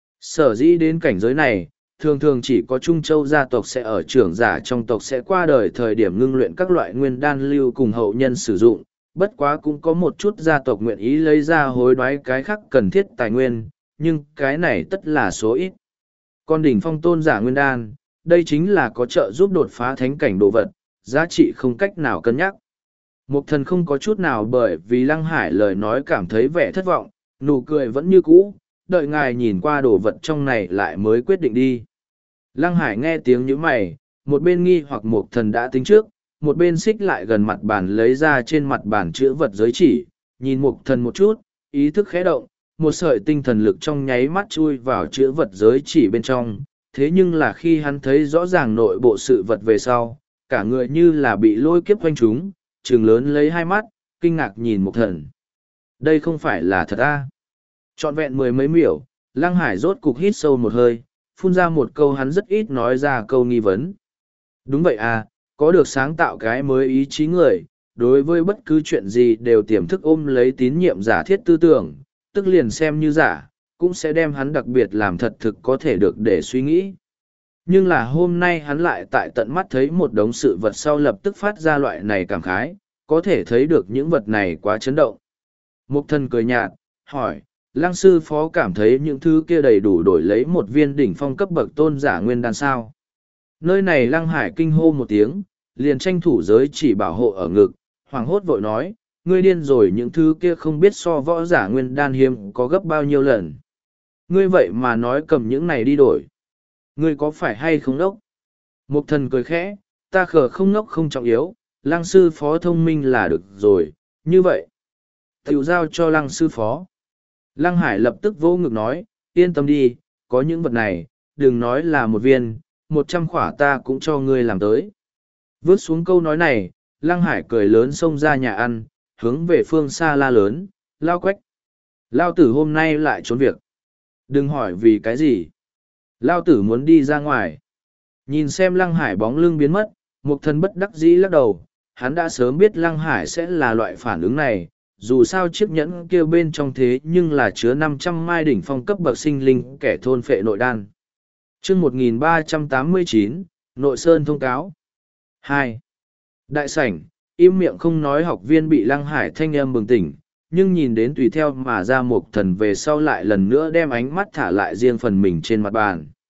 Sở dĩ đến cảnh giới này, thường thường chỉ có Trung Châu gia tộc sẽ ở trưởng giả trong tộc sẽ qua đời thời điểm ngưng luyện các loại nguyên đan lưu cùng hậu nhân sử dụng, bất quá cũng có một chút gia tộc nguyện ý lấy ra hối đoái cái khác cần thiết tài nguyên, nhưng cái này tất là số ít. Con đỉnh phong tôn giả nguyên đan, đây chính là có trợ giúp đột phá thánh cảnh đồ vật, giá trị không cách nào cân nhắc. Mục thần không có chút nào bởi vì Lăng Hải lời nói cảm thấy vẻ thất vọng, nụ cười vẫn như cũ, đợi ngài nhìn qua đồ vật trong này lại mới quyết định đi. Lăng Hải nghe tiếng nhíu mày, một bên nghi hoặc mục thần đã tính trước, một bên xích lại gần mặt bàn lấy ra trên mặt bàn chữ vật giới chỉ, nhìn mục thần một chút, ý thức khẽ động, một sợi tinh thần lực trong nháy mắt chui vào chữ vật giới chỉ bên trong, thế nhưng là khi hắn thấy rõ ràng nội bộ sự vật về sau, cả người như là bị lôi kiếp quanh chúng, trừng lớn lấy hai mắt, kinh ngạc nhìn mục thần. Đây không phải là thật à? Trọn vẹn mười mấy miểu, Lăng Hải rốt cục hít sâu một hơi, phun ra một câu hắn rất ít nói ra câu nghi vấn. Đúng vậy à, có được sáng tạo cái mới ý chí người, đối với bất cứ chuyện gì đều tiềm thức ôm lấy tín nhiệm giả thiết tư tưởng, tức liền xem như giả, cũng sẽ đem hắn đặc biệt làm thật thực có thể được để suy nghĩ. Nhưng là hôm nay hắn lại tại tận mắt thấy một đống sự vật sau lập tức phát ra loại này cảm khái, có thể thấy được những vật này quá chấn động. Mục thần cười nhạt, hỏi, Lăng sư phó cảm thấy những thứ kia đầy đủ đổi lấy một viên đỉnh phong cấp bậc tôn giả nguyên đan sao. Nơi này Lăng Hải kinh hô một tiếng, liền tranh thủ giới chỉ bảo hộ ở ngực, hoàng hốt vội nói, ngươi điên rồi, những thứ kia không biết so võ giả nguyên đan hiếm có gấp bao nhiêu lần. Ngươi vậy mà nói cầm những này đi đổi. Ngươi có phải hay không ngốc? Mục thần cười khẽ, ta khờ không ngốc không trọng yếu, Lăng sư phó thông minh là được rồi, như vậy. Tiểu giao cho Lăng sư phó. Lăng Hải lập tức vô ngực nói, yên tâm đi, có những vật này, đừng nói là một viên, một trăm khỏa ta cũng cho ngươi làm tới. Vớt xuống câu nói này, Lăng Hải cười lớn xông ra nhà ăn, hướng về phương xa la lớn, lao quách. Lao tử hôm nay lại trốn việc. Đừng hỏi vì cái gì. Lao tử muốn đi ra ngoài. Nhìn xem Lăng Hải bóng lưng biến mất, Mục thần bất đắc dĩ lắc đầu, hắn đã sớm biết Lăng Hải sẽ là loại phản ứng này. Dù sao chiếc nhẫn kia bên trong thế nhưng là chứa năm trăm mai đỉnh phong cấp bậc sinh linh kẻ thôn phệ nội đan. chương một nghìn ba trăm tám mươi chín, Nội Sơn thông cáo. hai. Đại sảnh, im miệng không nói học viên bị Lăng Hải thanh âm bừng tỉnh, nhưng nhìn đến tùy theo mà ra Mục thần về sau lại lần nữa đem ánh mắt thả lại riêng phần mình trên mặt bàn.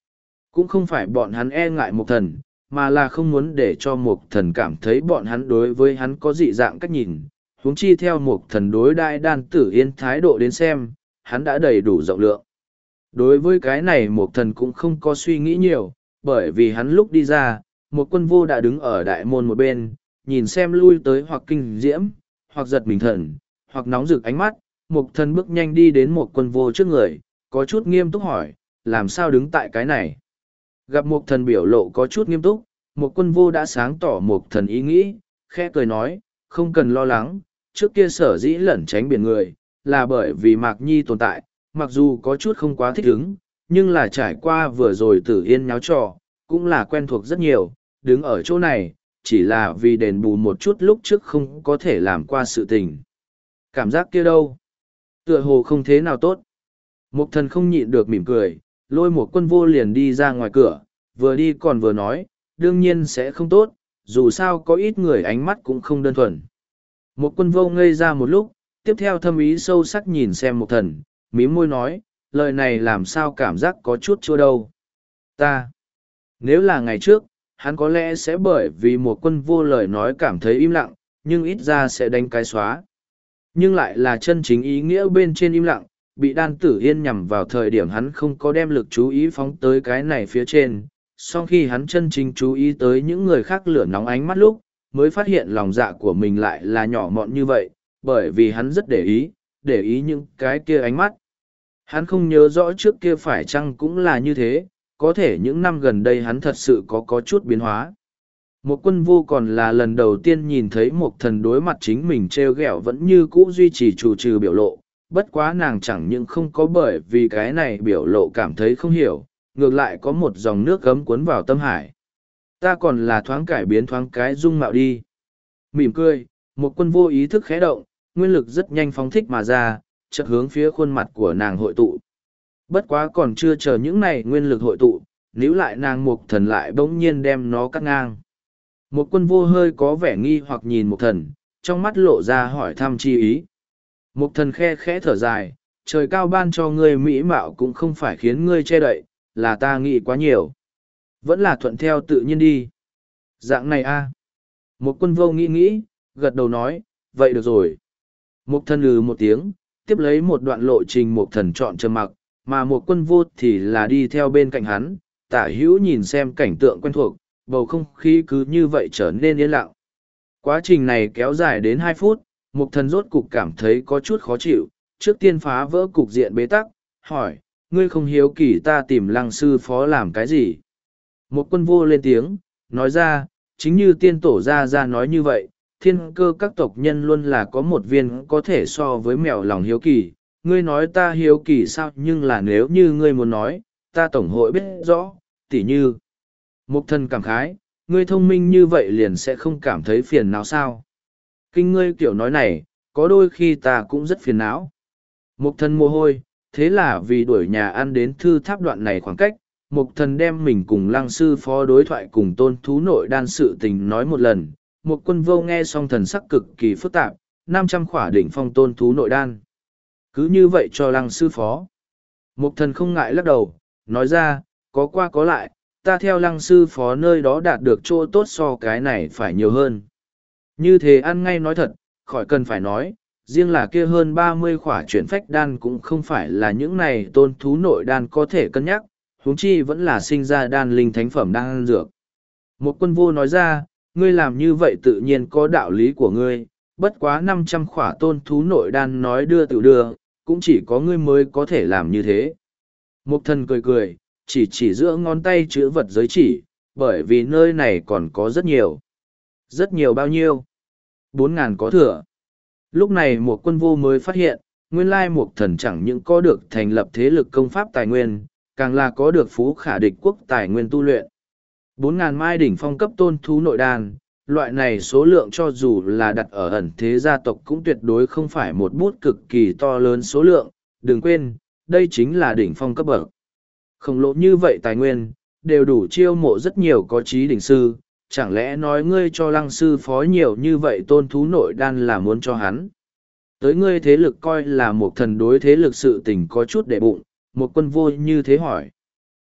Cũng không phải bọn hắn e ngại một thần, mà là không muốn để cho một thần cảm thấy bọn hắn đối với hắn có dị dạng cách nhìn. Huống chi theo một thần đối đại đan tử yên thái độ đến xem, hắn đã đầy đủ rộng lượng. Đối với cái này một thần cũng không có suy nghĩ nhiều, bởi vì hắn lúc đi ra, một quân vô đã đứng ở đại môn một bên, nhìn xem lui tới hoặc kinh diễm, hoặc giật mình thần, hoặc nóng rực ánh mắt. Một thần bước nhanh đi đến một quân vô trước người, có chút nghiêm túc hỏi, làm sao đứng tại cái này? Gặp một thần biểu lộ có chút nghiêm túc, một quân vô đã sáng tỏ một thần ý nghĩ, khẽ cười nói, không cần lo lắng, trước kia sở dĩ lẩn tránh biển người, là bởi vì Mạc Nhi tồn tại, mặc dù có chút không quá thích ứng, nhưng là trải qua vừa rồi tử yên nháo trò, cũng là quen thuộc rất nhiều, đứng ở chỗ này, chỉ là vì đền bù một chút lúc trước không có thể làm qua sự tình. Cảm giác kia đâu? Tựa hồ không thế nào tốt. Một thần không nhịn được mỉm cười, lôi một quân vô liền đi ra ngoài cửa, vừa đi còn vừa nói, đương nhiên sẽ không tốt, dù sao có ít người ánh mắt cũng không đơn thuần. Một quân vô ngây ra một lúc, tiếp theo thâm ý sâu sắc nhìn xem một thần, mím môi nói, lời này làm sao cảm giác có chút chua đâu. Ta, nếu là ngày trước, hắn có lẽ sẽ bởi vì một quân vô lời nói cảm thấy im lặng, nhưng ít ra sẽ đánh cái xóa. Nhưng lại là chân chính ý nghĩa bên trên im lặng, bị đan tử yên nhằm vào thời điểm hắn không có đem lực chú ý phóng tới cái này phía trên. Sau khi hắn chân chính chú ý tới những người khác lửa nóng ánh mắt lúc, mới phát hiện lòng dạ của mình lại là nhỏ mọn như vậy, bởi vì hắn rất để ý, để ý những cái kia ánh mắt. Hắn không nhớ rõ trước kia phải chăng cũng là như thế, có thể những năm gần đây hắn thật sự có có chút biến hóa. Một quân vô còn là lần đầu tiên nhìn thấy một thần đối mặt chính mình treo ghẹo vẫn như cũ duy trì chủ trừ biểu lộ, bất quá nàng chẳng những không có bởi vì cái này biểu lộ cảm thấy không hiểu, ngược lại có một dòng nước gấm cuốn vào tâm hải. Ta còn là thoáng cải biến thoáng cái dung mạo đi. Mỉm cười, một quân vô ý thức khẽ động, nguyên lực rất nhanh phóng thích mà ra, chợt hướng phía khuôn mặt của nàng hội tụ. Bất quá còn chưa chờ những này nguyên lực hội tụ, níu lại nàng một thần lại bỗng nhiên đem nó cắt ngang. Một quân vô hơi có vẻ nghi hoặc nhìn một thần, trong mắt lộ ra hỏi thăm chi ý. Một thần khe khẽ thở dài, trời cao ban cho ngươi mỹ mạo cũng không phải khiến ngươi che đậy, là ta nghĩ quá nhiều. Vẫn là thuận theo tự nhiên đi. Dạng này a. Một quân vô nghĩ nghĩ, gật đầu nói, vậy được rồi. Một thần lừ một tiếng, tiếp lấy một đoạn lộ trình một thần chọn trầm mặc, mà một quân vô thì là đi theo bên cạnh hắn, tả hữu nhìn xem cảnh tượng quen thuộc, bầu không khí cứ như vậy trở nên yên lặng. Quá trình này kéo dài đến hai phút, một thần rốt cục cảm thấy có chút khó chịu, trước tiên phá vỡ cục diện bế tắc, hỏi, ngươi không hiếu kỳ ta tìm lăng sư phó làm cái gì? Một quân vô lên tiếng, nói ra, chính như tiên tổ ra ra nói như vậy, thiên cơ các tộc nhân luôn là có một viên có thể so với mèo lòng hiếu kỳ. Ngươi nói ta hiếu kỳ sao, nhưng là nếu như ngươi muốn nói, ta tổng hội biết rõ, tỉ như. Một thần cảm khái, ngươi thông minh như vậy liền sẽ không cảm thấy phiền não sao? Kinh ngươi kiểu nói này, có đôi khi ta cũng rất phiền não. Một thần mồ hôi, thế là vì đuổi nhà ăn đến thư tháp đoạn này khoảng cách, một thần đem mình cùng lăng sư phó đối thoại cùng tôn thú nội đan sự tình nói một lần. Một quân vô nghe xong thần sắc cực kỳ phức tạp, năm trăm khỏa đỉnh phong tôn thú nội đan. Cứ như vậy cho lăng sư phó. Một thần không ngại lắc đầu, nói ra, có qua có lại, ta theo lăng sư phó nơi đó đạt được chỗ tốt so cái này phải nhiều hơn. Như thế ăn ngay nói thật, khỏi cần phải nói, riêng là kia hơn ba mươi khỏa chuyển phách đan cũng không phải là những này tôn thú nội đan có thể cân nhắc, huống chi vẫn là sinh ra đan linh thánh phẩm đan dược. Một quân vô nói ra, ngươi làm như vậy tự nhiên có đạo lý của ngươi, bất quá năm trăm khỏa tôn thú nội đan nói đưa tự đưa, cũng chỉ có ngươi mới có thể làm như thế. Một thần cười cười, chỉ chỉ giữa ngón tay chữ vật giới chỉ, bởi vì nơi này còn có rất nhiều. Rất nhiều bao nhiêu? Bốn ngàn có thừa. Lúc này một quân vô mới phát hiện, nguyên lai một thần chẳng những có được thành lập thế lực công pháp tài nguyên, càng là có được phú khả địch quốc tài nguyên tu luyện. Bốn ngàn mai đỉnh phong cấp tôn thú nội đan, loại này số lượng cho dù là đặt ở ẩn thế gia tộc cũng tuyệt đối không phải một bút cực kỳ to lớn số lượng, đừng quên, đây chính là đỉnh phong cấp bậc. Khổng lồ như vậy tài nguyên, đều đủ chiêu mộ rất nhiều có trí đỉnh sư, chẳng lẽ nói ngươi cho lăng sư phó nhiều như vậy tôn thú nội đan là muốn cho hắn. Tới ngươi thế lực coi là một thần đối thế lực sự tình có chút để bụng, một quân vô như thế hỏi.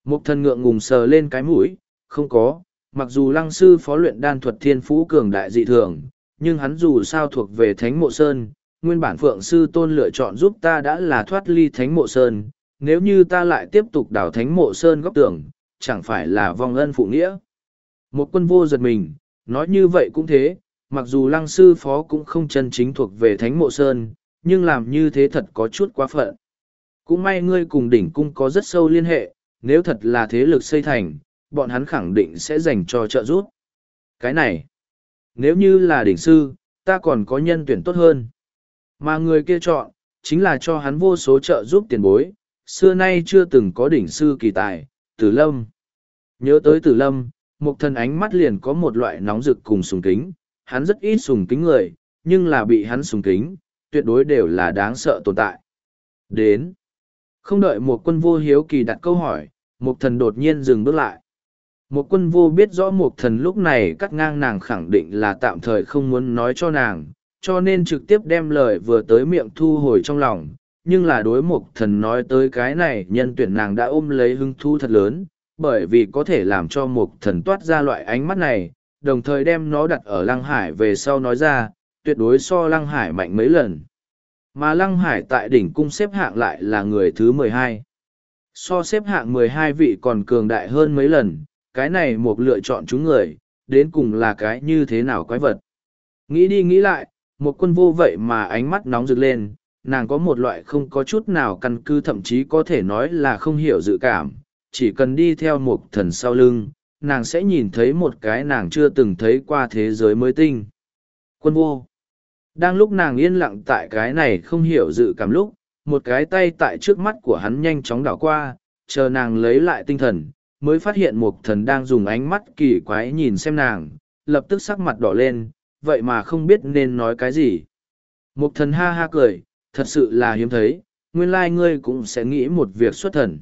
Mục thần ngượng ngùng sờ lên cái mũi, không có, mặc dù lăng sư phó luyện đan thuật thiên phú cường đại dị thường, nhưng hắn dù sao thuộc về Thánh Mộ Sơn, nguyên bản Phượng Sư Tôn lựa chọn giúp ta đã là thoát ly Thánh Mộ Sơn, nếu như ta lại tiếp tục đảo Thánh Mộ Sơn góc tường, chẳng phải là vong ân phụ nghĩa. Một quân vô giật mình, nói như vậy cũng thế, mặc dù lăng sư phó cũng không chân chính thuộc về Thánh Mộ Sơn, nhưng làm như thế thật có chút quá phận. Cũng may ngươi cùng đỉnh cung có rất sâu liên hệ, nếu thật là thế lực xây thành, bọn hắn khẳng định sẽ dành cho trợ giúp. Cái này, nếu như là đỉnh sư, ta còn có nhân tuyển tốt hơn. Mà người kia chọn, chính là cho hắn vô số trợ giúp tiền bối, xưa nay chưa từng có đỉnh sư kỳ tài, Tử Lâm. Nhớ tới Tử Lâm, một thần ánh mắt liền có một loại nóng rực cùng sùng kính, hắn rất ít sùng kính người, nhưng là bị hắn sùng kính, tuyệt đối đều là đáng sợ tồn tại. Đến. Không đợi một quân vô hiếu kỳ đặt câu hỏi, một thần đột nhiên dừng bước lại. Một quân vô biết rõ một thần lúc này cắt ngang nàng khẳng định là tạm thời không muốn nói cho nàng, cho nên trực tiếp đem lời vừa tới miệng thu hồi trong lòng. Nhưng là đối một thần nói tới cái này nhân tuyển nàng đã ôm lấy hứng thú thật lớn, bởi vì có thể làm cho một thần toát ra loại ánh mắt này, đồng thời đem nó đặt ở Lăng Hải về sau nói ra, tuyệt đối so Lăng Hải mạnh mấy lần. Mà Lăng Hải tại đỉnh cung xếp hạng lại là người thứ mười hai. So xếp hạng mười hai vị còn cường đại hơn mấy lần, cái này một lựa chọn chúng người, đến cùng là cái như thế nào quái vật. Nghĩ đi nghĩ lại, một quân vô vậy mà ánh mắt nóng rực lên, nàng có một loại không có chút nào căn cứ thậm chí có thể nói là không hiểu dự cảm, chỉ cần đi theo một thần sau lưng, nàng sẽ nhìn thấy một cái nàng chưa từng thấy qua thế giới mới tinh. Quân vô. Đang lúc nàng yên lặng tại cái này không hiểu dự cảm lúc, một cái tay tại trước mắt của hắn nhanh chóng đảo qua, chờ nàng lấy lại tinh thần, mới phát hiện một thần đang dùng ánh mắt kỳ quái nhìn xem nàng, lập tức sắc mặt đỏ lên, vậy mà không biết nên nói cái gì. Một thần ha ha cười, thật sự là hiếm thấy, nguyên lai ngươi cũng sẽ nghĩ một việc xuất thần.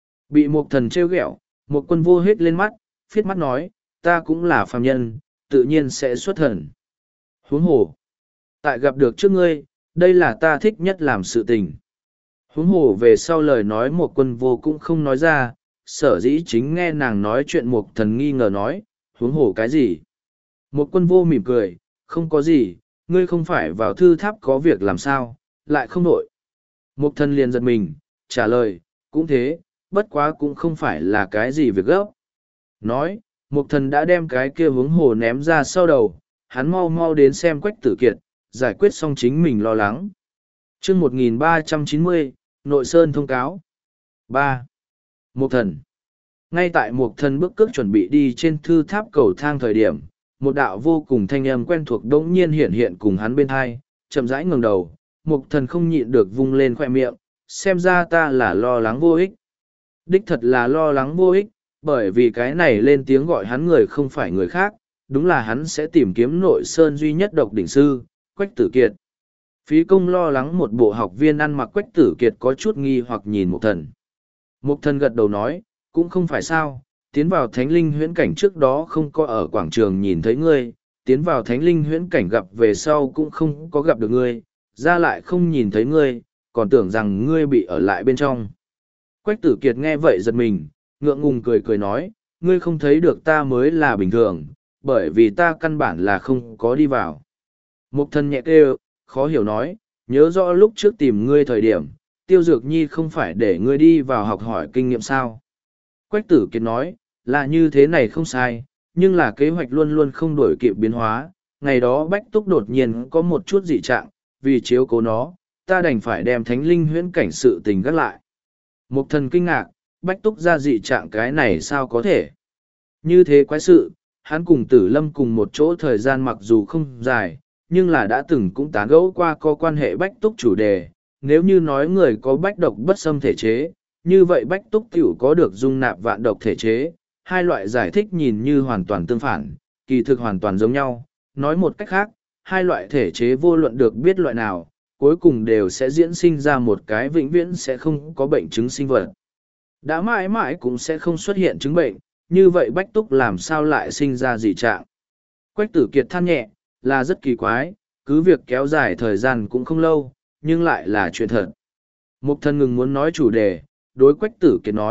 Bị một thần trêu ghẹo, một quân vô hết lên mắt, phiết mắt nói, ta cũng là phàm nhân, tự nhiên sẽ xuất thần. Huống hồ. Tại gặp được trước ngươi, đây là ta thích nhất làm sự tình. Huống hồ về sau lời nói một quân vô cũng không nói ra, sở dĩ chính nghe nàng nói chuyện một thần nghi ngờ nói, huống hồ cái gì? Một quân vô mỉm cười, không có gì, ngươi không phải vào thư tháp có việc làm sao, lại không nội. Một thần liền giật mình, trả lời, cũng thế, bất quá cũng không phải là cái gì việc gấp. Nói, một thần đã đem cái kia huống hồ ném ra sau đầu, hắn mau mau đến xem Quách Tử Kiệt, giải quyết xong chính mình lo lắng. chương một nghìn ba trăm chín mươi, Nội Sơn thông cáo. ba. Mục thần. Ngay tại mục thần bước cước chuẩn bị đi trên thư tháp cầu thang thời điểm, một đạo vô cùng thanh âm quen thuộc đống nhiên hiện hiện cùng hắn bên hai, chậm rãi ngẩng đầu, mục thần không nhịn được vung lên khoe miệng, xem ra ta là lo lắng vô ích. Đích thật là lo lắng vô ích, bởi vì cái này lên tiếng gọi hắn người không phải người khác, đúng là hắn sẽ tìm kiếm Nội Sơn duy nhất độc đỉnh sư, Quách Tử Kiệt. Phí công lo lắng một bộ học viên ăn mặc Quách Tử Kiệt có chút nghi hoặc nhìn Mục Thần. Mục Thần gật đầu nói, cũng không phải sao, tiến vào Thánh Linh huyễn cảnh trước đó không có ở quảng trường nhìn thấy ngươi, tiến vào Thánh Linh huyễn cảnh gặp về sau cũng không có gặp được ngươi, ra lại không nhìn thấy ngươi, còn tưởng rằng ngươi bị ở lại bên trong. Quách Tử Kiệt nghe vậy giật mình, ngượng ngùng cười cười nói, ngươi không thấy được ta mới là bình thường, bởi vì ta căn bản là không có đi vào. Mục Thần nhẹ kêu, khó hiểu nói, nhớ rõ lúc trước tìm ngươi thời điểm, Tiêu Dược Nhi không phải để ngươi đi vào học hỏi kinh nghiệm sao. Quách Tử Kiệt nói, là như thế này không sai, nhưng là kế hoạch luôn luôn không đổi kịp biến hóa, ngày đó Bách Túc đột nhiên có một chút dị trạng, vì chiếu cố nó, ta đành phải đem Thánh Linh huyễn cảnh sự tình gác lại. Mục Thần kinh ngạc, Bách Túc ra dị trạng cái này sao có thể? Như thế quái sự, hắn cùng Tử Lâm cùng một chỗ thời gian mặc dù không dài, nhưng là đã từng cũng tán gẫu qua có quan hệ Bách Túc chủ đề. Nếu như nói người có bách độc bất xâm thể chế, như vậy Bách Túc tiểu có được dung nạp vạn độc thể chế, hai loại giải thích nhìn như hoàn toàn tương phản, kỳ thực hoàn toàn giống nhau. Nói một cách khác, hai loại thể chế vô luận được biết loại nào, cuối cùng đều sẽ diễn sinh ra một cái vĩnh viễn sẽ không có bệnh chứng sinh vật. Đã mãi mãi cũng sẽ không xuất hiện chứng bệnh, như vậy Bách Túc làm sao lại sinh ra dị trạng. Quách Tử Kiệt than nhẹ, là rất kỳ quái, cứ việc kéo dài thời gian cũng không lâu, nhưng lại là chuyện thật. Mục Thần ngừng muốn nói chủ đề, đối Quách Tử Kiệt nói,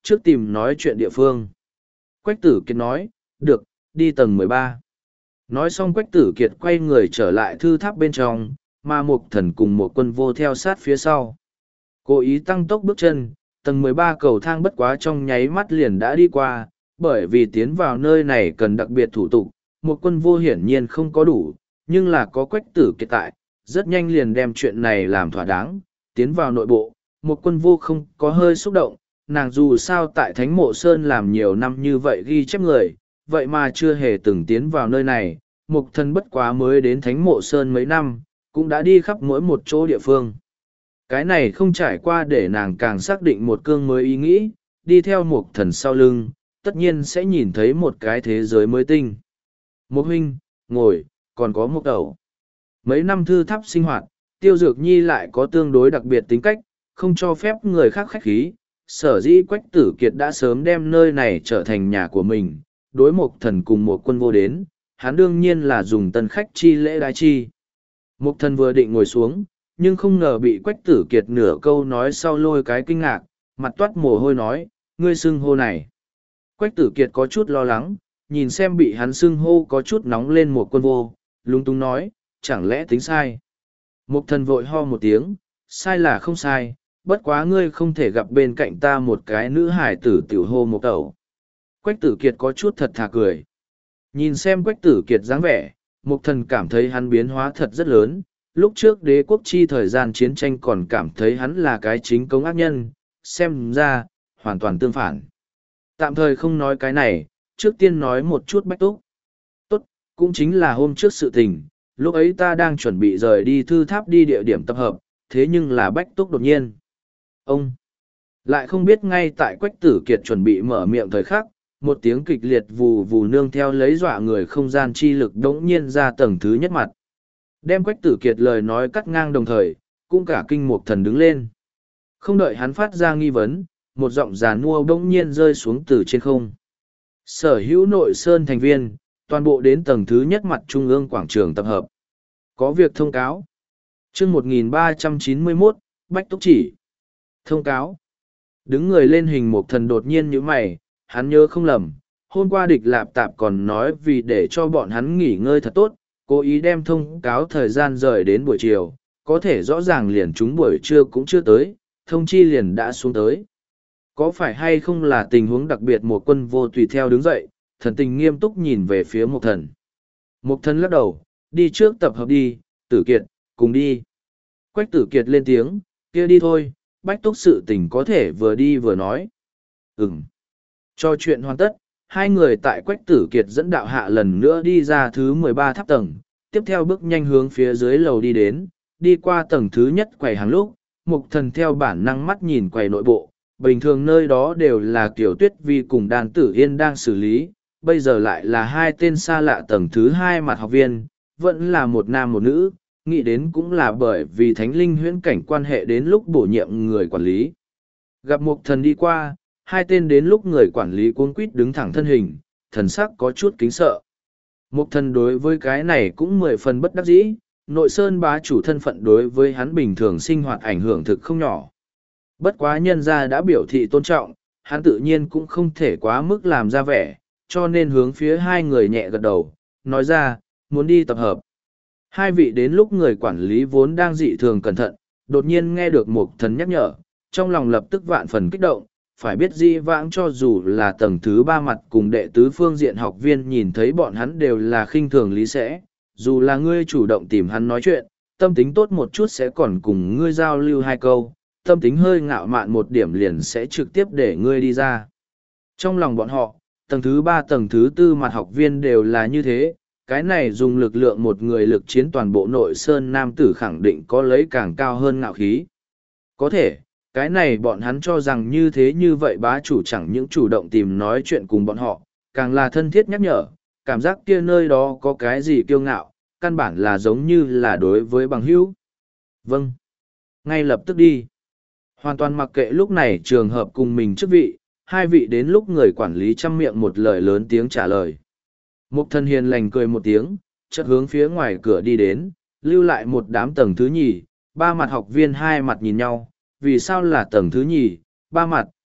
trước tìm nói chuyện địa phương. Quách Tử Kiệt nói, được, đi tầng mười ba. Nói xong Quách Tử Kiệt quay người trở lại thư tháp bên trong, mà Mục Thần cùng một quân vô theo sát phía sau. Cố ý tăng tốc bước chân, tầng mười ba cầu thang bất quá trong nháy mắt liền đã đi qua, bởi vì tiến vào nơi này cần đặc biệt thủ tục, một quân vô hiển nhiên không có đủ, nhưng là có Quách Tử Kiệt tại, rất nhanh liền đem chuyện này làm thỏa đáng, tiến vào nội bộ, một quân vô không có hơi xúc động, nàng dù sao tại Thánh Mộ Sơn làm nhiều năm như vậy ghi chép người, vậy mà chưa hề từng tiến vào nơi này, Mục Thần bất quá mới đến Thánh Mộ Sơn mấy năm, cũng đã đi khắp mỗi một chỗ địa phương. Cái này không trải qua để nàng càng xác định một cương mới ý nghĩ, đi theo Mục Thần sau lưng, tất nhiên sẽ nhìn thấy một cái thế giới mới tinh. Mục huynh, ngồi, còn có Mục tẩu. Mấy năm thư tháp sinh hoạt, Tiêu Dược Nhi lại có tương đối đặc biệt tính cách, không cho phép người khác khách khí. Sở dĩ Quách Tử Kiệt đã sớm đem nơi này trở thành nhà của mình, đối Mục Thần cùng một quân vô đến, hắn đương nhiên là dùng tân khách chi lễ đái chi. Mục Thần vừa định ngồi xuống, nhưng không ngờ bị Quách Tử Kiệt nửa câu nói sau lôi cái kinh ngạc, mặt toát mồ hôi nói, ngươi xưng hô này. Quách Tử Kiệt có chút lo lắng, nhìn xem bị hắn xưng hô có chút nóng lên một quân vô, lung tung nói, chẳng lẽ tính sai. Mục Thần vội ho một tiếng, sai là không sai, bất quá ngươi không thể gặp bên cạnh ta một cái nữ hải tử tiểu hô một tẩu. Quách Tử Kiệt có chút thật thà cười. Nhìn xem Quách Tử Kiệt dáng vẻ, Mục Thần cảm thấy hắn biến hóa thật rất lớn. Lúc trước đế quốc chi thời gian chiến tranh còn cảm thấy hắn là cái chính công ác nhân, xem ra, hoàn toàn tương phản. Tạm thời không nói cái này, trước tiên nói một chút Bách Túc. Tốt, cũng chính là hôm trước sự tình, lúc ấy ta đang chuẩn bị rời đi thư tháp đi địa điểm tập hợp, thế nhưng là Bách Túc đột nhiên. Ông lại không biết ngay tại Quách Tử Kiệt chuẩn bị mở miệng thời khắc, một tiếng kịch liệt vù vù nương theo lấy dọa người không gian chi lực đống nhiên ra tầng thứ nhất mặt. Đem Quách Tử Kiệt lời nói cắt ngang đồng thời, cũng cả kinh Mục Thần đứng lên. Không đợi hắn phát ra nghi vấn, một giọng giàn nua bỗng nhiên rơi xuống từ trên không. Sở hữu nội sơn thành viên, toàn bộ đến tầng thứ nhất mặt trung ương quảng trường tập hợp. Có việc thông cáo. Chương một nghìn ba trăm chín mươi mốt, Bách Túc chỉ. Thông cáo. Đứng người lên hình Mục Thần đột nhiên nhíu mày, hắn nhớ không lầm, hôm qua Địch Lạp Tạp còn nói vì để cho bọn hắn nghỉ ngơi thật tốt, cố ý đem thông cáo thời gian rời đến buổi chiều, có thể rõ ràng liền chúng buổi trưa cũng chưa tới, thông chi liền đã xuống tới. Có phải hay không là tình huống đặc biệt một quân vô tùy theo đứng dậy, thần tình nghiêm túc nhìn về phía Mục Thần. Mục Thần lắc đầu, đi trước tập hợp đi, Tử Kiệt, cùng đi. Quách Tử Kiệt lên tiếng, kia đi thôi, Bách Túc sự tình có thể vừa đi vừa nói. Ừm. Cho chuyện hoàn tất, hai người tại Quách Tử Kiệt dẫn đạo hạ lần nữa đi ra thứ mười ba tháp tầng, tiếp theo bước nhanh hướng phía dưới lầu đi đến, đi qua tầng thứ nhất quầy hàng lúc, Mục Thần theo bản năng mắt nhìn quầy nội bộ, bình thường nơi đó đều là Kiều Tuyết Vi cùng Đan Tử Yên đang xử lý, bây giờ lại là hai tên xa lạ tầng thứ hai mặt học viên, vẫn là một nam một nữ, nghĩ đến cũng là bởi vì Thánh Linh huyễn cảnh quan hệ đến lúc bổ nhiệm người quản lý. Gặp Mục Thần đi qua, hai tên đến lúc người quản lý cuống quýt đứng thẳng thân hình, thần sắc có chút kính sợ. Mục Thần đối với cái này cũng mười phần bất đắc dĩ, nội sơn bá chủ thân phận đối với hắn bình thường sinh hoạt ảnh hưởng thực không nhỏ. Bất quá nhân gia đã biểu thị tôn trọng, hắn tự nhiên cũng không thể quá mức làm ra vẻ, cho nên hướng phía hai người nhẹ gật đầu, nói ra, muốn đi tập hợp. Hai vị đến lúc người quản lý vốn đang dị thường cẩn thận, đột nhiên nghe được Mục Thần nhắc nhở, trong lòng lập tức vạn phần kích động, phải biết di vãng cho dù là tầng thứ ba mặt cùng đệ tứ phương diện học viên nhìn thấy bọn hắn đều là khinh thường lý sẽ, dù là ngươi chủ động tìm hắn nói chuyện, tâm tính tốt một chút sẽ còn cùng ngươi giao lưu hai câu, tâm tính hơi ngạo mạn một điểm liền sẽ trực tiếp để ngươi đi ra. Trong lòng bọn họ, tầng thứ ba tầng thứ tư mặt học viên đều là như thế, cái này dùng lực lượng một người lực chiến toàn bộ nội sơn nam tử khẳng định có lấy càng cao hơn ngạo khí. Có thể, cái này bọn hắn cho rằng như thế như vậy bá chủ chẳng những chủ động tìm nói chuyện cùng bọn họ, càng là thân thiết nhắc nhở, cảm giác kia nơi đó có cái gì kiêu ngạo, căn bản là giống như là đối với bằng hữu. Vâng. Ngay lập tức đi. Hoàn toàn mặc kệ lúc này trường hợp cùng mình chức vị, hai vị đến lúc người quản lý chăm miệng một lời lớn tiếng trả lời. Mục Thần hiền lành cười một tiếng, chợt hướng phía ngoài cửa đi đến, lưu lại một đám tầng thứ nhì, ba mặt học viên hai mặt nhìn nhau, vì sao là tầng thứ nhì, ba mặt,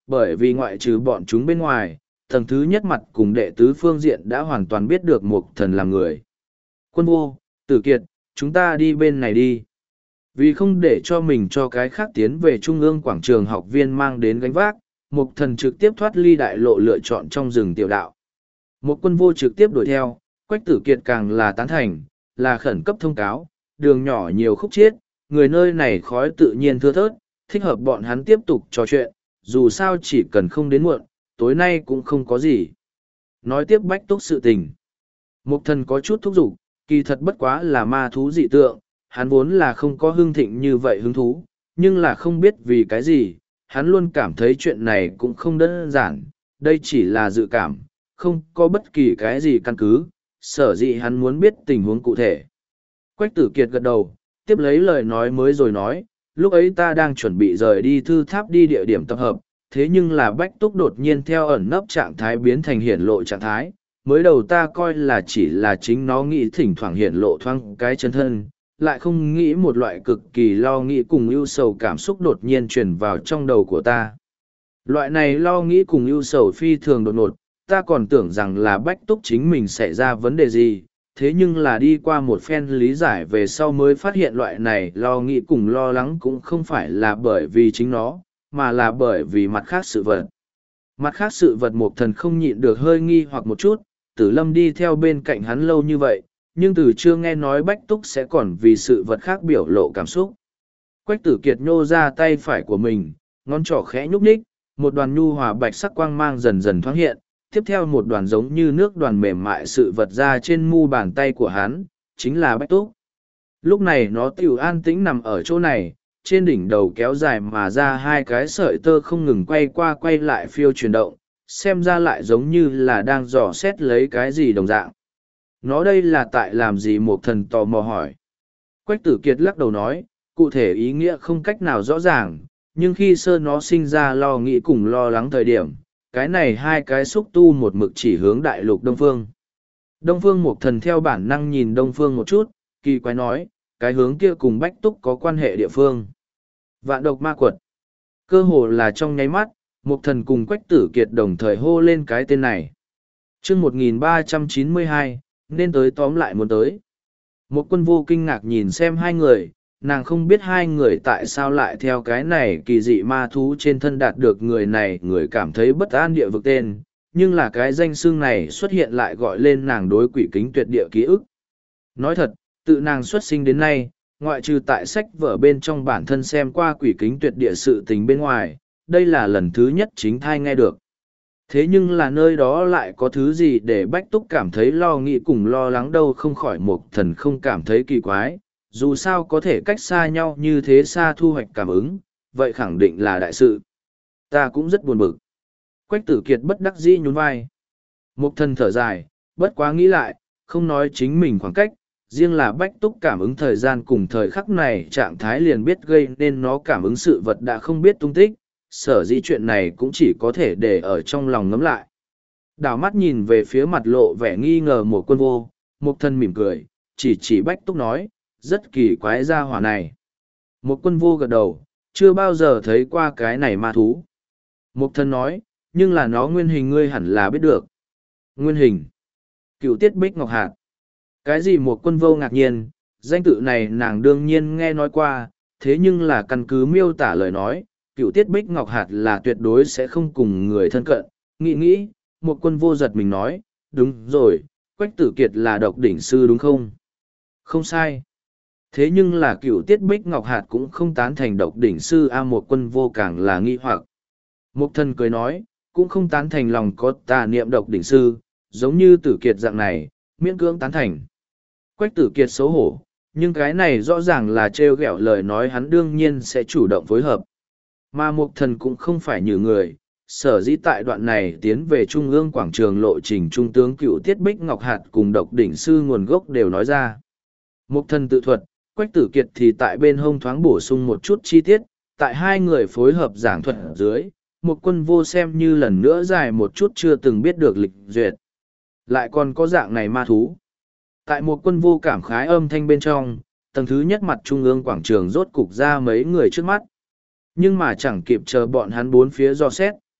Bởi vì ngoại trừ bọn chúng bên ngoài, tầng thứ nhất mặt cùng đệ tứ phương diện đã hoàn toàn biết được Mục Thần là người. Quân vô, Tử Kiệt, chúng ta đi bên này đi. Vì không để cho mình cho cái khác tiến về trung ương quảng trường học viên mang đến gánh vác, Mục Thần trực tiếp thoát ly đại lộ lựa chọn trong rừng tiểu đạo. Một quân vô trực tiếp đuổi theo, Quách Tử Kiệt càng là tán thành, là khẩn cấp thông cáo, đường nhỏ nhiều khúc chiết, người nơi này khói tự nhiên thưa thớt, thích hợp bọn hắn tiếp tục trò chuyện, dù sao chỉ cần không đến muộn, tối nay cũng không có gì. Nói tiếp Bách Túc sự tình. Mục Thần có chút thúc giục, kỳ thật bất quá là ma thú dị tượng, hắn vốn là không có hưng thịnh như vậy hứng thú, nhưng là không biết vì cái gì, hắn luôn cảm thấy chuyện này cũng không đơn giản, đây chỉ là dự cảm, không có bất kỳ cái gì căn cứ, sở dĩ hắn muốn biết tình huống cụ thể. Quách Tử Kiệt gật đầu, tiếp lấy lời nói mới rồi nói, lúc ấy ta đang chuẩn bị rời đi thư tháp đi địa điểm tập hợp, thế nhưng là Bách Túc đột nhiên theo ẩn nấp trạng thái biến thành hiển lộ trạng thái, mới đầu ta coi là chỉ là chính nó nghĩ thỉnh thoảng hiển lộ thoáng cái chân thân, lại không nghĩ một loại cực kỳ lo nghĩ cùng ưu sầu cảm xúc đột nhiên truyền vào trong đầu của ta. Loại này lo nghĩ cùng ưu sầu phi thường đột ngột, ta còn tưởng rằng là Bách Túc chính mình xảy ra vấn đề gì, thế nhưng là đi qua một phen lý giải về sau mới phát hiện loại này lo nghĩ cùng lo lắng cũng không phải là bởi vì chính nó, mà là bởi vì mặt khác sự vật. Mặt khác sự vật Mục Thần không nhịn được hơi nghi hoặc một chút, Tử Lâm đi theo bên cạnh hắn lâu như vậy, nhưng từ chưa nghe nói Bách Túc sẽ còn vì sự vật khác biểu lộ cảm xúc. Quách Tử Kiệt nhô ra tay phải của mình, ngón trỏ khẽ nhúc nhích, một đoàn nhu hòa bạch sắc quang mang dần dần thoáng hiện, tiếp theo một đoàn giống như nước đoàn mềm mại sự vật ra trên mu bàn tay của hắn, chính là Bách Túc. Lúc này nó tiểu an tĩnh nằm ở chỗ này, trên đỉnh đầu kéo dài mà ra hai cái sợi tơ không ngừng quay qua quay lại phiêu chuyển động, xem ra lại giống như là đang dò xét lấy cái gì đồng dạng. Nó đây là tại làm gì? Một thần tò mò hỏi. Quách Tử Kiệt lắc đầu nói, cụ thể ý nghĩa không cách nào rõ ràng, nhưng khi sơ nó sinh ra lo nghĩ cùng lo lắng thời điểm, cái này hai cái xúc tu một mực chỉ hướng đại lục Đông Phương. Đông Phương Một thần theo bản năng nhìn Đông Phương một chút, kỳ quái nói, cái hướng kia cùng Bách Túc có quan hệ địa phương. Vạn độc ma quật. Cơ hồ là trong nháy mắt, Một thần cùng Quách Tử Kiệt đồng thời hô lên cái tên này. chương một nghìn ba trăm chín mươi hai, nên tới tóm lại muốn tới. Một quân vô kinh ngạc nhìn xem hai người, nàng không biết hai người tại sao lại theo cái này kỳ dị ma thú trên thân đạt được người này, người cảm thấy bất an địa vực tên, nhưng là cái danh xưng này xuất hiện lại gọi lên nàng đối quỷ kính tuyệt địa ký ức. Nói thật, tự nàng xuất sinh đến nay, ngoại trừ tại sách vở bên trong bản thân xem qua quỷ kính tuyệt địa sự tình bên ngoài, đây là lần thứ nhất chính thai nghe được. Thế nhưng là nơi đó lại có thứ gì để Bách Túc cảm thấy lo nghĩ cùng lo lắng đâu, không khỏi Một thần không cảm thấy kỳ quái, dù sao có thể cách xa nhau như thế xa thu hoạch cảm ứng, vậy khẳng định là đại sự. Ta cũng rất buồn bực. Quách Tử Kiệt bất đắc dĩ nhún vai. Một thần thở dài, bất quá nghĩ lại, không nói chính mình khoảng cách, riêng là Bách Túc cảm ứng thời gian cùng thời khắc này trạng thái liền biết gây nên nó cảm ứng sự vật đã không biết tung tích, sở dĩ chuyện này cũng chỉ có thể để ở trong lòng ngấm lại. Đảo mắt nhìn về phía mặt lộ vẻ nghi ngờ một quân vô, Một thần mỉm cười, chỉ chỉ Bách Túc nói, rất kỳ quái gia hỏa này. Một quân vô gật đầu, chưa bao giờ thấy qua cái này ma thú. Một thần nói, nhưng là nó nguyên hình ngươi hẳn là biết được. Nguyên hình. Cựu tiết bích ngọc hạt. Cái gì? Một quân vô ngạc nhiên, danh tự này nàng đương nhiên nghe nói qua, thế nhưng là căn cứ miêu tả lời nói, cựu tiết bích ngọc hạt là tuyệt đối sẽ không cùng người thân cận. Nghĩ nghĩ, một quân vô giật mình nói, đúng rồi, Quách Tử Kiệt là độc đỉnh sư đúng không? Không sai. Thế nhưng là cựu tiết bích ngọc hạt cũng không tán thành độc đỉnh sư A. Một quân vô càng là nghi hoặc. Mục thần cười nói, cũng không tán thành lòng có tà niệm độc đỉnh sư, giống như Tử Kiệt dạng này, miễn cưỡng tán thành. Quách Tử Kiệt xấu hổ, nhưng cái này rõ ràng là trêu ghẹo lời nói, hắn đương nhiên sẽ chủ động phối hợp. Mà mục thần cũng không phải như người, sở dĩ tại đoạn này tiến về trung ương quảng trường lộ trình trung tướng cựu tiết bích ngọc hạt cùng độc đỉnh sư nguồn gốc đều nói ra. Mục thần tự thuật, Quách Tử Kiệt thì tại bên hông thoáng bổ sung một chút chi tiết, tại hai người phối hợp giảng thuật ở dưới, một quân vô xem như lần nữa dài một chút chưa từng biết được lịch duyệt. Lại còn có dạng này ma thú. Tại một quân vô cảm khái âm thanh bên trong, tầng thứ nhất mặt trung ương quảng trường rốt cục ra mấy người trước mắt. Nhưng mà chẳng kịp chờ bọn hắn bốn phía do xét,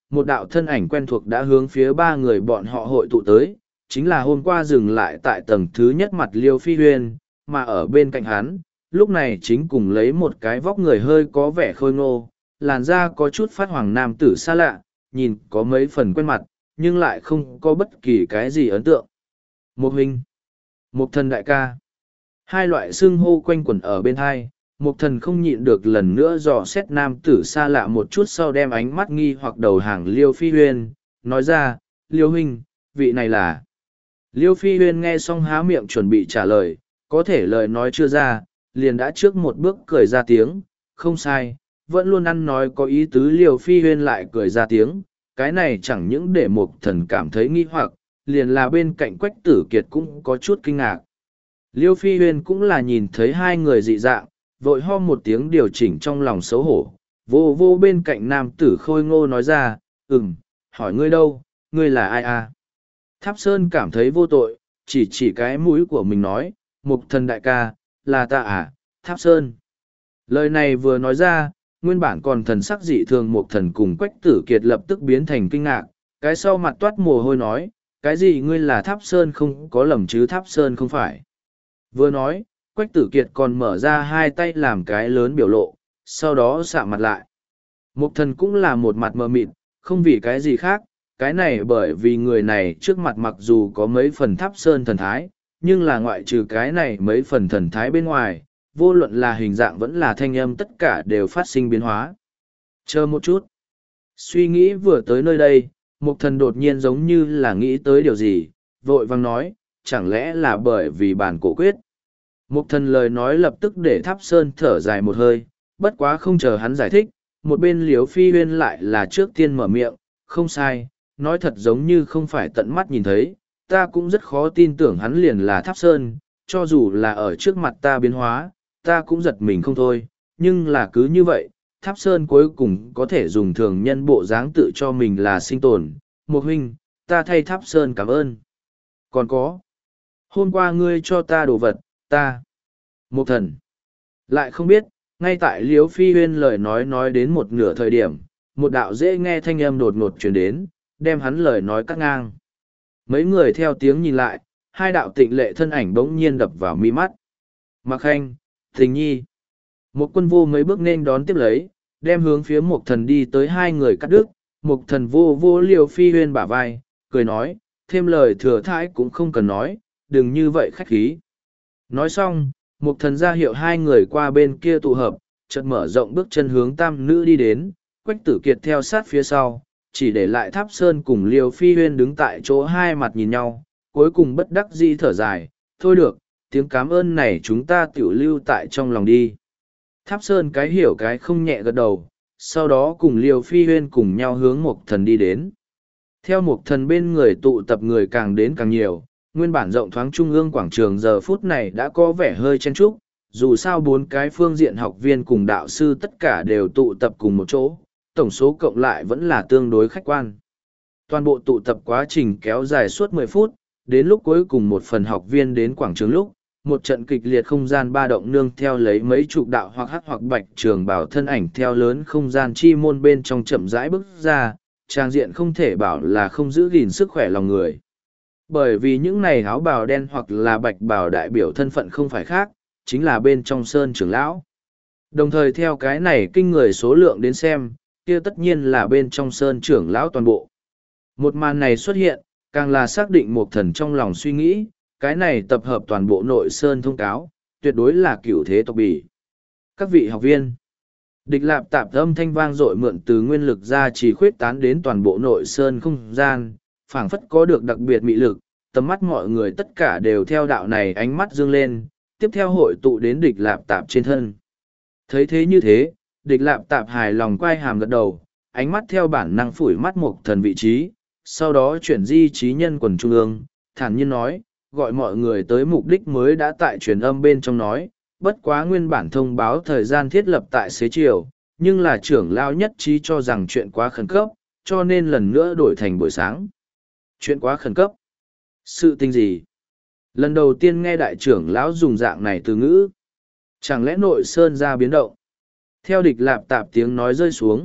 một đạo thân ảnh quen thuộc đã hướng phía ba người bọn họ hội tụ tới, chính là hôm qua dừng lại tại tầng thứ nhất mặt Liêu Phi Huyên, mà ở bên cạnh hắn, lúc này chính cùng lấy một cái vóc người hơi có vẻ khôi ngô, làn da có chút phát hoàng nam tử xa lạ, nhìn có mấy phần quen mặt, nhưng lại không có bất kỳ cái gì ấn tượng. Một huynh, một thần đại ca, hai loại xưng hô quanh quẩn ở bên hai, một thần không nhịn được lần nữa dò xét nam tử xa lạ một chút sau đem ánh mắt nghi hoặc đầu hàng Liêu Phi Huyên, nói ra, Liêu huynh, vị này là... Liêu Phi Huyên nghe xong há miệng chuẩn bị trả lời, có thể lời nói chưa ra, liền đã trước một bước cười ra tiếng, không sai, vẫn luôn ăn nói có ý tứ. Liêu Phi Huyên lại cười ra tiếng, cái này chẳng những để một thần cảm thấy nghi hoặc, liền là bên cạnh Quách Tử Kiệt cũng có chút kinh ngạc. Liêu Phi Huyên cũng là nhìn thấy hai người dị dạng, vội ho một tiếng điều chỉnh trong lòng xấu hổ, vô vô bên cạnh nam tử khôi ngô nói ra, ừm, hỏi ngươi đâu, ngươi là ai à? Tháp Sơn cảm thấy vô tội, chỉ chỉ cái mũi của mình nói, Mục thần đại ca, là ta à, Tháp Sơn. Lời này vừa nói ra, nguyên bản còn thần sắc dị thường Mục thần cùng Quách Tử Kiệt lập tức biến thành kinh ngạc, cái sau mặt toát mồ hôi nói, cái gì ngươi là Tháp Sơn không có lầm chứ, Tháp Sơn không phải. Vừa nói, Quách Tử Kiệt còn mở ra hai tay làm cái lớn biểu lộ, sau đó xạ mặt lại. Mục thần cũng là một mặt mờ mịt, không vì cái gì khác, cái này bởi vì người này trước mặt mặc dù có mấy phần Tháp Sơn thần thái, nhưng là ngoại trừ cái này mấy phần thần thái bên ngoài, vô luận là hình dạng vẫn là thanh âm tất cả đều phát sinh biến hóa. Chờ một chút. Suy nghĩ vừa tới nơi đây, Mục thần đột nhiên giống như là nghĩ tới điều gì, vội vang nói, chẳng lẽ là bởi vì bản cổ quyết. Mục thần lời nói lập tức để Tháp Sơn thở dài một hơi, bất quá không chờ hắn giải thích, một bên Liếu Phi Huyên lại là trước tiên mở miệng, không sai, nói thật giống như không phải tận mắt nhìn thấy, ta cũng rất khó tin tưởng hắn liền là Tháp Sơn, cho dù là ở trước mặt ta biến hóa, ta cũng giật mình không thôi, nhưng là cứ như vậy, Tháp Sơn cuối cùng có thể dùng thường nhân bộ dáng tự cho mình là sinh tồn. Một huynh, ta thay Tháp Sơn cảm ơn. Còn có, hôm qua ngươi cho ta đồ vật, ta, một thần, lại không biết, ngay tại Liếu Phi Huyên lời nói nói đến một nửa thời điểm, một đạo dễ nghe thanh âm đột ngột truyền đến, đem hắn lời nói cắt ngang. Mấy người theo tiếng nhìn lại, hai đạo tịnh lệ thân ảnh bỗng nhiên đập vào mi mắt. Mạc Khanh, Tình Nhi. Một quân vô mấy bước nên đón tiếp lấy, đem hướng phía một thần đi tới hai người cắt đứt. Một thần vô vô Liêu Phi Huyên bả vai, cười nói, thêm lời thừa thãi cũng không cần nói, đừng như vậy khách khí. Nói xong, một thần ra hiệu hai người qua bên kia tụ hợp, chợt mở rộng bước chân hướng tam nữ đi đến, Quách Tử Kiệt theo sát phía sau, chỉ để lại Tháp Sơn cùng Liêu Phi Huyên đứng tại chỗ hai mặt nhìn nhau, cuối cùng bất đắc dĩ thở dài, thôi được, tiếng cảm ơn này chúng ta tiểu lưu tại trong lòng đi. Tháp Sơn cái hiểu cái không nhẹ gật đầu, sau đó cùng Liêu Phi Huyên cùng nhau hướng Mục thần đi đến. Theo Mục thần bên người tụ tập người càng đến càng nhiều, nguyên bản rộng thoáng trung ương quảng trường giờ phút này đã có vẻ hơi chen chúc, dù sao bốn cái phương diện học viên cùng đạo sư tất cả đều tụ tập cùng một chỗ, tổng số cộng lại vẫn là tương đối khách quan. Toàn bộ tụ tập quá trình kéo dài suốt mười phút, đến lúc cuối cùng một phần học viên đến quảng trường lúc, một trận kịch liệt không gian ba động nương theo lấy mấy chục đạo hoặc hắc hoặc bạch trường bảo thân ảnh theo lớn không gian chi môn bên trong chậm rãi bước ra, trang diện không thể bảo là không giữ gìn sức khỏe lòng người. Bởi vì những này áo bào đen hoặc là bạch bào đại biểu thân phận không phải khác, chính là bên trong sơn trưởng lão. Đồng thời theo cái này kinh người số lượng đến xem, kia tất nhiên là bên trong sơn trưởng lão toàn bộ. Một màn này xuất hiện, càng là xác định một thần trong lòng suy nghĩ, cái này tập hợp toàn bộ nội sơn thông cáo, tuyệt đối là cửu thế tộc bỉ. Các vị học viên, địch lạp tạp âm thanh vang dội mượn từ nguyên lực ra chỉ khuyết tán đến toàn bộ nội sơn không gian, phảng phất có được đặc biệt mị lực, tầm mắt mọi người tất cả đều theo đạo này ánh mắt dương lên, tiếp theo hội tụ đến địch lạp tạp trên thân. Thấy thế như thế, địch lạp tạp hài lòng quay hàm gật đầu, ánh mắt theo bản năng phủi mắt một thần vị trí, sau đó chuyển di trí nhân quần trung ương, thản nhiên nói, gọi mọi người tới mục đích mới đã tại truyền âm bên trong nói, bất quá nguyên bản thông báo thời gian thiết lập tại xế chiều, nhưng là trưởng lao nhất trí cho rằng chuyện quá khẩn cấp, cho nên lần nữa đổi thành buổi sáng. Chuyện quá khẩn cấp? Sự tình gì? Lần đầu tiên nghe đại trưởng lão dùng dạng này từ ngữ. Chẳng lẽ nội sơn ra biến động? Theo địch lạp tạp tiếng nói rơi xuống,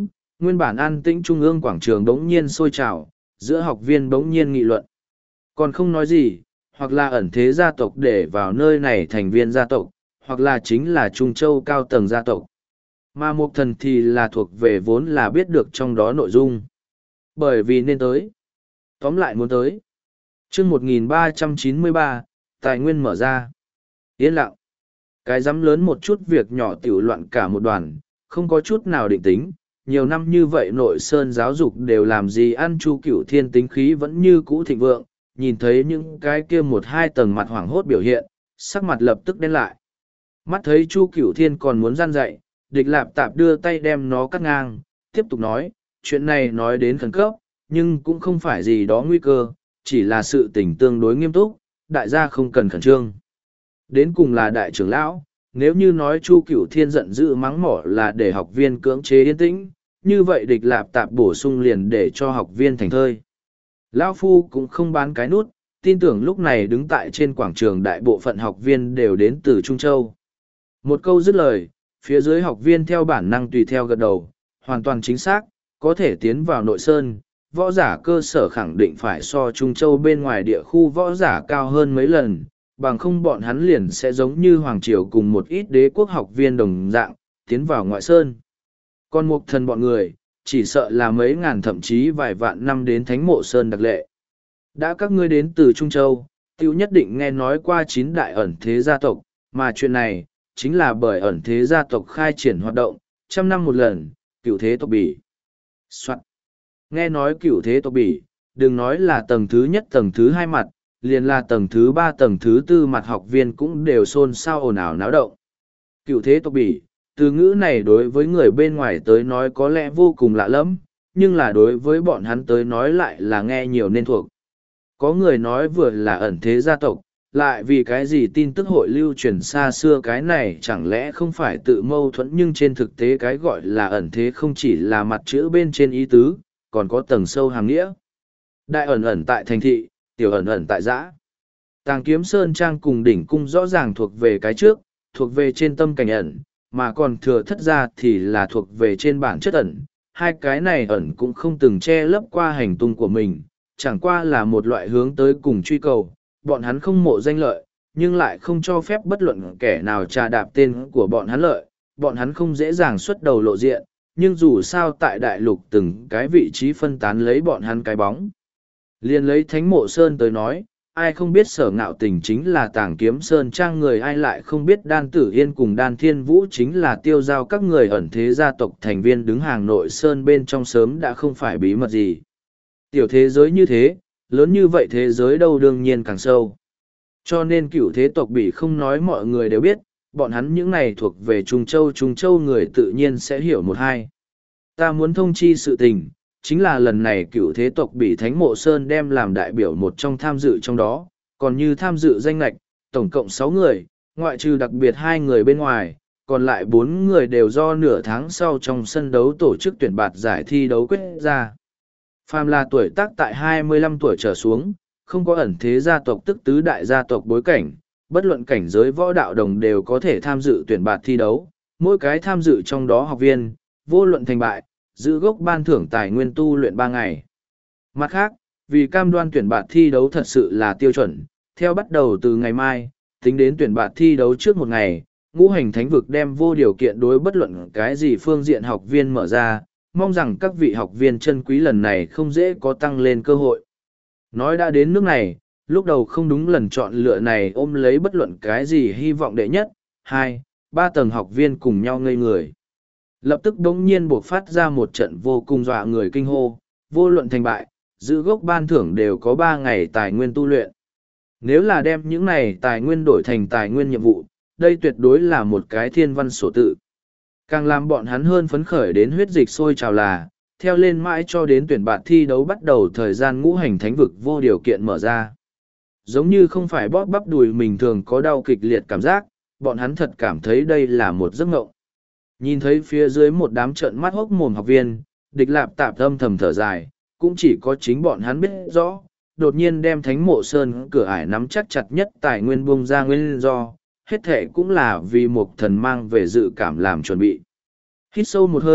Nguyên bản an tĩnh trung ương quảng trường bỗng nhiên sôi trào, giữa học viên bỗng nhiên nghị luận. Còn không nói gì, hoặc là ẩn thế gia tộc để vào nơi này thành viên gia tộc, hoặc là chính là Trung Châu cao tầng gia tộc. Mà Mục Thần thì là thuộc về vốn là biết được trong đó nội dung. Bởi vì nên tới. Tóm lại muốn tới. chương một nghìn ba trăm chín mươi ba, tài nguyên mở ra. Yên lặng. Cái dám lớn một chút việc nhỏ tiểu loạn cả một đoàn, không có chút nào định tính. Nhiều năm như vậy nội sơn giáo dục đều làm gì ăn Chu Cửu Thiên tính khí vẫn như cũ thịnh vượng, nhìn thấy những cái kia một hai tầng mặt hoảng hốt biểu hiện, sắc mặt lập tức đen lại. Mắt thấy Chu Cửu Thiên còn muốn gian dạy, Địch Lạp Tạp đưa tay đem nó cắt ngang, tiếp tục nói, chuyện này nói đến khẩn cấp, nhưng cũng không phải gì đó nguy cơ, chỉ là sự tình tương đối nghiêm túc, đại gia không cần khẩn trương. Đến cùng là đại trưởng lão, nếu như nói Chu Cửu Thiên giận dữ mắng mỏ là để học viên cưỡng chế yên tĩnh, như vậy Địch Lạp Tạp bổ sung liền để cho học viên thành thơi. Lão Phu cũng không bán cái nút, tin tưởng lúc này đứng tại trên quảng trường đại bộ phận học viên đều đến từ Trung Châu. Một câu dứt lời, phía dưới học viên theo bản năng tùy theo gật đầu, hoàn toàn chính xác, có thể tiến vào nội sơn, võ giả cơ sở khẳng định phải so Trung Châu bên ngoài địa khu võ giả cao hơn mấy lần, bằng không bọn hắn liền sẽ giống như Hoàng Triều cùng một ít đế quốc học viên đồng dạng, tiến vào ngoại sơn. Còn Mục Thần bọn người, chỉ sợ là mấy ngàn thậm chí vài vạn năm đến Thánh Mộ Sơn đặc lệ. Đã các ngươi đến từ Trung Châu, tiêu nhất định nghe nói qua chín đại ẩn thế gia tộc, mà chuyện này, chính là bởi ẩn thế gia tộc khai triển hoạt động, trăm năm một lần, cửu thế tộc bỉ. Soạn. Nghe nói cửu thế tộc bỉ, đừng nói là tầng thứ nhất tầng thứ hai mặt, liền là tầng thứ ba tầng thứ tư mặt học viên cũng đều xôn xao ồn ào náo động. Cửu thế tộc bỉ, từ ngữ này đối với người bên ngoài tới nói có lẽ vô cùng lạ lẫm, nhưng là đối với bọn hắn tới nói lại là nghe nhiều nên thuộc. Có người nói vừa là ẩn thế gia tộc, lại vì cái gì tin tức hội lưu truyền xa xưa cái này chẳng lẽ không phải tự mâu thuẫn, nhưng trên thực tế cái gọi là ẩn thế không chỉ là mặt chữ bên trên ý tứ, còn có tầng sâu hàng nghĩa. Đại ẩn ẩn tại thành thị, tiểu ẩn ẩn tại giã. Tàng Kiếm Sơn Trang cùng đỉnh cung rõ ràng thuộc về cái trước, thuộc về trên tâm cảnh ẩn, mà còn thừa thất ra thì là thuộc về trên bản chất ẩn. Hai cái này ẩn cũng không từng che lấp qua hành tung của mình, chẳng qua là một loại hướng tới cùng truy cầu. Bọn hắn không mộ danh lợi, nhưng lại không cho phép bất luận kẻ nào trà đạp tên của bọn hắn lợi. Bọn hắn không dễ dàng xuất đầu lộ diện, nhưng dù sao tại đại lục từng cái vị trí phân tán lấy bọn hắn cái bóng. Liên lấy Thánh Mộ Sơn tới nói, ai không biết Sở Ngạo Tình chính là Tàng Kiếm Sơn Trang người, ai lại không biết Đan Tử Yên cùng Đan Thiên Vũ chính là tiêu giao các người ẩn thế gia tộc thành viên đứng hàng nội sơn bên trong sớm đã không phải bí mật gì. Tiểu thế giới như thế, lớn như vậy thế giới đâu đương nhiên càng sâu. Cho nên cửu thế tộc bỉ không nói mọi người đều biết, bọn hắn những này thuộc về Trung Châu Trung Châu người tự nhiên sẽ hiểu một hai. Ta muốn thông chi sự tình, chính là lần này cửu thế tộc bị Thánh Mộ Sơn đem làm đại biểu một trong tham dự trong đó, còn như tham dự danh lạch, tổng cộng sáu người, ngoại trừ đặc biệt hai người bên ngoài, còn lại bốn người đều do nửa tháng sau trong sân đấu tổ chức tuyển bạt giải thi đấu quyết ra. Phàm là tuổi tác tại hai mươi lăm tuổi trở xuống, không có ẩn thế gia tộc tức tứ đại gia tộc bối cảnh, bất luận cảnh giới võ đạo đồng đều có thể tham dự tuyển bạt thi đấu, mỗi cái tham dự trong đó học viên, vô luận thành bại, giữ gốc ban thưởng tài nguyên tu luyện ba ngày. Mặt khác, vì cam đoan tuyển bạt thi đấu thật sự là tiêu chuẩn, theo bắt đầu từ ngày mai, tính đến tuyển bạt thi đấu trước một ngày, ngũ hành thánh vực đem vô điều kiện đối bất luận cái gì phương diện học viên mở ra, mong rằng các vị học viên chân quý lần này không dễ có tăng lên cơ hội. Nói đã đến nước này, lúc đầu không đúng lần chọn lựa này ôm lấy bất luận cái gì hy vọng đệ nhất, hai, ba tầng học viên cùng nhau ngây người. Lập tức đống nhiên buộc phát ra một trận vô cùng dọa người kinh hô, vô luận thành bại, giữ gốc ban thưởng đều có ba ngày tài nguyên tu luyện. Nếu là đem những này tài nguyên đổi thành tài nguyên nhiệm vụ, đây tuyệt đối là một cái thiên văn sổ tự. Càng làm bọn hắn hơn phấn khởi đến huyết dịch sôi trào là, theo lên mãi cho đến tuyển bạt thi đấu bắt đầu thời gian ngũ hành thánh vực vô điều kiện mở ra. Giống như không phải bóp bắp đùi mình thường có đau kịch liệt cảm giác, bọn hắn thật cảm thấy đây là một giấc ngộng. Nhìn thấy phía dưới một đám trợn mắt hốc mồm học viên, Địch Lạp Tạp âm thầm thở dài, cũng chỉ có chính bọn hắn biết rõ, đột nhiên đem Thánh Mộ Sơn cửa ải nắm chắc chặt nhất tài nguyên bung ra nguyên do, hết thể cũng là vì một thần mang về dự cảm làm chuẩn bị. Hít sâu một hơi,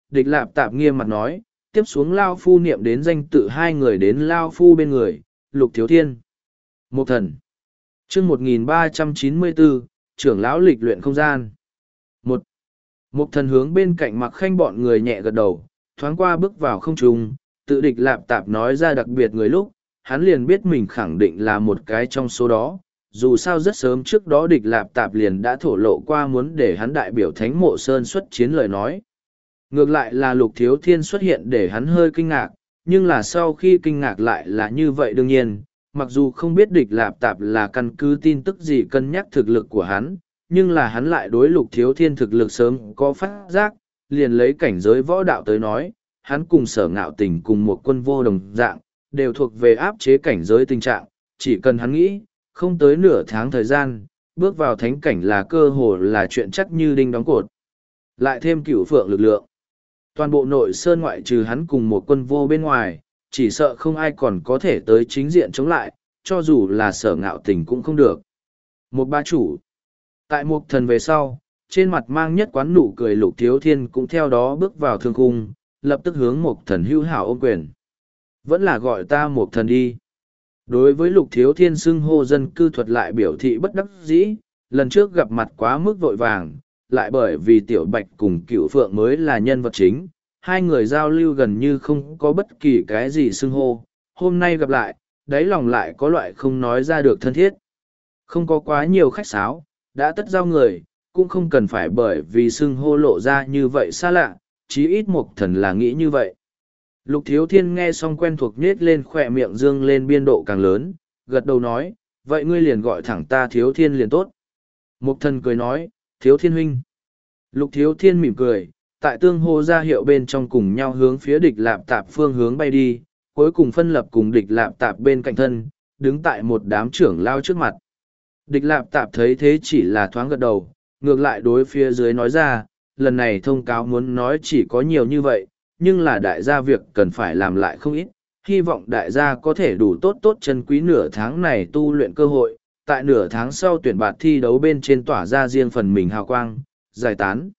địch lạp tạp nghiêm mặt nói, tiếp xuống Lao Phu niệm đến danh tự hai người đến Lao Phu bên người, Lục Thiếu Thiên. Một thần. chương một nghìn ba trăm chín mươi bốn, trưởng lão lịch luyện không gian. Một. Một thần hướng bên cạnh Mặc Khanh bọn người nhẹ gật đầu, thoáng qua bước vào không trung, tự địch lạp tạp nói ra đặc biệt người lúc, hắn liền biết mình khẳng định là một cái trong số đó. Dù sao rất sớm trước đó địch lạp tạp liền đã thổ lộ qua muốn để hắn đại biểu Thánh Mộ Sơn xuất chiến lời nói. Ngược lại là Lục Thiếu Thiên xuất hiện để hắn hơi kinh ngạc, nhưng là sau khi kinh ngạc lại là như vậy đương nhiên, mặc dù không biết địch lạp tạp là căn cứ tin tức gì cân nhắc thực lực của hắn, nhưng là hắn lại đối Lục Thiếu Thiên thực lực sớm có phát giác, liền lấy cảnh giới võ đạo tới nói, hắn cùng Sở Ngạo Tình cùng một quân vô đồng dạng, đều thuộc về áp chế cảnh giới tình trạng, chỉ cần hắn nghĩ, không tới nửa tháng thời gian, bước vào thánh cảnh là cơ hồ là chuyện chắc như đinh đóng cột. Lại thêm cửu phượng lực lượng. Toàn bộ nội sơn ngoại trừ hắn cùng một quân vô bên ngoài, chỉ sợ không ai còn có thể tới chính diện chống lại, cho dù là Sở Ngạo Tình cũng không được. Một bá chủ. Tại một thần về sau, trên mặt mang nhất quán nụ cười Lục Thiếu Thiên cũng theo đó bước vào thương khung, lập tức hướng một thần hữu hảo ôm quyền. Vẫn là gọi ta một thần đi. Đối với Lục Thiếu Thiên xưng hô dân cư thuật lại biểu thị bất đắc dĩ, lần trước gặp mặt quá mức vội vàng, lại bởi vì Tiểu Bạch cùng Cửu Phượng mới là nhân vật chính, hai người giao lưu gần như không có bất kỳ cái gì xưng hô, hôm nay gặp lại, đáy lòng lại có loại không nói ra được thân thiết. Không có quá nhiều khách sáo, đã tất giao người, cũng không cần phải bởi vì xưng hô lộ ra như vậy xa lạ, chí ít một thần là nghĩ như vậy. Lục Thiếu Thiên nghe xong quen thuộc nết lên khỏe miệng dương lên biên độ càng lớn, gật đầu nói, vậy ngươi liền gọi thẳng ta Thiếu Thiên liền tốt. Mục thần cười nói, Thiếu Thiên huynh. Lục Thiếu Thiên mỉm cười, tại tương hô ra hiệu bên trong cùng nhau hướng phía địch lạp tạp phương hướng bay đi, cuối cùng phân lập cùng địch lạp tạp bên cạnh thân, đứng tại một đám trưởng lao trước mặt. Địch lạp tạp thấy thế chỉ là thoáng gật đầu, ngược lại đối phía dưới nói ra, lần này thông cáo muốn nói chỉ có nhiều như vậy, nhưng là đại gia việc cần phải làm lại không ít, hy vọng đại gia có thể đủ tốt tốt chân quý nửa tháng này tu luyện cơ hội, tại nửa tháng sau tuyển bạt thi đấu bên trên tỏa ra riêng phần mình hào quang, giải tán.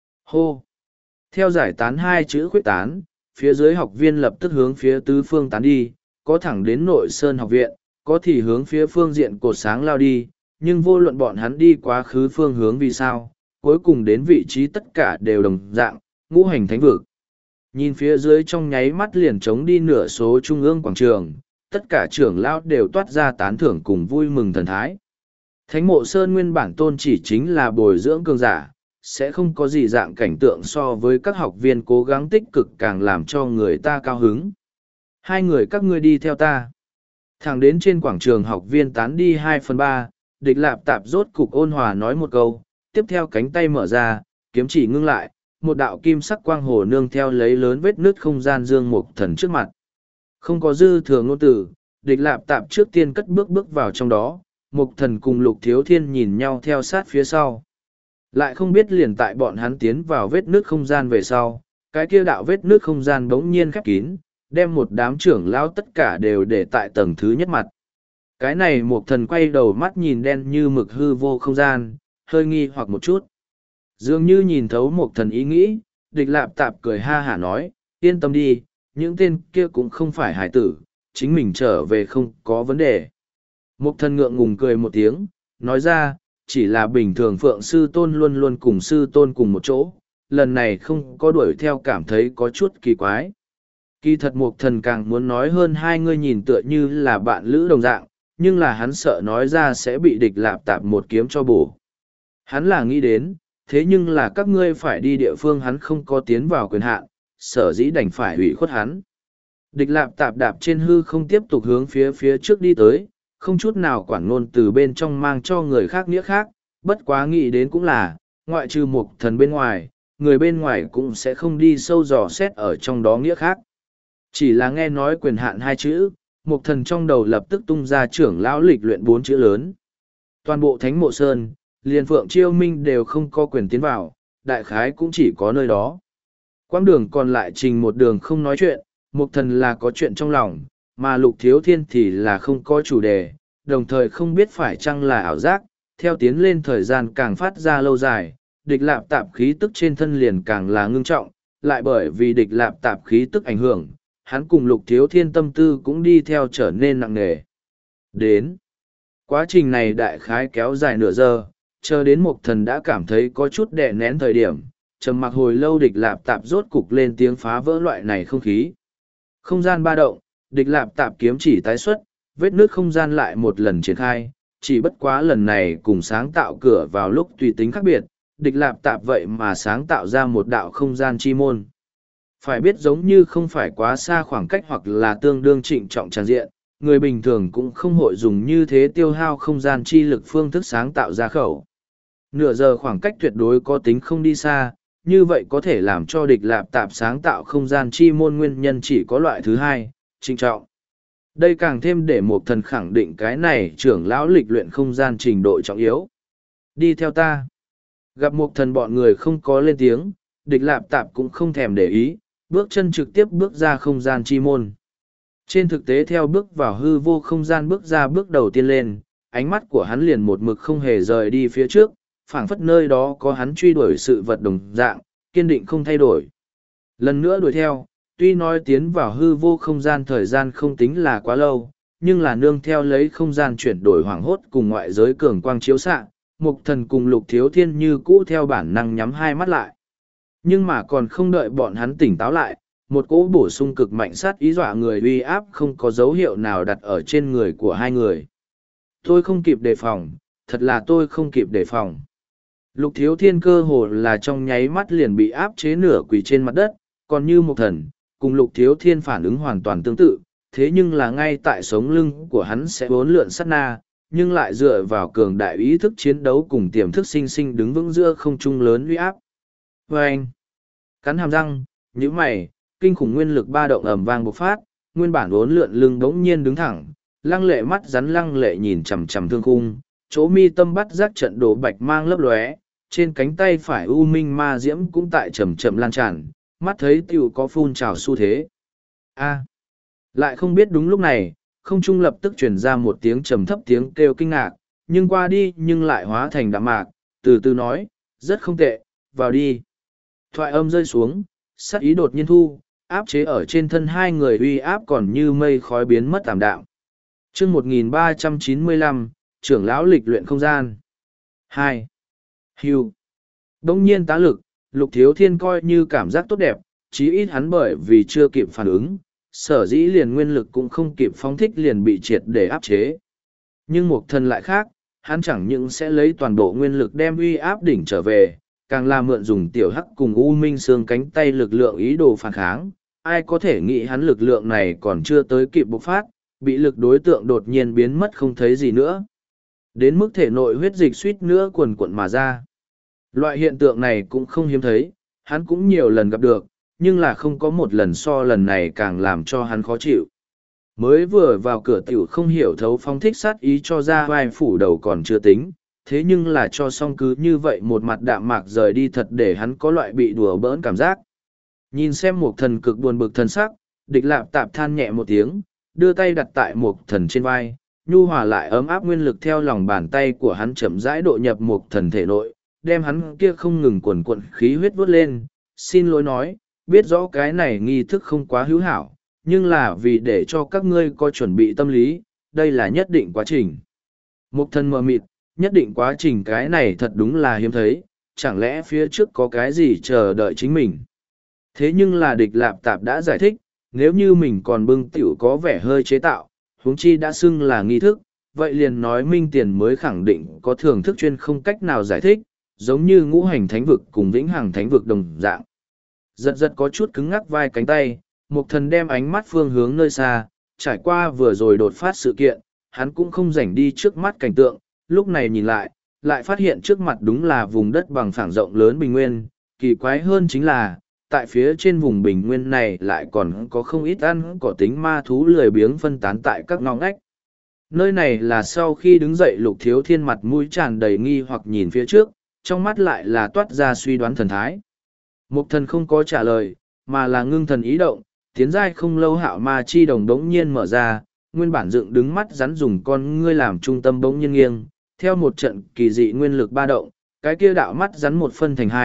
Hô! Theo giải tán hai chữ khuyết tán, phía dưới học viên lập tức hướng phía tứ phương tán đi, có thẳng đến nội sơn học viện, có thì hướng phía phương diện cột sáng lao đi, nhưng vô luận bọn hắn đi quá khứ phương hướng vì sao, cuối cùng đến vị trí tất cả đều đồng dạng, ngũ hành thánh vực. Nhìn phía dưới trong nháy mắt liền trống đi nửa số trung ương quảng trường, tất cả trưởng lão đều toát ra tán thưởng cùng vui mừng thần thái. Thánh Mộ Sơn nguyên bản tôn chỉ chính là bồi dưỡng cường giả, sẽ không có gì dạng cảnh tượng so với các học viên cố gắng tích cực càng làm cho người ta cao hứng. Hai người các ngươi đi theo ta. Thẳng đến trên quảng trường học viên tán đi hai phần ba, địch lạp tạp rốt cục ôn hòa nói một câu, tiếp theo cánh tay mở ra, kiếm chỉ ngưng lại, một đạo kim sắc quang hồ nương theo lấy lớn vết nứt không gian dương mục thần trước mặt. Không có dư thừa ngôn từ, địch lạp tạp trước tiên cất bước bước vào trong đó, mục thần cùng Lục Thiếu Thiên nhìn nhau theo sát phía sau. Lại không biết liền tại bọn hắn tiến vào vết nước không gian về sau, cái kia đạo vết nước không gian bỗng nhiên khép kín, đem một đám trưởng lão tất cả đều để tại tầng thứ nhất mặt. Cái này một thần quay đầu mắt nhìn đen như mực hư vô không gian, hơi nghi hoặc một chút. Dường như nhìn thấu một thần ý nghĩ, địch lạp tạp cười ha hả nói, yên tâm đi, những tên kia cũng không phải hải tử, chính mình trở về không có vấn đề. Một thần ngượng ngùng cười một tiếng, nói ra, chỉ là bình thường phượng sư tôn luôn luôn cùng sư tôn cùng một chỗ, lần này không có đuổi theo cảm thấy có chút kỳ quái. Kỳ thật một thần càng muốn nói hơn hai người nhìn tựa như là bạn lữ đồng dạng, nhưng là hắn sợ nói ra sẽ bị địch lạp tạp một kiếm cho bổ. Hắn là nghĩ đến, thế nhưng là các ngươi phải đi địa phương hắn không có tiến vào quyền hạn, sở dĩ đành phải hủy khuất hắn. Địch lạp tạp đạp trên hư không tiếp tục hướng phía phía trước đi tới, không chút nào quản ngôn từ bên trong mang cho người khác nghĩa khác, bất quá nghĩ đến cũng là, ngoại trừ một thần bên ngoài, người bên ngoài cũng sẽ không đi sâu dò xét ở trong đó nghĩa khác. Chỉ là nghe nói quyền hạn hai chữ, một thần trong đầu lập tức tung ra trưởng lão lịch luyện bốn chữ lớn. Toàn bộ Thánh Mộ Sơn, liền Phượng Chiêu Minh đều không có quyền tiến vào, đại khái cũng chỉ có nơi đó. Quãng đường còn lại trình một đường không nói chuyện, một thần là có chuyện trong lòng, mà Lục Thiếu Thiên thì là không có chủ đề, đồng thời không biết phải chăng là ảo giác, theo tiến lên thời gian càng phát ra lâu dài, địch lạp tạp khí tức trên thân liền càng là ngưng trọng, lại bởi vì địch lạp tạp khí tức ảnh hưởng, hắn cùng Lục Thiếu Thiên tâm tư cũng đi theo trở nên nặng nề. Đến. Quá trình này đại khái kéo dài nửa giờ, chờ đến Mộc Thần đã cảm thấy có chút đè nén thời điểm, trầm mặc hồi lâu địch lạp tạp rốt cục lên tiếng phá vỡ loại này không khí. Không gian ba động, địch lạp tạp kiếm chỉ tái xuất, vết nước không gian lại một lần triển khai, chỉ bất quá lần này cùng sáng tạo cửa vào lúc tùy tính khác biệt, địch lạp tạp vậy mà sáng tạo ra một đạo không gian chi môn. Phải biết giống như không phải quá xa khoảng cách hoặc là tương đương trịnh trọng tràn diện, người bình thường cũng không hội dùng như thế tiêu hao không gian chi lực phương thức sáng tạo ra khẩu. Nửa giờ khoảng cách tuyệt đối có tính không đi xa, như vậy có thể làm cho địch lạp tạp sáng tạo không gian chi môn nguyên nhân chỉ có loại thứ hai, trịnh trọng. Đây càng thêm để một thần khẳng định cái này trưởng lão lịch luyện không gian trình độ trọng yếu. Đi theo ta. Gặp một thần bọn người không có lên tiếng, địch lạp tạp cũng không thèm để ý, bước chân trực tiếp bước ra không gian chi môn. Trên thực tế theo bước vào hư vô không gian bước ra bước đầu tiên lên, ánh mắt của hắn liền một mực không hề rời đi phía trước, phảng phất nơi đó có hắn truy đuổi sự vật đồng dạng, kiên định không thay đổi. Lần nữa đuổi theo, tuy nói tiến vào hư vô không gian thời gian không tính là quá lâu, nhưng là nương theo lấy không gian chuyển đổi hoảng hốt cùng ngoại giới cường quang chiếu xạ, Mục Thần cùng Lục Thiếu Thiên như cũ theo bản năng nhắm hai mắt lại. Nhưng mà còn không đợi bọn hắn tỉnh táo lại, một cỗ bổ sung cực mạnh sát ý dọa người uy áp không có dấu hiệu nào đặt ở trên người của hai người. Tôi không kịp đề phòng, thật là tôi không kịp đề phòng. Lục Thiếu Thiên cơ hồ là trong nháy mắt liền bị áp chế nửa quỳ trên mặt đất, còn như Mục Thần, cùng Lục Thiếu Thiên phản ứng hoàn toàn tương tự, thế nhưng là ngay tại sống lưng của hắn sẽ bốn lượn sát na, nhưng lại dựa vào cường đại ý thức chiến đấu cùng tiềm thức sinh sinh đứng vững giữa không trung lớn uy áp. Vâng! Cắn hàm răng, nhíu mày, kinh khủng nguyên lực ba động ầm vang bộc phát, nguyên bản uốn lượn lưng bỗng nhiên đứng thẳng, lăng lệ mắt rắn lăng lệ nhìn chằm chằm thương khung, chỗ mi tâm bắt giác trận đồ bạch mang lấp lóe, trên cánh tay phải u minh ma diễm cũng tại chậm chậm lan tràn, mắt thấy tiểu có phun trào xu thế. A! Lại không biết đúng lúc này, không trung lập tức truyền ra một tiếng trầm thấp tiếng kêu kinh ngạc, nhưng qua đi nhưng lại hóa thành đạm mạc, từ từ nói, rất không tệ, vào đi. Thoại âm rơi xuống, sát ý đột nhiên thu, áp chế ở trên thân hai người uy áp còn như mây khói biến mất tạm đạm. Chương một nghìn ba trăm chín mươi lăm, trưởng lão lịch luyện không gian. hai. Hưu. Đông nhiên tá lực, Lục Thiếu Thiên coi như cảm giác tốt đẹp, chí ít hắn bởi vì chưa kịp phản ứng, sở dĩ liền nguyên lực cũng không kịp phóng thích liền bị triệt để áp chế. Nhưng Mục Thần lại khác, hắn chẳng những sẽ lấy toàn bộ nguyên lực đem uy áp đỉnh trở về, càng là mượn dùng tiểu hắc cùng U Minh Sương cánh tay lực lượng ý đồ phản kháng. Ai có thể nghĩ hắn lực lượng này còn chưa tới kịp bộc phát, bị lực đối tượng đột nhiên biến mất không thấy gì nữa. Đến mức thể nội huyết dịch suýt nữa cuồn cuộn mà ra. Loại hiện tượng này cũng không hiếm thấy, hắn cũng nhiều lần gặp được, nhưng là không có một lần so lần này càng làm cho hắn khó chịu. Mới vừa vào cửa tiểu không hiểu thấu phong thích sát ý cho ra vai phủ đầu còn chưa tính, thế nhưng là cho xong cứ như vậy một mặt đạm mạc rời đi thật để hắn có loại bị đùa bỡn cảm giác. Nhìn xem một thần cực buồn bực thần sắc, địch lạp tạp than nhẹ một tiếng, đưa tay đặt tại một thần trên vai, nhu hòa lại ấm áp nguyên lực theo lòng bàn tay của hắn chậm rãi độ nhập một thần thể nội, đem hắn kia không ngừng quần quận khí huyết vút lên, xin lỗi nói, biết rõ cái này nghi thức không quá hữu hảo, nhưng là vì để cho các ngươi có chuẩn bị tâm lý, đây là nhất định quá trình. Một thần mờ mịt, nhất định quá trình cái này thật đúng là hiếm thấy, chẳng lẽ phía trước có cái gì chờ đợi chính mình. Thế nhưng là địch lạp tạp đã giải thích, nếu như mình còn bưng tiểu có vẻ hơi chế tạo, huống chi đã xưng là nghi thức, vậy liền nói minh tiền mới khẳng định có thưởng thức chuyên không cách nào giải thích, giống như ngũ hành thánh vực cùng vĩnh hằng thánh vực đồng dạng. Giật giật có chút cứng ngắc vai cánh tay, Mục Thần đem ánh mắt phương hướng nơi xa, trải qua vừa rồi đột phát sự kiện, hắn cũng không rảnh đi trước mắt cảnh tượng, lúc này nhìn lại, lại phát hiện trước mặt đúng là vùng đất bằng phẳng rộng lớn bình nguyên, kỳ quái hơn chính là, tại phía trên vùng bình nguyên này lại còn có không ít ăn có tính ma thú lười biếng phân tán tại các ngõ ngách. Nơi này là sau khi đứng dậy Lục Thiếu Thiên mặt mũi tràn đầy nghi hoặc nhìn phía trước, trong mắt lại là toát ra suy đoán thần thái. Mục Thần không có trả lời, mà là ngưng thần ý động, tiến giai không lâu hạo ma chi đồng đống nhiên mở ra, nguyên bản dựng đứng mắt rắn dùng con ngươi làm trung tâm bỗng nhiên nghiêng, theo một trận kỳ dị nguyên lực ba động, cái kia đạo mắt rắn một phân thành hai,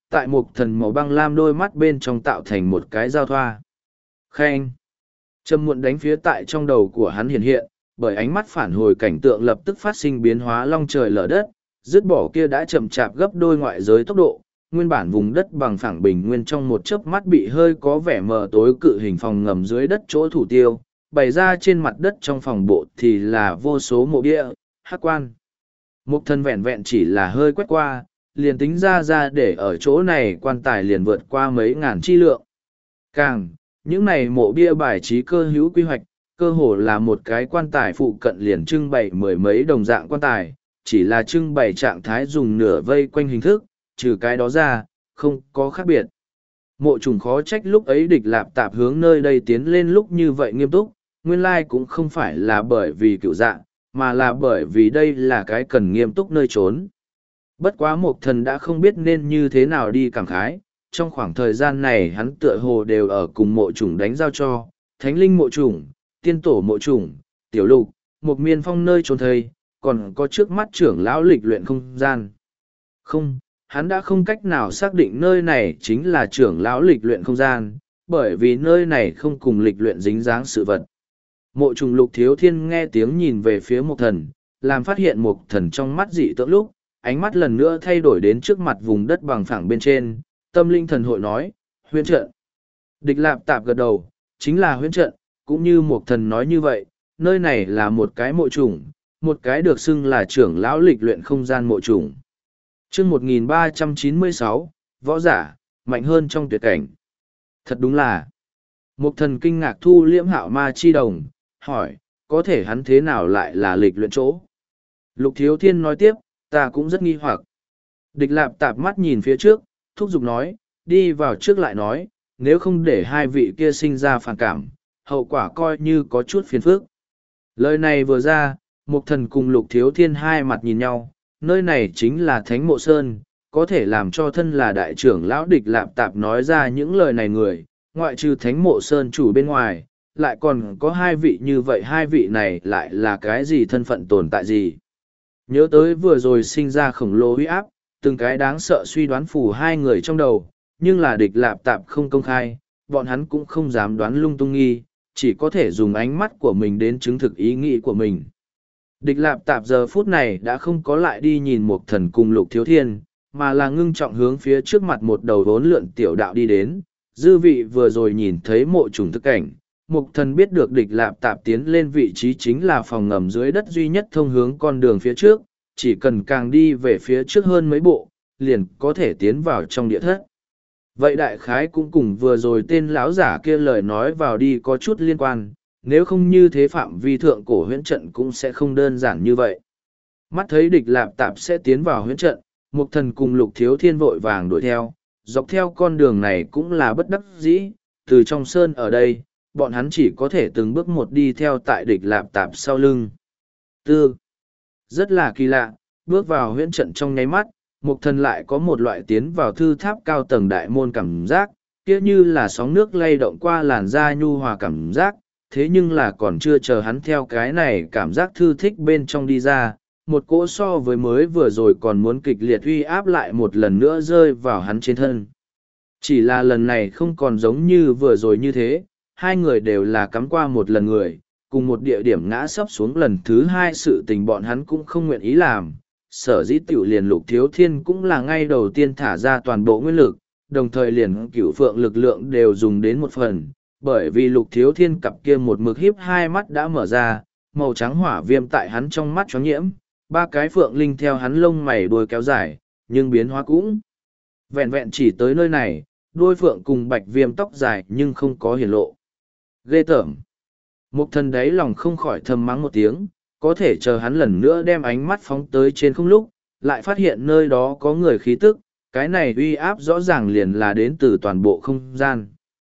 tại một thần màu băng lam đôi mắt bên trong tạo thành một cái giao thoa. Khen! Trầm muộn đánh phía tại trong đầu của hắn hiện hiện, bởi ánh mắt phản hồi cảnh tượng lập tức phát sinh biến hóa long trời lở đất, dứt bỏ kia đã chậm chạp gấp đôi ngoại giới tốc độ, nguyên bản vùng đất bằng phẳng bình nguyên trong một chớp mắt bị hơi có vẻ mờ tối cự hình phòng ngầm dưới đất chỗ thủ tiêu, bày ra trên mặt đất trong phòng bộ thì là vô số mộ bia, hắc quan. Mục thần vẹn vẹn chỉ là hơi quét qua, liền tính ra ra để ở chỗ này quan tài liền vượt qua mấy ngàn chi lượng. Càng, những này mộ bia bài trí cơ hữu quy hoạch, cơ hồ là một cái quan tài phụ cận liền trưng bày mười mấy đồng dạng quan tài, chỉ là trưng bày trạng thái dùng nửa vây quanh hình thức, trừ cái đó ra, không có khác biệt. Mộ trùng khó trách lúc ấy địch lạp tạp hướng nơi đây tiến lên lúc như vậy nghiêm túc, nguyên lai cũng không phải là bởi vì cựu dạng, mà là bởi vì đây là cái cần nghiêm túc nơi trốn. Bất quá một thần đã không biết nên như thế nào đi cảm khái, trong khoảng thời gian này hắn tựa hồ đều ở cùng mộ trùng đánh giao cho, thánh linh mộ trùng, tiên tổ mộ trùng, tiểu lục, một miên phong nơi trốn thây, còn có trước mắt trưởng lão lịch luyện không gian. Không, hắn đã không cách nào xác định nơi này chính là trưởng lão lịch luyện không gian, bởi vì nơi này không cùng lịch luyện dính dáng sự vật. Mộ trùng lục thiếu thiên nghe tiếng nhìn về phía một thần, làm phát hiện một thần trong mắt dị tượng lúc, ánh mắt lần nữa thay đổi đến trước mặt vùng đất bằng phẳng bên trên, tâm linh thần hội nói, huyễn trận. Địch lạp tạp gật đầu, chính là huyễn trận, cũng như một thần nói như vậy, nơi này là một cái mộ trùng, một cái được xưng là trưởng lão lịch luyện không gian mộ trùng. chương một nghìn ba trăm chín mươi sáu, võ giả, mạnh hơn trong tuyệt cảnh. Thật đúng là, một thần kinh ngạc thu liễm hạo ma chi đồng, hỏi, có thể hắn thế nào lại là lịch luyện chỗ? Lục thiếu thiên nói tiếp, ta cũng rất nghi hoặc. Địch lạp tạp mắt nhìn phía trước, thúc giục nói, đi vào trước lại nói, nếu không để hai vị kia sinh ra phản cảm, hậu quả coi như có chút phiền phức. Lời này vừa ra, một thần cùng lục thiếu thiên hai mặt nhìn nhau, nơi này chính là Thánh Mộ Sơn, có thể làm cho thân là đại trưởng lão địch lạp tạp nói ra những lời này người, ngoại trừ Thánh Mộ Sơn chủ bên ngoài, lại còn có hai vị như vậy, hai vị này lại là cái gì thân phận tồn tại gì. Nhớ tới vừa rồi sinh ra khổng lồ uy áp, từng cái đáng sợ suy đoán phủ hai người trong đầu, nhưng là địch lạp tạp không công khai, bọn hắn cũng không dám đoán lung tung nghi, chỉ có thể dùng ánh mắt của mình đến chứng thực ý nghĩ của mình. Địch lạp tạp giờ phút này đã không có lại đi nhìn một thần cùng lục thiếu thiên, mà là ngưng trọng hướng phía trước mặt một đầu vốn lượn tiểu đạo đi đến. Dư vị vừa rồi nhìn thấy mộ trùng thức cảnh, mục thần biết được địch lạp tạp tiến lên vị trí chính là phòng ngầm dưới đất duy nhất thông hướng con đường phía trước, chỉ cần càng đi về phía trước hơn mấy bộ, liền có thể tiến vào trong địa thất. Vậy đại khái cũng cùng vừa rồi tên lão giả kia lời nói vào đi có chút liên quan, nếu không như thế phạm vi thượng cổ huyễn trận cũng sẽ không đơn giản như vậy. Mắt thấy địch lạp tạp sẽ tiến vào huyễn trận, mục thần cùng lục thiếu thiên vội vàng đuổi theo, dọc theo con đường này cũng là bất đắc dĩ, từ trong sơn ở đây, bọn hắn chỉ có thể từng bước một đi theo tại địch lạp tạp sau lưng. Tư. Rất là kỳ lạ, bước vào huyễn trận trong nháy mắt, mục thần lại có một loại tiến vào thư tháp cao tầng đại môn cảm giác, kia như là sóng nước lay động qua làn da nhu hòa cảm giác, thế nhưng là còn chưa chờ hắn theo cái này cảm giác thư thích bên trong đi ra, một cỗ so với mới vừa rồi còn muốn kịch liệt uy áp lại một lần nữa rơi vào hắn trên thân. Chỉ là lần này không còn giống như vừa rồi như thế, hai người đều là cắm qua một lần người, cùng một địa điểm ngã sấp xuống lần thứ hai sự tình bọn hắn cũng không nguyện ý làm. Sở dĩ tiểu liền lục thiếu thiên cũng là ngay đầu tiên thả ra toàn bộ nguyên lực, đồng thời liền cửu phượng lực lượng đều dùng đến một phần, bởi vì lục thiếu thiên cặp kia một mực hiếp hai mắt đã mở ra, màu trắng hỏa viêm tại hắn trong mắt chó nhiễm, ba cái phượng linh theo hắn lông mày đuôi kéo dài, nhưng biến hóa cũng vẹn vẹn chỉ tới nơi này, đuôi phượng cùng bạch viêm tóc dài nhưng không có hiển lộ. Ghê tởm. Mục thần đấy lòng không khỏi thầm mắng một tiếng, có thể chờ hắn lần nữa đem ánh mắt phóng tới trên không lúc, lại phát hiện nơi đó có người khí tức, cái này uy áp rõ ràng liền là đến từ toàn bộ không gian.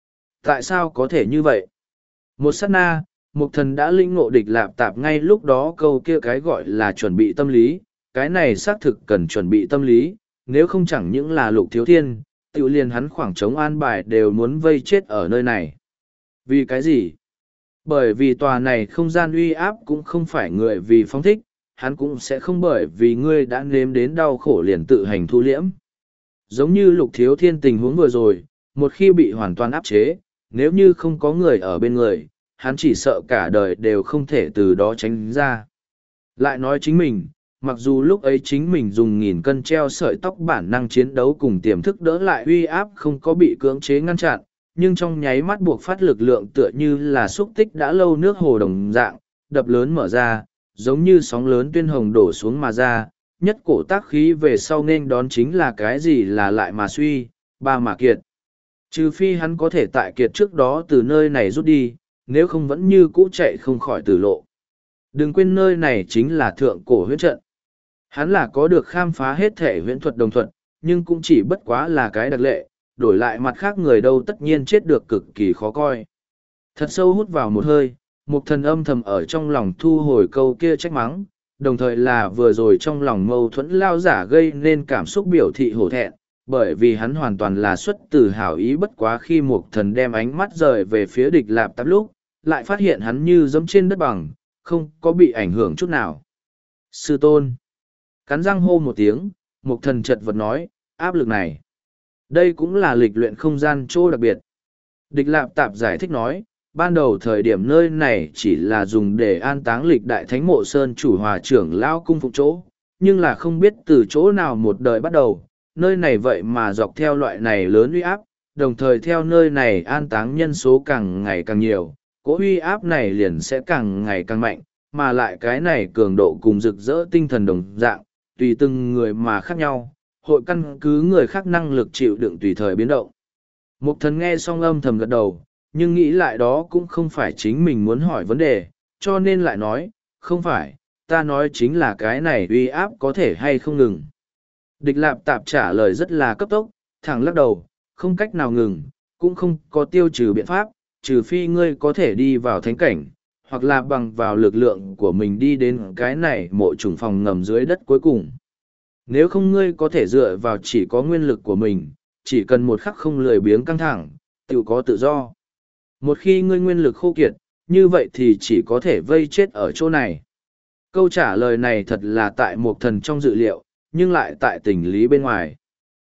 Tại sao có thể như vậy? Một sát na, mục thần đã linh ngộ địch lạp tạp ngay lúc đó câu kia cái gọi là chuẩn bị tâm lý, cái này xác thực cần chuẩn bị tâm lý, nếu không chẳng những là lục thiếu thiên, tự liền hắn khoảng trống an bài đều muốn vây chết ở nơi này. Vì cái gì? Bởi vì tòa này không gian uy áp cũng không phải người vì phóng thích, hắn cũng sẽ không bởi vì ngươi đã nếm đến đau khổ liền tự hành thu liễm. Giống như Lục Thiếu Thiên tình huống vừa rồi, một khi bị hoàn toàn áp chế, nếu như không có người ở bên người, hắn chỉ sợ cả đời đều không thể từ đó tránh ra. Lại nói chính mình, mặc dù lúc ấy chính mình dùng nghìn cân treo sợi tóc bản năng chiến đấu cùng tiềm thức đỡ lại uy áp không có bị cưỡng chế ngăn chặn, nhưng trong nháy mắt buộc phát lực lượng tựa như là xúc tích đã lâu nước hồ đồng dạng, đập lớn mở ra, giống như sóng lớn tuyên hồng đổ xuống mà ra, nhất cổ tác khí về sau nên đón chính là cái gì là lại mà suy, ba mà kiệt. Trừ phi hắn có thể tại kiệt trước đó từ nơi này rút đi, nếu không vẫn như cũ chạy không khỏi tử lộ. Đừng quên nơi này chính là thượng cổ huyễn trận. Hắn là có được khám phá hết thể huyễn thuật đồng thuận, nhưng cũng chỉ bất quá là cái đặc lệ, đổi lại mặt khác người đâu tất nhiên chết được cực kỳ khó coi. Thật sâu hút vào một hơi, một thần âm thầm ở trong lòng thu hồi câu kia trách mắng, đồng thời là vừa rồi trong lòng mâu thuẫn lao giả gây nên cảm xúc biểu thị hổ thẹn, bởi vì hắn hoàn toàn là xuất từ hảo ý bất quá khi một thần đem ánh mắt rời về phía địch lạp tạp lúc, lại phát hiện hắn như dẫm trên đất bằng, không có bị ảnh hưởng chút nào. Sư tôn. Cắn răng hô một tiếng, một thần chật vật nói, áp lực này. Đây cũng là lịch luyện không gian chỗ đặc biệt. Địch lạp tạp giải thích nói, ban đầu thời điểm nơi này chỉ là dùng để an táng lịch đại thánh mộ sơn chủ hòa trưởng lao cung phục chỗ, nhưng là không biết từ chỗ nào một đời bắt đầu, nơi này vậy mà dọc theo loại này lớn uy áp, đồng thời theo nơi này an táng nhân số càng ngày càng nhiều, cỗ uy áp này liền sẽ càng ngày càng mạnh, mà lại cái này cường độ cùng rực rỡ tinh thần đồng dạng, tùy từng người mà khác nhau, hội căn cứ người khác năng lực chịu đựng tùy thời biến động. Mục thần nghe xong âm thầm gật đầu, nhưng nghĩ lại đó cũng không phải chính mình muốn hỏi vấn đề, cho nên lại nói, không phải, ta nói chính là cái này uy áp có thể hay không ngừng. Địch lạp tạp trả lời rất là cấp tốc, thẳng lắc đầu, không cách nào ngừng, cũng không có tiêu trừ biện pháp, trừ phi ngươi có thể đi vào thánh cảnh, hoặc là bằng vào lực lượng của mình đi đến cái này mộ trùng phòng ngầm dưới đất cuối cùng. Nếu không ngươi có thể dựa vào chỉ có nguyên lực của mình, chỉ cần một khắc không lười biếng căng thẳng, tự có tự do. Một khi ngươi nguyên lực khô kiệt, như vậy thì chỉ có thể vây chết ở chỗ này. Câu trả lời này thật là tại một thần trong dự liệu, nhưng lại tại tình lý bên ngoài.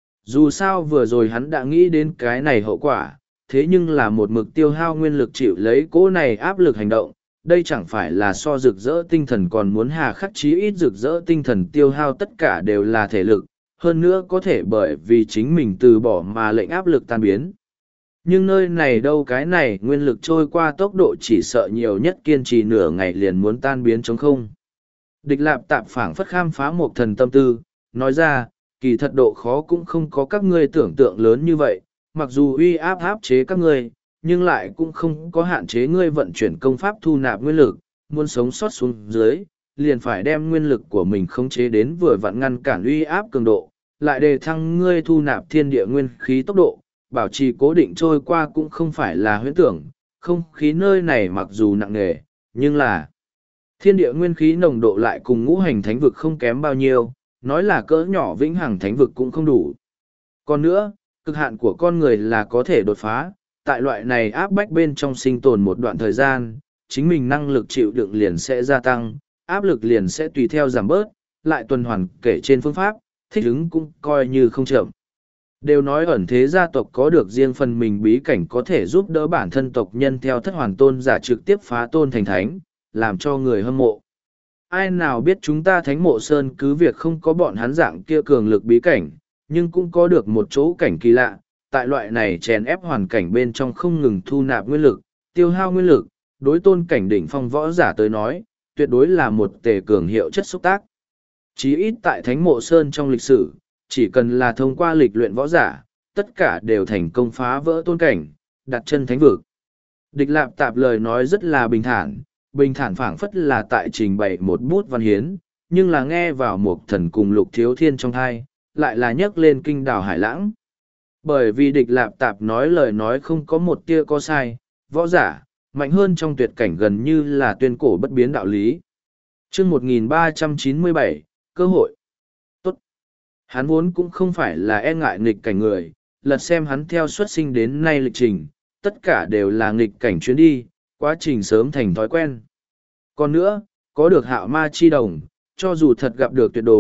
Dù sao vừa rồi hắn đã nghĩ đến cái này hậu quả, thế nhưng là một mực tiêu hao nguyên lực chịu lấy cỗ này áp lực hành động, đây chẳng phải là so rực rỡ tinh thần còn muốn hà khắc chí ít rực rỡ tinh thần tiêu hao tất cả đều là thể lực, hơn nữa có thể bởi vì chính mình từ bỏ mà lệnh áp lực tan biến. Nhưng nơi này đâu cái này nguyên lực trôi qua tốc độ chỉ sợ nhiều nhất kiên trì nửa ngày liền muốn tan biến trống không. Địch lạp tạp phảng phất khám phá một thần tâm tư, nói ra, kỳ thật độ khó cũng không có các ngươi tưởng tượng lớn như vậy, mặc dù uy áp áp chế các ngươi, nhưng lại cũng không có hạn chế ngươi vận chuyển công pháp thu nạp nguyên lực, muốn sống sót xuống dưới, liền phải đem nguyên lực của mình khống chế đến vừa vặn ngăn cản uy áp cường độ, lại đề thăng ngươi thu nạp thiên địa nguyên khí tốc độ, bảo trì cố định trôi qua cũng không phải là huyễn tưởng, không khí nơi này mặc dù nặng nề, nhưng là thiên địa nguyên khí nồng độ lại cùng ngũ hành thánh vực không kém bao nhiêu, nói là cỡ nhỏ vĩnh hằng thánh vực cũng không đủ. Còn nữa, cực hạn của con người là có thể đột phá, tại loại này áp bách bên trong sinh tồn một đoạn thời gian, chính mình năng lực chịu đựng liền sẽ gia tăng, áp lực liền sẽ tùy theo giảm bớt, lại tuần hoàn kể trên phương pháp, thích ứng cũng coi như không chậm. Đều nói ẩn thế gia tộc có được riêng phần mình bí cảnh có thể giúp đỡ bản thân tộc nhân theo thất hoàn tôn giả trực tiếp phá tôn thành thánh, làm cho người hâm mộ. Ai nào biết chúng ta thánh mộ sơn cứ việc không có bọn hắn dạng kia cường lực bí cảnh, nhưng cũng có được một chỗ cảnh kỳ lạ, tại loại này chèn ép hoàn cảnh bên trong không ngừng thu nạp nguyên lực, tiêu hao nguyên lực, đối tôn cảnh đỉnh phong võ giả tới nói, tuyệt đối là một tề cường hiệu chất xúc tác. Chí ít tại Thánh Mộ Sơn trong lịch sử, chỉ cần là thông qua lịch luyện võ giả, tất cả đều thành công phá vỡ tôn cảnh, đặt chân thánh vực. Địch lạp tạp lời nói rất là bình thản, bình thản phảng phất là tại trình bày một bút văn hiến, nhưng là nghe vào một thần cùng lục thiếu thiên trong thai, lại là nhấc lên kinh đảo hải lãng. Bởi vì địch lạp tạp nói lời nói không có một tia có sai, võ giả, mạnh hơn trong tuyệt cảnh gần như là tuyên cổ bất biến đạo lý. chương một nghìn ba trăm chín mươi bảy, cơ hội. Tốt. Hắn vốn cũng không phải là e ngại nghịch cảnh người, lật xem hắn theo xuất sinh đến nay lịch trình, tất cả đều là nghịch cảnh chuyến đi, quá trình sớm thành thói quen. Còn nữa, có được hạo ma chi đồng, cho dù thật gặp được tuyệt đồ,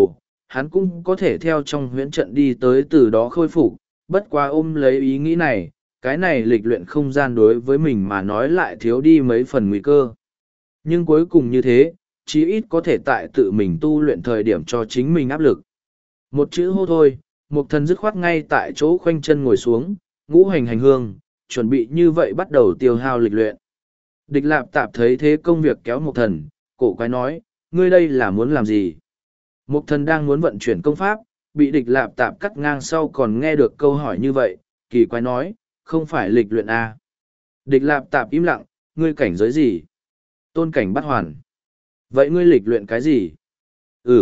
hắn cũng có thể theo trong huyễn trận đi tới từ đó khôi phục, bất quá ôm lấy ý nghĩ này, cái này lịch luyện không gian đối với mình mà nói lại thiếu đi mấy phần nguy cơ. Nhưng cuối cùng như thế, chí ít có thể tại tự mình tu luyện thời điểm cho chính mình áp lực. Một chữ hô thôi, Mục Thần dứt khoát ngay tại chỗ khoanh chân ngồi xuống, ngũ hành hành hương, chuẩn bị như vậy bắt đầu tiêu hao lịch luyện. Địch Lạp Tạp thấy thế công việc kéo Mục Thần, cổ quái nói, ngươi đây là muốn làm gì? Mục Thần đang muốn vận chuyển công pháp, bị Địch Lạp Tạp cắt ngang sau còn nghe được câu hỏi như vậy, kỳ quái nói, không phải lịch luyện à? Địch Lạp Tạp im lặng, ngươi cảnh giới gì? Tôn cảnh bắt hoàn. Vậy ngươi lịch luyện cái gì? Ừ.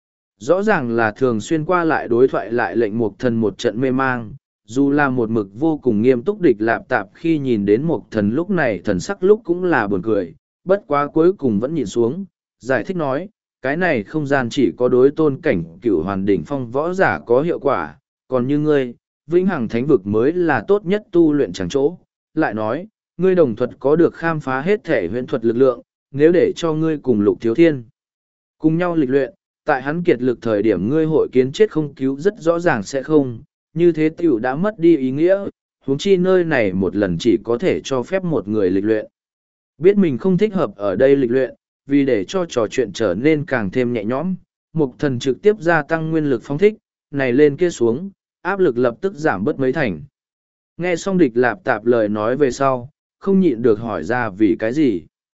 Rõ ràng là thường xuyên qua lại đối thoại lại lệnh Mục Thần một trận mê mang, dù là một mực vô cùng nghiêm túc Địch Lạp Tạp khi nhìn đến Mục Thần lúc này thần sắc lúc cũng là buồn cười, bất quá cuối cùng vẫn nhìn xuống, giải thích nói, cái này không gian chỉ có đối tôn cảnh cửu hoàn đỉnh phong võ giả có hiệu quả, còn như ngươi, vĩnh hằng thánh vực mới là tốt nhất tu luyện chẳng chỗ. Lại nói, ngươi đồng thuật có được khám phá hết thể huyễn thuật lực lượng, nếu để cho ngươi cùng Lục Thiếu Thiên cùng nhau lịch luyện, tại hắn kiệt lực thời điểm ngươi hội kiến chết không cứu rất rõ ràng sẽ không, như thế tiểu đã mất đi ý nghĩa, huống chi nơi này một lần chỉ có thể cho phép một người lịch luyện. Biết mình không thích hợp ở đây lịch luyện, vì để cho trò chuyện trở nên càng thêm nhẹ nhõm, Mục Thần trực tiếp gia tăng nguyên lực phóng thích, này lên kia xuống, áp lực lập tức giảm bớt mấy thành. Nghe xong Địch Lạp Tạp lời nói về sau, không nhịn được hỏi ra vì cái gì.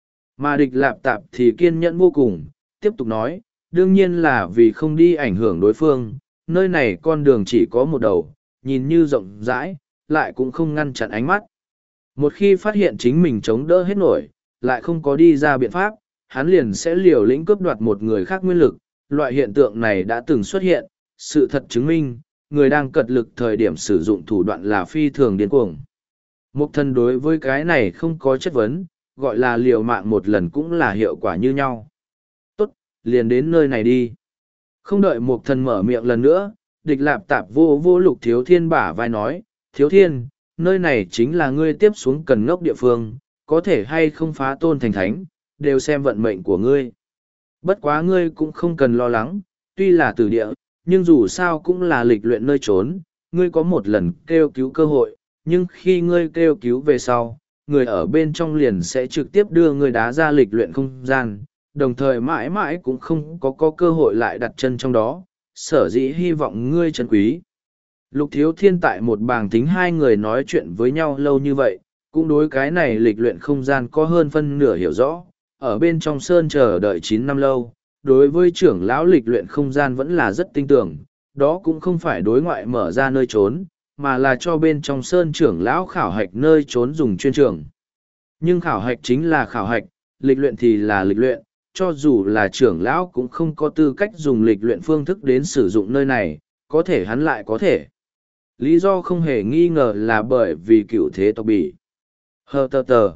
Mà Địch Lạp Tạp thì kiên nhẫn vô cùng, tiếp tục nói, đương nhiên là vì không đi ảnh hưởng đối phương, nơi này con đường chỉ có một đầu, nhìn như rộng rãi, lại cũng không ngăn chặn ánh mắt. Một khi phát hiện chính mình chống đỡ hết nổi, lại không có đi ra biện pháp, hắn liền sẽ liều lĩnh cướp đoạt một người khác nguyên lực. Loại hiện tượng này đã từng xuất hiện, sự thật chứng minh, người đang cật lực thời điểm sử dụng thủ đoạn là phi thường điên cuồng. Mục Thần đối với cái này không có chất vấn, gọi là liều mạng một lần cũng là hiệu quả như nhau. Tốt, liền đến nơi này đi. Không đợi Mục Thần mở miệng lần nữa, Địch Lạp Tạp vô vô Lục Thiếu Thiên bả vai nói, Thiếu Thiên, nơi này chính là ngươi tiếp xuống cần ngốc địa phương, có thể hay không phá tôn thành thánh, đều xem vận mệnh của ngươi. Bất quá ngươi cũng không cần lo lắng, tuy là tử địa, nhưng dù sao cũng là lịch luyện nơi trốn, ngươi có một lần kêu cứu cơ hội, nhưng khi ngươi kêu cứu về sau, người ở bên trong liền sẽ trực tiếp đưa ngươi đá ra lịch luyện không gian, đồng thời mãi mãi cũng không có, có cơ hội lại đặt chân trong đó, sở dĩ hy vọng ngươi trân quý. Lục Thiếu Thiên tại một bảng tính hai người nói chuyện với nhau lâu như vậy, cũng đối cái này lịch luyện không gian có hơn phân nửa hiểu rõ, ở bên trong sơn chờ đợi chín năm lâu, đối với trưởng lão lịch luyện không gian vẫn là rất tin tưởng, đó cũng không phải đối ngoại mở ra nơi trốn, mà là cho bên trong sơn trưởng lão khảo hạch nơi trốn dùng chuyên trường. Nhưng khảo hạch chính là khảo hạch, lịch luyện thì là lịch luyện, cho dù là trưởng lão cũng không có tư cách dùng lịch luyện phương thức đến sử dụng nơi này, có thể hắn lại có thể. Lý do không hề nghi ngờ là bởi vì cựu thế tộc bỉ. Hờ tờ tờ.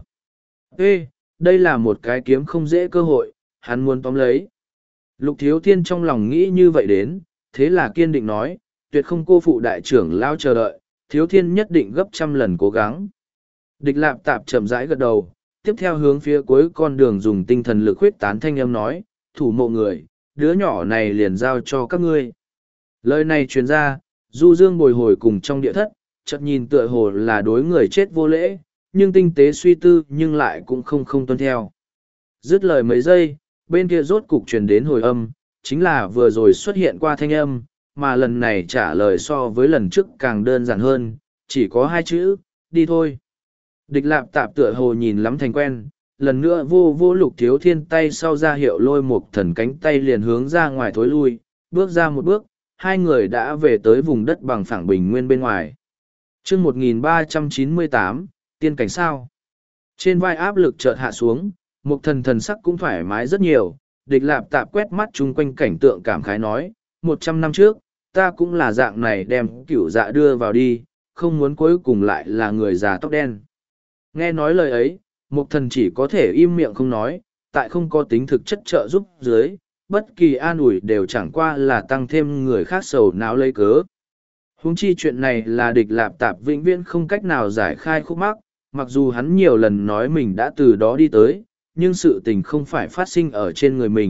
Ê, đây là một cái kiếm không dễ cơ hội, hắn muốn tóm lấy. Lục Thiếu Thiên trong lòng nghĩ như vậy đến, thế là kiên định nói, tuyệt không cô phụ đại trưởng lao chờ đợi, Thiếu Thiên nhất định gấp trăm lần cố gắng. Địch Lạp Tạp chậm rãi gật đầu, tiếp theo hướng phía cuối con đường dùng tinh thần lực huyết tán thanh âm nói, thủ mộ người, đứa nhỏ này liền giao cho các ngươi. Lời này truyền ra, Du Dương bồi hồi cùng trong địa thất, chợt nhìn tựa hồ là đối người chết vô lễ, nhưng tinh tế suy tư nhưng lại cũng không không tuân theo. Dứt lời mấy giây, bên kia rốt cục truyền đến hồi âm, chính là vừa rồi xuất hiện qua thanh âm, mà lần này trả lời so với lần trước càng đơn giản hơn, chỉ có hai chữ, đi thôi. Địch Lạp Tạp tựa hồ nhìn lắm thành quen, lần nữa vô vô Lục Thiếu Thiên tay sau ra hiệu lôi một thần cánh tay liền hướng ra ngoài thối lui, bước ra một bước, hai người đã về tới vùng đất bằng phẳng bình nguyên bên ngoài. chương một nghìn ba trăm chín mươi tám, tiên cảnh sao? Trên vai áp lực chợt hạ xuống, một thần thần sắc cũng thoải mái rất nhiều, Địch Lạp Tạp quét mắt chung quanh cảnh tượng cảm khái nói, một trăm năm trước, ta cũng là dạng này đem cửu dạ đưa vào đi, không muốn cuối cùng lại là người già tóc đen. Nghe nói lời ấy, một thần chỉ có thể im miệng không nói, tại không có tính thực chất trợ giúp dưới, bất kỳ an ủi đều chẳng qua là tăng thêm người khác sầu não lấy cớ. Huống chi chuyện này là Địch Lạp Tạp vĩnh viễn không cách nào giải khai khúc mắc, mặc dù hắn nhiều lần nói mình đã từ đó đi tới, nhưng sự tình không phải phát sinh ở trên người mình,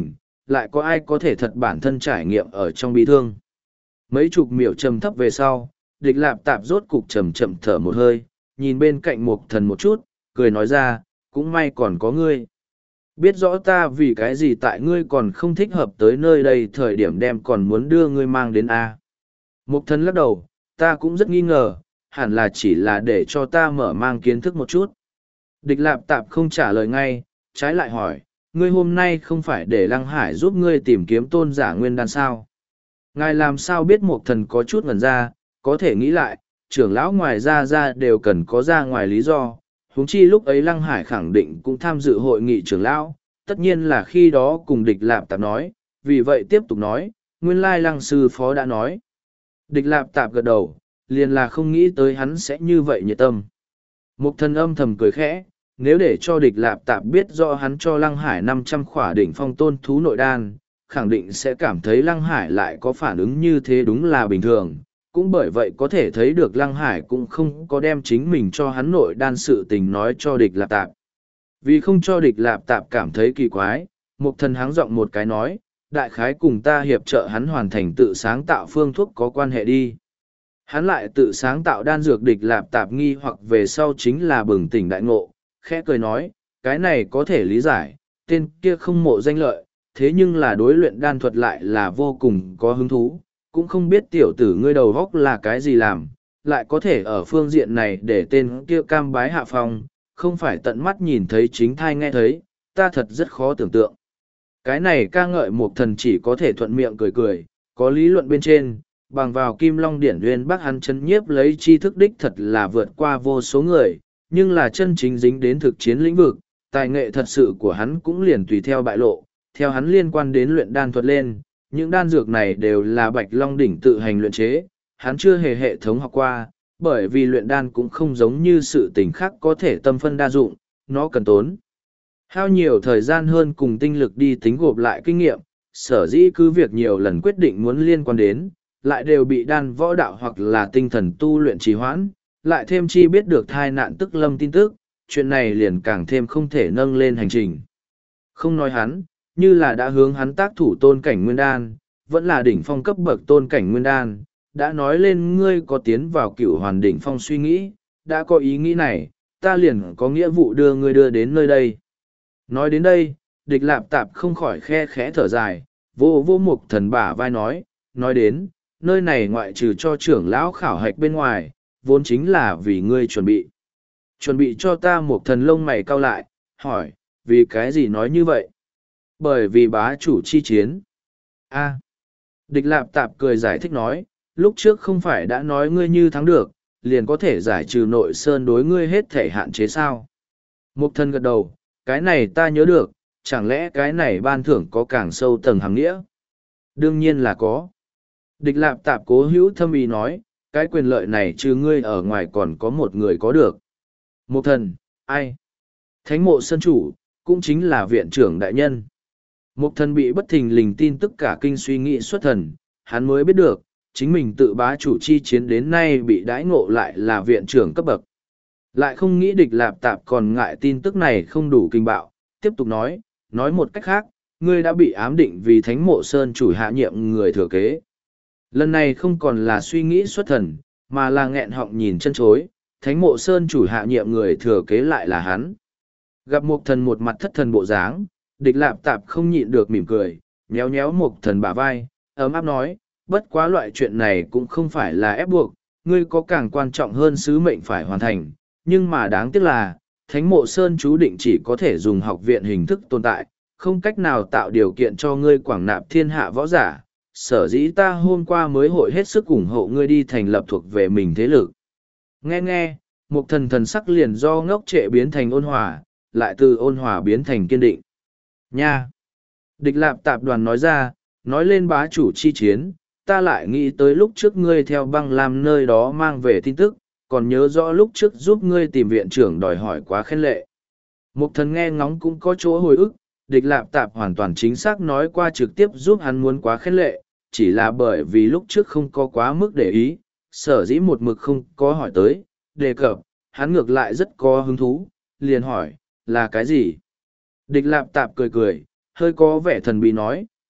lại có ai có thể thật bản thân trải nghiệm ở trong bi thương. Mấy chục miểu trầm thấp về sau, địch lạp tạp rốt cục chầm chậm thở một hơi, nhìn bên cạnh mục thần một chút, cười nói ra, cũng may còn có ngươi. Biết rõ ta vì cái gì tại ngươi còn không thích hợp tới nơi đây thời điểm đem còn muốn đưa ngươi mang đến A. Mục thần lắc đầu, ta cũng rất nghi ngờ, hẳn là chỉ là để cho ta mở mang kiến thức một chút. Địch lạp tạp không trả lời ngay, trái lại hỏi, ngươi hôm nay không phải để Lăng Hải giúp ngươi tìm kiếm tôn giả nguyên đan sao? Ngài làm sao biết mục thần có chút ngẩn ra, có thể nghĩ lại, trưởng lão ngoài ra ra đều cần có ra ngoài lý do. Huống chi lúc ấy Lăng Hải khẳng định cũng tham dự hội nghị trưởng lão, tất nhiên là khi đó cùng địch lạp tạp nói, vì vậy tiếp tục nói, nguyên lai Lăng sư phó đã nói. Địch lạp tạp gật đầu, liền là không nghĩ tới hắn sẽ như vậy nhiệt tâm. Mục thần âm thầm cười khẽ, nếu để cho địch lạp tạp biết rõ hắn cho Lăng Hải năm trăm khỏa đỉnh phong tôn thú nội đan, khẳng định sẽ cảm thấy Lăng Hải lại có phản ứng như thế đúng là bình thường. Cũng bởi vậy có thể thấy được Lăng Hải cũng không có đem chính mình cho hắn nội đan sự tình nói cho địch lạp tạp. Vì không cho địch lạp tạp cảm thấy kỳ quái, mục thần háng giọng một cái nói, đại khái cùng ta hiệp trợ hắn hoàn thành tự sáng tạo phương thuốc có quan hệ đi. Hắn lại tự sáng tạo đan dược địch lạp tạp nghi hoặc về sau chính là bừng tỉnh đại ngộ, khẽ cười nói, cái này có thể lý giải, tên kia không mộ danh lợi, thế nhưng là đối luyện đan thuật lại là vô cùng có hứng thú, cũng không biết tiểu tử ngươi đầu góc là cái gì làm, lại có thể ở phương diện này để tên kia cam bái hạ phong, không phải tận mắt nhìn thấy chính thai nghe thấy, ta thật rất khó tưởng tượng. Cái này ca ngợi một thần chỉ có thể thuận miệng cười cười, có lý luận bên trên, bằng vào Kim Long Điển Uyên Bắc hắn chấn nhiếp lấy tri thức đích thật là vượt qua vô số người, nhưng là chân chính dính đến thực chiến lĩnh vực, tài nghệ thật sự của hắn cũng liền tùy theo bại lộ, theo hắn liên quan đến luyện đan thuật lên, những đan dược này đều là Bạch Long đỉnh tự hành luyện chế, hắn chưa hề hệ thống học qua, bởi vì luyện đan cũng không giống như sự tình khác có thể tâm phân đa dụng, nó cần tốn hao nhiều thời gian hơn cùng tinh lực đi tính gộp lại kinh nghiệm, sở dĩ cứ việc nhiều lần quyết định muốn liên quan đến, lại đều bị đan võ đạo hoặc là tinh thần tu luyện trì hoãn, lại thêm chi biết được thai nạn tức lâm tin tức, chuyện này liền càng thêm không thể nâng lên hành trình. Không nói hắn, như là đã hướng hắn tác thủ tôn cảnh nguyên đan, vẫn là đỉnh phong cấp bậc tôn cảnh nguyên đan, đã nói lên ngươi có tiến vào cựu hoàn đỉnh phong suy nghĩ, đã có ý nghĩ này, ta liền có nghĩa vụ đưa ngươi đưa đến nơi đây. Nói đến đây, địch lạp tạp không khỏi khe khẽ thở dài, vô vô mục thần bả vai nói, nói đến, nơi này ngoại trừ cho trưởng lão khảo hạch bên ngoài, vốn chính là vì ngươi chuẩn bị. Chuẩn bị cho ta một thần lông mày cau lại, hỏi, vì cái gì nói như vậy? Bởi vì bá chủ chi chiến. A. Địch lạp tạp cười giải thích nói, lúc trước không phải đã nói ngươi như thắng được, liền có thể giải trừ nội sơn đối ngươi hết thể hạn chế sao? Mục thần gật đầu, cái này ta nhớ được, chẳng lẽ cái này ban thưởng có càng sâu tầng hàng nghĩa? Đương nhiên là có. Địch lạp tạp cố hữu thâm ý nói, cái quyền lợi này trừ ngươi ở ngoài còn có một người có được. Mục thần, ai? Thánh mộ sơn chủ, cũng chính là viện trưởng đại nhân. Mục thần bị bất thình lình tin tức cả kinh suy nghĩ xuất thần, hắn mới biết được, chính mình tự bá chủ chi chiến đến nay bị đãi ngộ lại là viện trưởng cấp bậc. Lại không nghĩ địch lạp tạp còn ngại tin tức này không đủ kinh bạo, tiếp tục nói, nói một cách khác, ngươi đã bị ám định vì thánh mộ sơn chủ hạ nhiệm người thừa kế. Lần này không còn là suy nghĩ xuất thần, mà là nghẹn họng nhìn chân chối, thánh mộ sơn chủ hạ nhiệm người thừa kế lại là hắn. Gặp một thần một mặt thất thần bộ dáng, địch lạp tạp không nhịn được mỉm cười, nhéo nhéo một thần bả vai, ấm áp nói, bất quá loại chuyện này cũng không phải là ép buộc, ngươi có càng quan trọng hơn sứ mệnh phải hoàn thành, nhưng mà đáng tiếc là, thánh mộ sơn chú định chỉ có thể dùng học viện hình thức tồn tại, không cách nào tạo điều kiện cho ngươi quảng nạp thiên hạ võ giả, sở dĩ ta hôm qua mới hội hết sức ủng hộ ngươi đi thành lập thuộc về mình thế lực. Nghe nghe, một thần thần sắc liền do ngốc trệ biến thành ôn hòa, lại từ ôn hòa biến thành kiên định. Nha! Địch lạp tạp đoàn nói ra, nói lên bá chủ chi chiến, ta lại nghĩ tới lúc trước ngươi theo băng làm nơi đó mang về tin tức, còn nhớ rõ lúc trước giúp ngươi tìm viện trưởng đòi hỏi quá khen lệ. Mục thần nghe ngóng cũng có chỗ hồi ức, địch lạp tạp hoàn toàn chính xác nói qua trực tiếp giúp hắn muốn quá khen lệ, chỉ là bởi vì lúc trước không có quá mức để ý, sở dĩ một mực không có hỏi tới, đề cập, hắn ngược lại rất có hứng thú, liền hỏi, là cái gì? Địch lạp tạp cười cười, hơi có vẻ thần bí nói,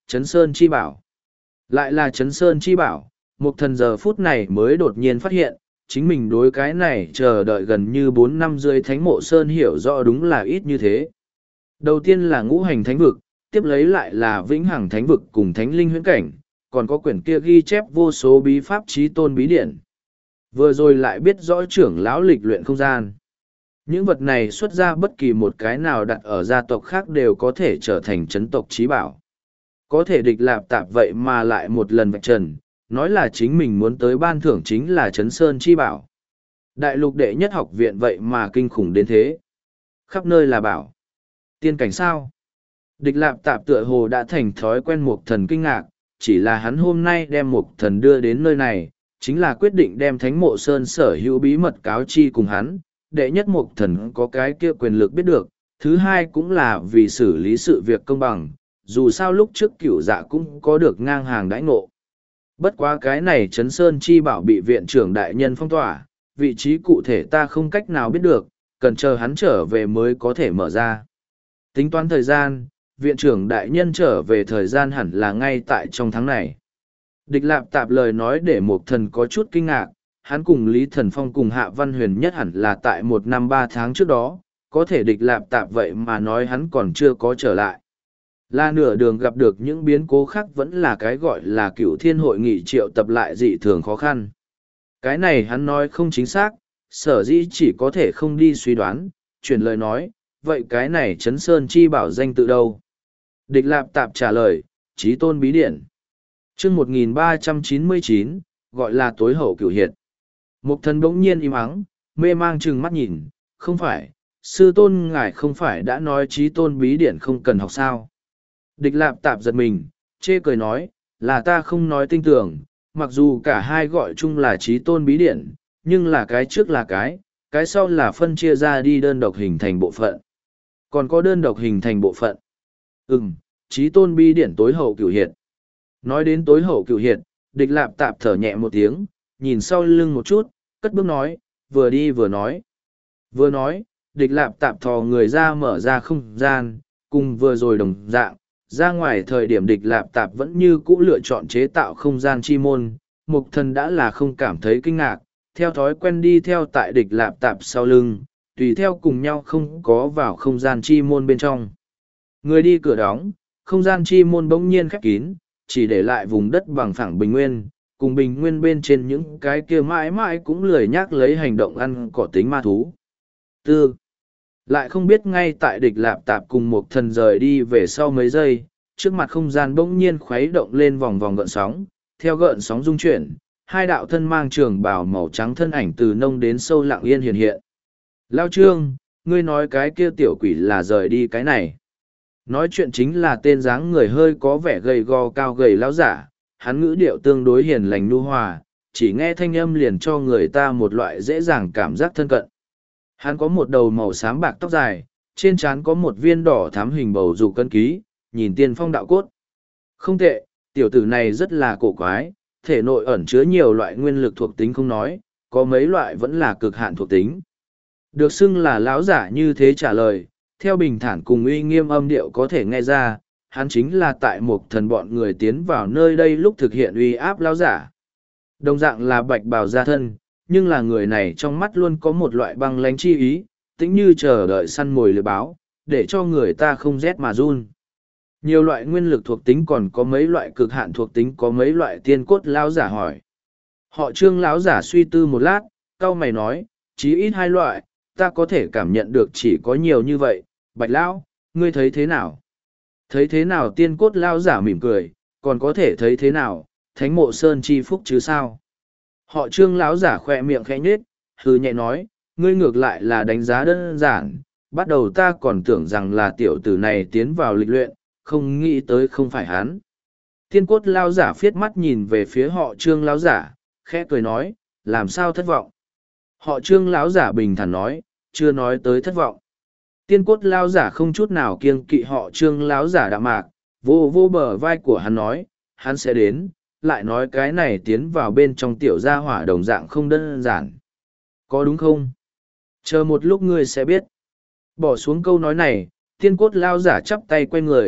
Trấn Sơn Chi Bảo. Lại là Trấn Sơn Chi Bảo, Mục Thần giờ phút này mới đột nhiên phát hiện, chính mình đối cái này chờ đợi gần như bốn năm dưới Thánh Mộ Sơn hiểu rõ đúng là ít như thế. Đầu tiên là ngũ hành thánh vực, tiếp lấy lại là vĩnh hằng thánh vực cùng thánh linh huyễn cảnh, còn có quyển kia ghi chép vô số bí pháp trí tôn bí điển. Vừa rồi lại biết rõ trưởng lão lịch luyện không gian. Những vật này xuất ra bất kỳ một cái nào đặt ở gia tộc khác đều có thể trở thành chấn tộc trí bảo. Có thể địch lạp tạp vậy mà lại một lần vạch trần, nói là chính mình muốn tới ban thưởng chính là Trấn Sơn Chi Bảo. Đại lục đệ nhất học viện vậy mà kinh khủng đến thế. Khắp nơi là bảo. Tiên cảnh sao? Địch lạp tạp tựa hồ đã thành thói quen Mục Thần kinh ngạc, chỉ là hắn hôm nay đem Mục Thần đưa đến nơi này, chính là quyết định đem Thánh Mộ Sơn sở hữu bí mật cáo chi cùng hắn. Đệ nhất Mục Thần có cái kia quyền lực biết được, thứ hai cũng là vì xử lý sự việc công bằng, dù sao lúc trước cửu dạ cũng có được ngang hàng đãi ngộ. Bất quá cái này Trấn Sơn Chi Bảo bị viện trưởng đại nhân phong tỏa, vị trí cụ thể ta không cách nào biết được, cần chờ hắn trở về mới có thể mở ra. Tính toán thời gian, viện trưởng đại nhân trở về thời gian hẳn là ngay tại trong tháng này. Địch lạp tạp lời nói để Mục Thần có chút kinh ngạc, hắn cùng Lý Thần Phong cùng Hạ Văn Huyền nhất hẳn là tại một năm ba tháng trước đó, có thể địch lạp tạp vậy mà nói hắn còn chưa có trở lại. Là nửa đường gặp được những biến cố khác vẫn là cái gọi là cựu thiên hội nghị triệu tập lại dị thường khó khăn. Cái này hắn nói không chính xác, sở dĩ chỉ có thể không đi suy đoán, chuyển lời nói, vậy cái này Trấn Sơn Chi Bảo danh tự đâu? Địch lạp tạp trả lời, Chí Tôn Bí Điển. chương một nghìn ba trăm chín mươi chín, gọi là tối hậu cửu hiệt. Mục Thần bỗng nhiên im ắng, mê mang chừng mắt nhìn, không phải, sư tôn ngài không phải đã nói Chí Tôn Bí Điển không cần học sao? Địch lạp tạp giật mình, chê cười nói, là ta không nói tinh tưởng, mặc dù cả hai gọi chung là Chí Tôn Bí Điển, nhưng là cái trước là cái, cái sau là phân chia ra đi đơn độc hình thành bộ phận. Còn có đơn độc hình thành bộ phận. Ừm, Chí Tôn Bí Điển tối hậu cửu hiệt. Nói đến tối hậu cửu hiệt, địch lạp tạp thở nhẹ một tiếng, nhìn sau lưng một chút, cất bước nói, vừa đi vừa nói. Vừa nói, địch lạp tạp thò người ra mở ra không gian, cùng vừa rồi đồng dạng, ra ngoài thời điểm địch lạp tạp vẫn như cũ lựa chọn chế tạo không gian chi môn, Mục Thần đã là không cảm thấy kinh ngạc, theo thói quen đi theo tại địch lạp tạp sau lưng, tùy theo cùng nhau không có vào không gian chi môn bên trong. Người đi cửa đóng, không gian chi môn bỗng nhiên khép kín, chỉ để lại vùng đất bằng phẳng bình nguyên, cùng bình nguyên bên trên những cái kia mãi mãi cũng lười nhác lấy hành động ăn cỏ tính ma thú. Tư. Lại không biết ngay tại địch lạp tạp cùng Mục Thần rời đi về sau mấy giây, trước mặt không gian bỗng nhiên khuấy động lên vòng vòng gợn sóng, theo gợn sóng rung chuyển, hai đạo thân mang trường bào màu trắng thân ảnh từ nông đến sâu lặng yên hiện hiện. Lao Trương, ngươi nói cái kia tiểu quỷ là rời đi cái này. Nói chuyện chính là tên dáng người hơi có vẻ gầy gò cao gầy lão giả, hắn ngữ điệu tương đối hiền lành nhu hòa, chỉ nghe thanh âm liền cho người ta một loại dễ dàng cảm giác thân cận. Hắn có một đầu màu xám bạc tóc dài, trên trán có một viên đỏ thắm hình bầu dục cân ký, nhìn tiên phong đạo cốt. Không tệ, tiểu tử này rất là cổ quái, thể nội ẩn chứa nhiều loại nguyên lực thuộc tính không nói, có mấy loại vẫn là cực hạn thuộc tính. Được xưng là lão giả như thế trả lời, theo bình thản cùng uy nghiêm âm điệu có thể nghe ra, hắn chính là tại một thần bọn người tiến vào nơi đây lúc thực hiện uy áp lão giả. Đồng dạng là bạch bào gia thân, nhưng là người này trong mắt luôn có một loại băng lánh chi ý, tĩnh như chờ đợi săn mồi lừa báo, để cho người ta không rét mà run. Nhiều loại nguyên lực thuộc tính còn có mấy loại cực hạn thuộc tính, có mấy loại tiên cốt lão giả hỏi. Họ Trương lão giả suy tư một lát, cau mày nói, chí ít hai loại, ta có thể cảm nhận được chỉ có nhiều như vậy, Bạch lão, ngươi thấy thế nào? Thấy thế nào? Tiên cốt lão giả mỉm cười, còn có thể thấy thế nào, Thánh Mộ Sơn chi phúc chứ sao? Họ Trương lão giả khỏe miệng khẽ nhếch, hừ nhẹ nói, ngươi ngược lại là đánh giá đơn giản, bắt đầu ta còn tưởng rằng là tiểu tử này tiến vào lịch luyện, không nghĩ tới không phải hắn. Tiên cốt lão giả phiết mắt nhìn về phía họ Trương lão giả, khẽ cười nói, làm sao thất vọng? Họ Trương lão giả bình thản nói, chưa nói tới thất vọng. Tiên cốt lão giả không chút nào kiêng kỵ họ Trương lão giả đạm mạc, vô vô bờ vai của hắn nói, hắn sẽ đến, lại nói cái này tiến vào bên trong tiểu gia hỏa đồng dạng không đơn giản. Có đúng không? Chờ một lúc ngươi sẽ biết. Bỏ xuống câu nói này, tiên cốt lão giả chắp tay quay người,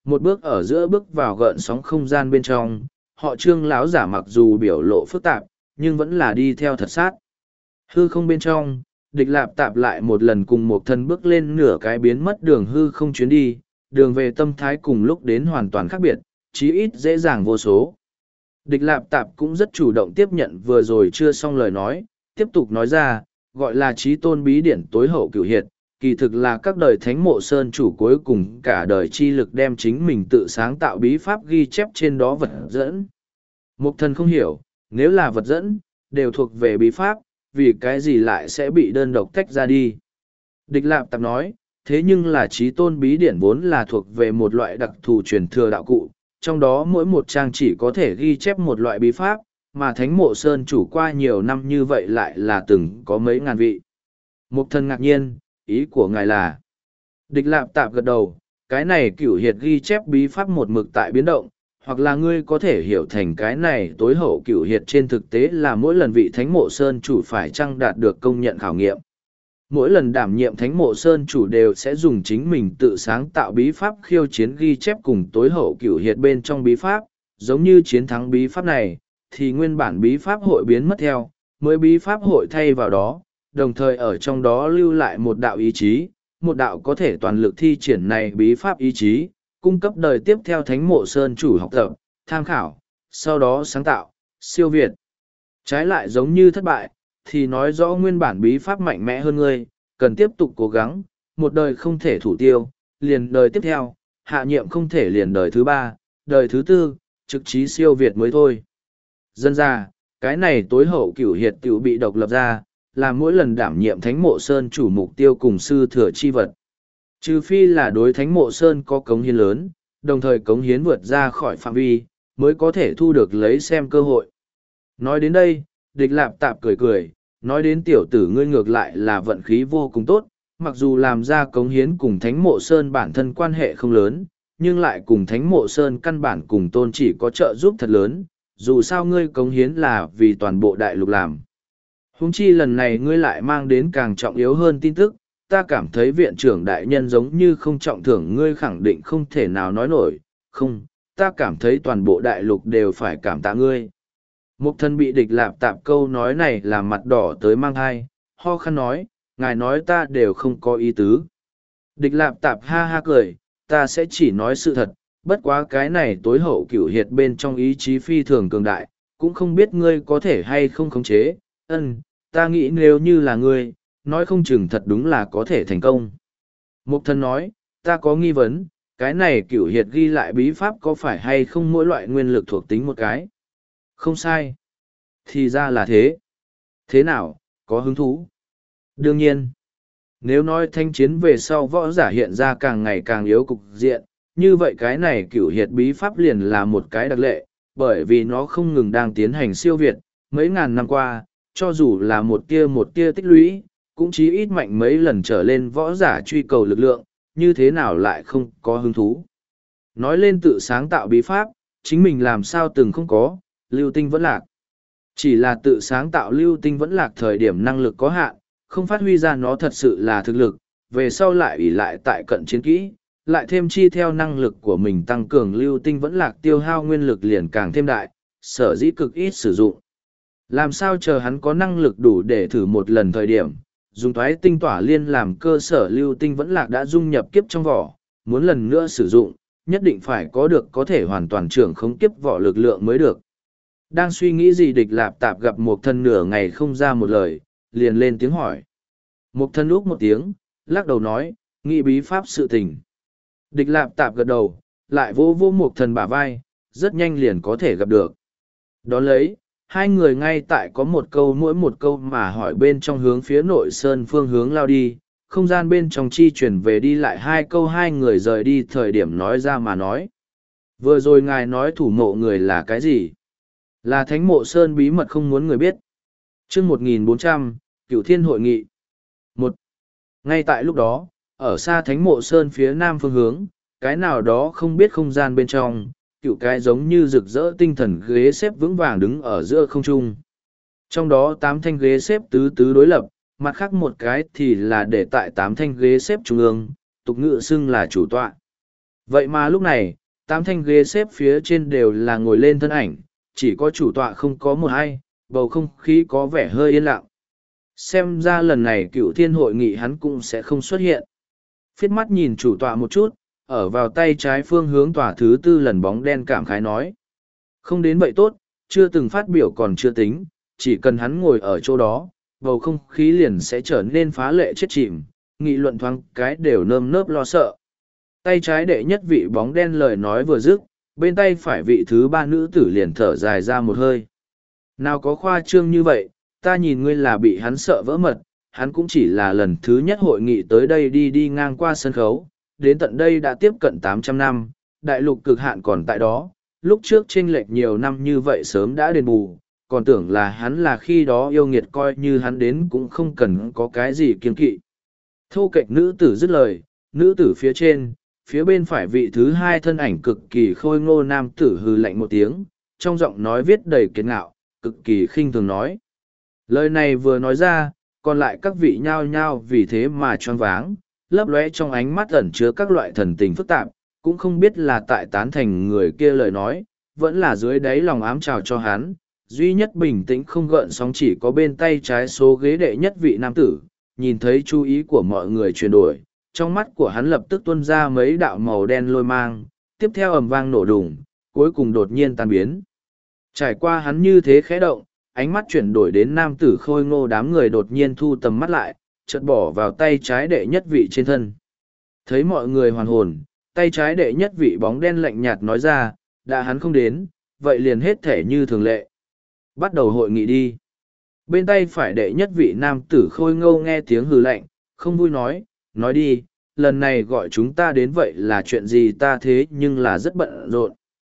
Một bước ở giữa bước vào gợn sóng không gian bên trong, họ Trương lão giả mặc dù biểu lộ phức tạp, nhưng vẫn là đi theo thật sát. Hư không bên trong, địch lạp tạp lại một lần cùng một thân bước lên nửa cái biến mất đường hư không chuyến đi, đường về tâm thái cùng lúc đến hoàn toàn khác biệt, chí ít dễ dàng vô số. Địch lạp tạp cũng rất chủ động tiếp nhận vừa rồi chưa xong lời nói, tiếp tục nói ra, gọi là trí tôn bí điển tối hậu cửu hiệt, kỳ thực là các đời thánh mộ sơn chủ cuối cùng cả đời chi lực đem chính mình tự sáng tạo bí pháp ghi chép trên đó vật dẫn. Mục thần không hiểu, nếu là vật dẫn, đều thuộc về bí pháp, vì cái gì lại sẽ bị đơn độc tách ra đi. Địch lạp tạp nói, thế nhưng là trí tôn bí điển vốn là thuộc về một loại đặc thù truyền thừa đạo cụ, trong đó mỗi một trang chỉ có thể ghi chép một loại bí pháp, mà thánh mộ sơn chủ qua nhiều năm như vậy lại là từng có mấy ngàn vị. Mục thần ngạc nhiên, ý của ngài là, địch lạp tạp gật đầu, cái này cửu hiệt ghi chép bí pháp một mực tại biến động, hoặc là ngươi có thể hiểu thành cái này tối hậu cửu hiệt trên thực tế là mỗi lần vị thánh mộ sơn chủ phải chăng đạt được công nhận khảo nghiệm. Mỗi lần đảm nhiệm thánh mộ sơn chủ đều sẽ dùng chính mình tự sáng tạo bí pháp khiêu chiến ghi chép cùng tối hậu cửu hiệt bên trong bí pháp, giống như chiến thắng bí pháp này, thì nguyên bản bí pháp hội biến mất theo, mới bí pháp hội thay vào đó, đồng thời ở trong đó lưu lại một đạo ý chí, một đạo có thể toàn lực thi triển này bí pháp ý chí, cung cấp đời tiếp theo thánh mộ sơn chủ học tập, tham khảo, sau đó sáng tạo, siêu việt. Trái lại giống như thất bại, thì nói rõ nguyên bản bí pháp mạnh mẽ hơn ngươi, cần tiếp tục cố gắng, một đời không thể thủ tiêu, liền đời tiếp theo, hạ nhiệm không thể liền đời thứ ba, đời thứ tư, trực trí siêu việt mới thôi. Dân ra, cái này tối hậu cửu hiệt tiểu bị độc lập ra, là mỗi lần đảm nhiệm thánh mộ sơn chủ mục tiêu cùng sư thừa chi vật. Trừ phi là đối thánh mộ sơn có cống hiến lớn, đồng thời cống hiến vượt ra khỏi phạm vi, mới có thể thu được lấy xem cơ hội. Nói đến đây, địch lạp tạp cười cười, nói đến tiểu tử ngươi ngược lại là vận khí vô cùng tốt, mặc dù làm ra cống hiến cùng thánh mộ sơn bản thân quan hệ không lớn, nhưng lại cùng thánh mộ sơn căn bản cùng tôn chỉ có trợ giúp thật lớn, dù sao ngươi cống hiến là vì toàn bộ đại lục làm. Huống chi lần này ngươi lại mang đến càng trọng yếu hơn tin tức, ta cảm thấy viện trưởng đại nhân giống như không trọng thưởng ngươi khẳng định không thể nào nói nổi, không, ta cảm thấy toàn bộ đại lục đều phải cảm tạ ngươi. Mục thân bị địch lạp tạp câu nói này làm mặt đỏ tới mang thai, ho khăn nói, ngài nói ta đều không có ý tứ. Địch lạp tạp ha ha cười, ta sẽ chỉ nói sự thật, bất quá cái này tối hậu cửu hiệt bên trong ý chí phi thường cường đại, cũng không biết ngươi có thể hay không khống chế, ân, ta nghĩ nếu như là ngươi, nói không chừng thật đúng là có thể thành công. Mục thân nói, ta có nghi vấn, cái này cửu hiệt ghi lại bí pháp có phải hay không mỗi loại nguyên lực thuộc tính một cái? Không sai. Thì ra là thế. Thế nào, có hứng thú? Đương nhiên, nếu nói thanh chiến về sau võ giả hiện ra càng ngày càng yếu cục diện, như vậy cái này cửu hiệt bí pháp liền là một cái đặc lệ, bởi vì nó không ngừng đang tiến hành siêu việt, mấy ngàn năm qua, cho dù là một tia một tia tích lũy, cũng chí ít mạnh mấy lần trở lên võ giả truy cầu lực lượng, như thế nào lại không có hứng thú. Nói lên tự sáng tạo bí pháp, chính mình làm sao từng không có, lưu tinh vẫn lạc. Chỉ là tự sáng tạo lưu tinh vẫn lạc thời điểm năng lực có hạn, không phát huy ra nó thật sự là thực lực, về sau lại ủy lại tại cận chiến kỹ, lại thêm chi theo năng lực của mình tăng cường lưu tinh vẫn lạc tiêu hao nguyên lực liền càng thêm đại, sở dĩ cực ít sử dụng. Làm sao chờ hắn có năng lực đủ để thử một lần thời điểm, dùng thoái tinh tỏa liên làm cơ sở lưu tinh vẫn lạc đã dung nhập kiếp trong vỏ, muốn lần nữa sử dụng, nhất định phải có được có thể hoàn toàn trưởng không kiếp vỏ lực lượng mới được. Đang suy nghĩ gì địch lạp tạp gặp một thân nửa ngày không ra một lời, liền lên tiếng hỏi. Một thân úc một tiếng, lắc đầu nói, nghĩ bí pháp sự tình. Địch lạp tạp gật đầu, lại vô vô một thần bả vai, rất nhanh liền có thể gặp được. Đón lấy, hai người ngay tại có một câu mỗi một câu mà hỏi bên trong hướng phía nội sơn phương hướng lao đi, không gian bên trong chi chuyển về đi lại hai câu hai người rời đi thời điểm nói ra mà nói. Vừa rồi ngài nói thủ mộ người là cái gì? Là thánh mộ sơn bí mật không muốn người biết. chương một nghìn bốn trăm, Cửu Thiên Hội Nghị. Một. Ngay tại lúc đó, ở xa thánh mộ sơn phía nam phương hướng, cái nào đó không biết không gian bên trong, cựu cái giống như rực rỡ tinh thần ghế xếp vững vàng đứng ở giữa không trung. Trong đó tám thanh ghế xếp tứ tứ đối lập, mặt khác một cái thì là để tại tám thanh ghế xếp trung ương, tục ngữ xưng là chủ tọa. Vậy mà lúc này, tám thanh ghế xếp phía trên đều là ngồi lên thân ảnh, chỉ có chủ tọa không có một ai, bầu không khí có vẻ hơi yên lặng. Xem ra lần này cựu thiên hội nghị hắn cũng sẽ không xuất hiện. Phiết mắt nhìn chủ tọa một chút, ở vào tay trái phương hướng tòa thứ tư lần bóng đen cảm khái nói. Không đến vậy tốt, chưa từng phát biểu còn chưa tính, chỉ cần hắn ngồi ở chỗ đó, bầu không khí liền sẽ trở nên phá lệ chết chìm, nghị luận thoáng cái đều nơm nớp lo sợ. Tay trái đệ nhất vị bóng đen lời nói vừa dứt, bên tay phải vị thứ ba nữ tử liền thở dài ra một hơi. Nào có khoa trương như vậy, ta nhìn ngươi là bị hắn sợ vỡ mật, hắn cũng chỉ là lần thứ nhất hội nghị tới đây đi đi ngang qua sân khấu, đến tận đây đã tiếp cận tám trăm năm, đại lục cực hạn còn tại đó, lúc trước chênh lệch nhiều năm như vậy sớm đã đền bù, còn tưởng là hắn là khi đó yêu nghiệt coi như hắn đến cũng không cần có cái gì kiên kỵ. Thô kệch nữ tử dứt lời, nữ tử phía trên, phía bên phải vị thứ hai thân ảnh cực kỳ khôi ngô nam tử hừ lạnh một tiếng, trong giọng nói viết đầy kiệt ngạo, cực kỳ khinh thường nói. Lời này vừa nói ra, còn lại các vị nhao nhao vì thế mà choáng váng, lấp lóe trong ánh mắt ẩn chứa các loại thần tình phức tạp, cũng không biết là tại tán thành người kia lời nói, vẫn là dưới đáy lòng ám trào cho hắn. Duy nhất bình tĩnh không gợn sóng chỉ có bên tay trái số ghế đệ nhất vị nam tử, nhìn thấy chú ý của mọi người chuyển đổi, trong mắt của hắn lập tức tuôn ra mấy đạo màu đen lôi mang, tiếp theo ầm vang nổ đùng, cuối cùng đột nhiên tan biến. Trải qua hắn như thế khẽ động, ánh mắt chuyển đổi đến nam tử khôi ngô đám người đột nhiên thu tầm mắt lại, chợt bỏ vào tay trái đệ nhất vị trên thân. Thấy mọi người hoàn hồn, tay trái đệ nhất vị bóng đen lạnh nhạt nói ra, đã hắn không đến, vậy liền hết thể như thường lệ. Bắt đầu hội nghị đi. Bên tay phải đệ nhất vị nam tử khôi ngô nghe tiếng hừ lạnh, không vui nói, nói đi, lần này gọi chúng ta đến vậy là chuyện gì ta thế nhưng là rất bận rộn.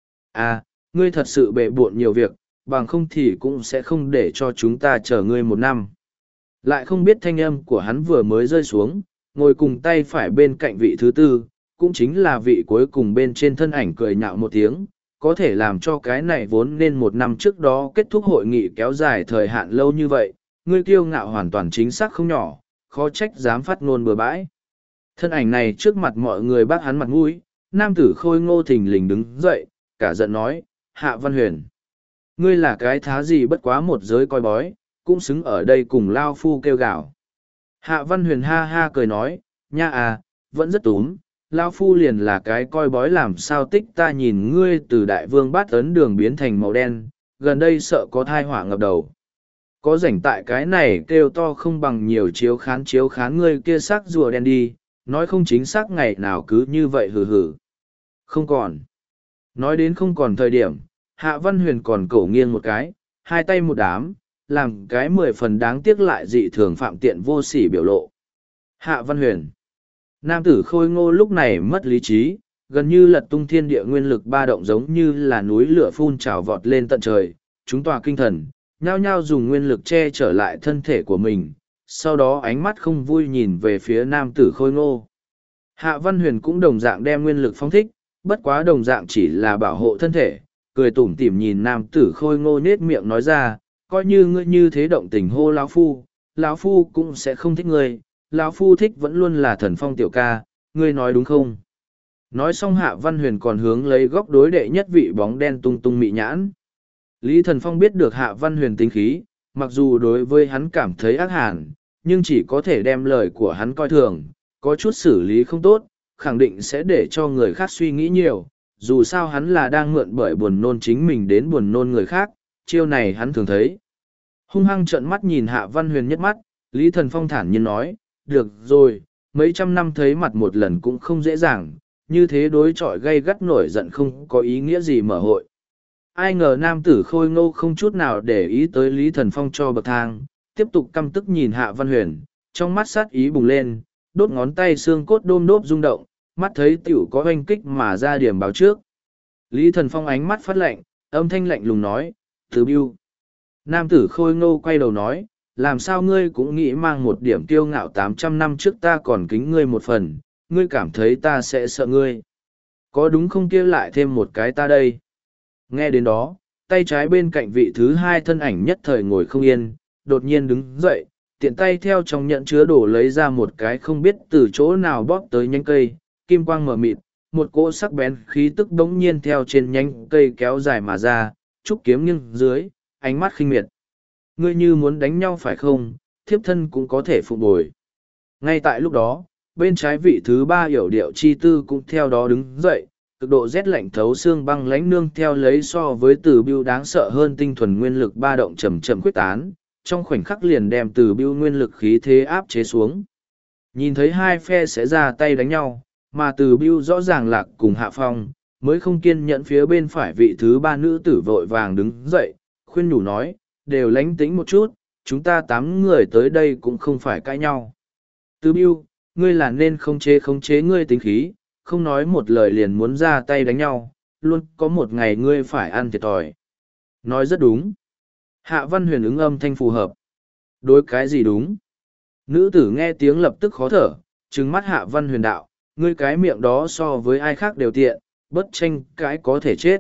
À, ngươi thật sự bệ bộn nhiều việc, bằng không thì cũng sẽ không để cho chúng ta chờ ngươi một năm. Lại không biết thanh âm của hắn vừa mới rơi xuống, ngồi cùng tay phải bên cạnh vị thứ tư, cũng chính là vị cuối cùng bên trên thân ảnh cười nhạo một tiếng, có thể làm cho cái này vốn nên một năm trước đó kết thúc hội nghị kéo dài thời hạn lâu như vậy, ngươi kiêu ngạo hoàn toàn chính xác không nhỏ, khó trách dám phát ngôn bừa bãi. Thân ảnh này trước mặt mọi người bác hắn mặt mũi, nam tử khôi ngô thình lình đứng dậy, cả giận nói, Hạ Văn Huyền. Ngươi là cái thá gì bất quá một giới coi bói, cũng xứng ở đây cùng Lao Phu kêu gào. Hạ Văn Huyền ha ha cười nói, nha à, vẫn rất túm, Lao Phu liền là cái coi bói làm sao tích ta nhìn ngươi từ đại vương bát ấn đường biến thành màu đen, gần đây sợ có thai hỏa ngập đầu. Có rảnh tại cái này kêu to không bằng nhiều chiếu khán chiếu khán ngươi kia sắc rùa đen đi, nói không chính xác ngày nào cứ như vậy hừ hừ. Không còn. Nói đến không còn thời điểm, Hạ Văn Huyền còn cổ nghiêng một cái, hai tay một đám, làm cái mười phần đáng tiếc lại dị thường phạm tiện vô sỉ biểu lộ. Hạ Văn Huyền. Nam tử khôi ngô lúc này mất lý trí, gần như lật tung thiên địa nguyên lực ba động giống như là núi lửa phun trào vọt lên tận trời, chúng tòa kinh thần, nhao nhao dùng nguyên lực che trở lại thân thể của mình, sau đó ánh mắt không vui nhìn về phía nam tử khôi ngô. Hạ Văn Huyền cũng đồng dạng đem nguyên lực phóng thích, bất quá đồng dạng chỉ là bảo hộ thân thể, cười tủm tỉm nhìn nam tử khôi ngô nết miệng nói ra, coi như ngươi như thế động tình hô lão phu, lão phu cũng sẽ không thích ngươi, lão phu thích vẫn luôn là thần phong tiểu ca, ngươi nói đúng không? Nói xong Hạ Văn Huyền còn hướng lấy góc đối đệ nhất vị bóng đen tung tung mị nhãn. Lý Thần Phong biết được Hạ Văn Huyền tính khí, mặc dù đối với hắn cảm thấy ác hàn, nhưng chỉ có thể đem lời của hắn coi thường, có chút xử lý không tốt, khẳng định sẽ để cho người khác suy nghĩ nhiều, dù sao hắn là đang mượn bởi buồn nôn chính mình đến buồn nôn người khác, chiêu này hắn thường thấy. Hung hăng trợn mắt nhìn Hạ Văn Huyền nhất mắt, Lý Thần Phong thản nhiên nói, được rồi, mấy trăm năm thấy mặt một lần cũng không dễ dàng, như thế đối chọi gây gắt nổi giận không có ý nghĩa gì mở hội. Ai ngờ nam tử khôi ngô không chút nào để ý tới Lý Thần Phong cho bậc thang, tiếp tục căm tức nhìn Hạ Văn Huyền, trong mắt sát ý bùng lên, đốt ngón tay xương cốt đôm đốp rung động, mắt thấy tiểu có oanh kích mà ra điểm báo trước. Lý Thần Phong ánh mắt phát lạnh, âm thanh lạnh lùng nói, Từ Biêu. Nam tử khôi ngô quay đầu nói, làm sao ngươi cũng nghĩ mang một điểm kiêu ngạo tám trăm năm trước ta còn kính ngươi một phần, ngươi cảm thấy ta sẽ sợ ngươi. Có đúng không kia lại thêm một cái ta đây. Nghe đến đó, tay trái bên cạnh vị thứ hai thân ảnh nhất thời ngồi không yên, đột nhiên đứng dậy, tiện tay theo trong nhận chứa đồ lấy ra một cái không biết từ chỗ nào bóp tới nhánh cây, kim quang mở mịt, một cỗ sắc bén khí tức bỗng nhiên theo trên nhánh cây kéo dài mà ra, trúc kiếm nghiêng dưới, ánh mắt khinh miệt. Ngươi như muốn đánh nhau phải không, thiếp thân cũng có thể phục bồi. Ngay tại lúc đó, bên trái vị thứ ba hiểu điệu chi tư cũng theo đó đứng dậy, cực độ rét lạnh thấu xương băng lãnh nương theo lấy so với từ biêu đáng sợ hơn tinh thuần nguyên lực ba động chầm chậm quyết tán, trong khoảnh khắc liền đem từ biêu nguyên lực khí thế áp chế xuống. Nhìn thấy hai phe sẽ ra tay đánh nhau, mà từ biêu rõ ràng lạc cùng hạ phong, mới không kiên nhẫn phía bên phải vị thứ ba nữ tử vội vàng đứng dậy, khuyên nhủ nói, đều lánh tĩnh một chút, chúng ta tám người tới đây cũng không phải cãi nhau. Từ biêu, ngươi là nên khống chế khống chế ngươi tính khí, không nói một lời liền muốn ra tay đánh nhau, luôn có một ngày ngươi phải ăn thiệt thòi. Nói rất đúng. Hạ Văn Huyền ứng âm thanh phù hợp. Đối cái gì đúng? Nữ tử nghe tiếng lập tức khó thở, trừng mắt Hạ Văn Huyền đạo, ngươi cái miệng đó so với ai khác đều tiện, bất tranh cái có thể chết.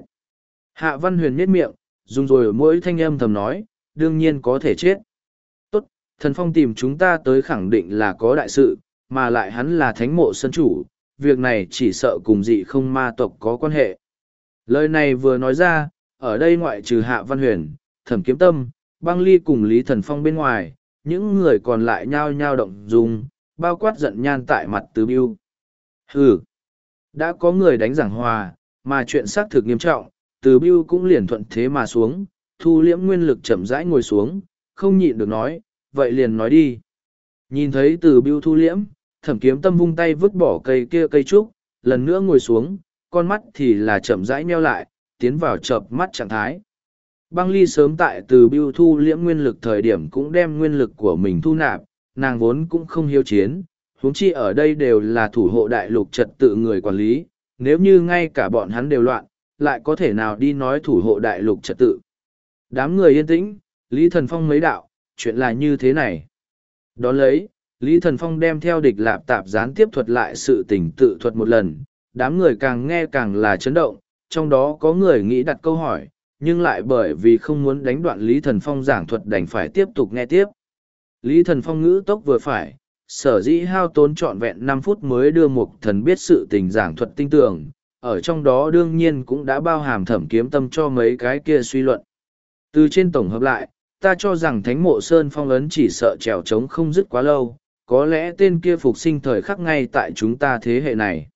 Hạ Văn Huyền nhếch miệng, dùng rồi mỗi thanh âm thầm nói, đương nhiên có thể chết. Tốt, thần phong tìm chúng ta tới khẳng định là có đại sự, mà lại hắn là thánh mộ sân chủ, việc này chỉ sợ cùng dị không ma tộc có quan hệ. Lời này vừa nói ra, ở đây ngoại trừ Hạ Văn Huyền, Thẩm Kiếm Tâm, Băng Ly cùng Lý Thần Phong bên ngoài, những người còn lại nhao nhao động dung, bao quát giận nhan tại mặt Từ Biêu. Hừ, đã có người đánh giảng hòa, mà chuyện xác thực nghiêm trọng, Từ Biêu cũng liền thuận thế mà xuống, thu liễm nguyên lực chậm rãi ngồi xuống, không nhịn được nói, vậy liền nói đi. Nhìn thấy Từ Biêu thu liễm, Thẩm Kiếm Tâm vung tay vứt bỏ cây kia cây trúc, lần nữa ngồi xuống, con mắt thì là chậm rãi nheo lại, tiến vào chợp mắt trạng thái. Băng Ly sớm tại Từ Biêu thu liễm nguyên lực thời điểm cũng đem nguyên lực của mình thu nạp, nàng vốn cũng không hiếu chiến, huống chi ở đây đều là thủ hộ đại lục trật tự người quản lý, nếu như ngay cả bọn hắn đều loạn, lại có thể nào đi nói thủ hộ đại lục trật tự. Đám người yên tĩnh, Lý Thần Phong mấy đạo, chuyện là như thế này. Đón lấy, Lý Thần Phong đem theo địch lạp tạp gián tiếp thuật lại sự tình tự thuật một lần, đám người càng nghe càng là chấn động, trong đó có người nghĩ đặt câu hỏi, nhưng lại bởi vì không muốn đánh đoạn Lý Thần Phong giảng thuật đành phải tiếp tục nghe tiếp. Lý Thần Phong ngữ tốc vừa phải, sở dĩ hao tốn trọn vẹn năm phút mới đưa Mục Thần biết sự tình giảng thuật tinh tường, ở trong đó đương nhiên cũng đã bao hàm Thẩm Kiếm Tâm cho mấy cái kia suy luận. Từ trên tổng hợp lại, ta cho rằng Thánh Mộ Sơn phong ấn chỉ sợ trèo trống không dứt quá lâu, có lẽ tên kia phục sinh thời khắc ngay tại chúng ta thế hệ này.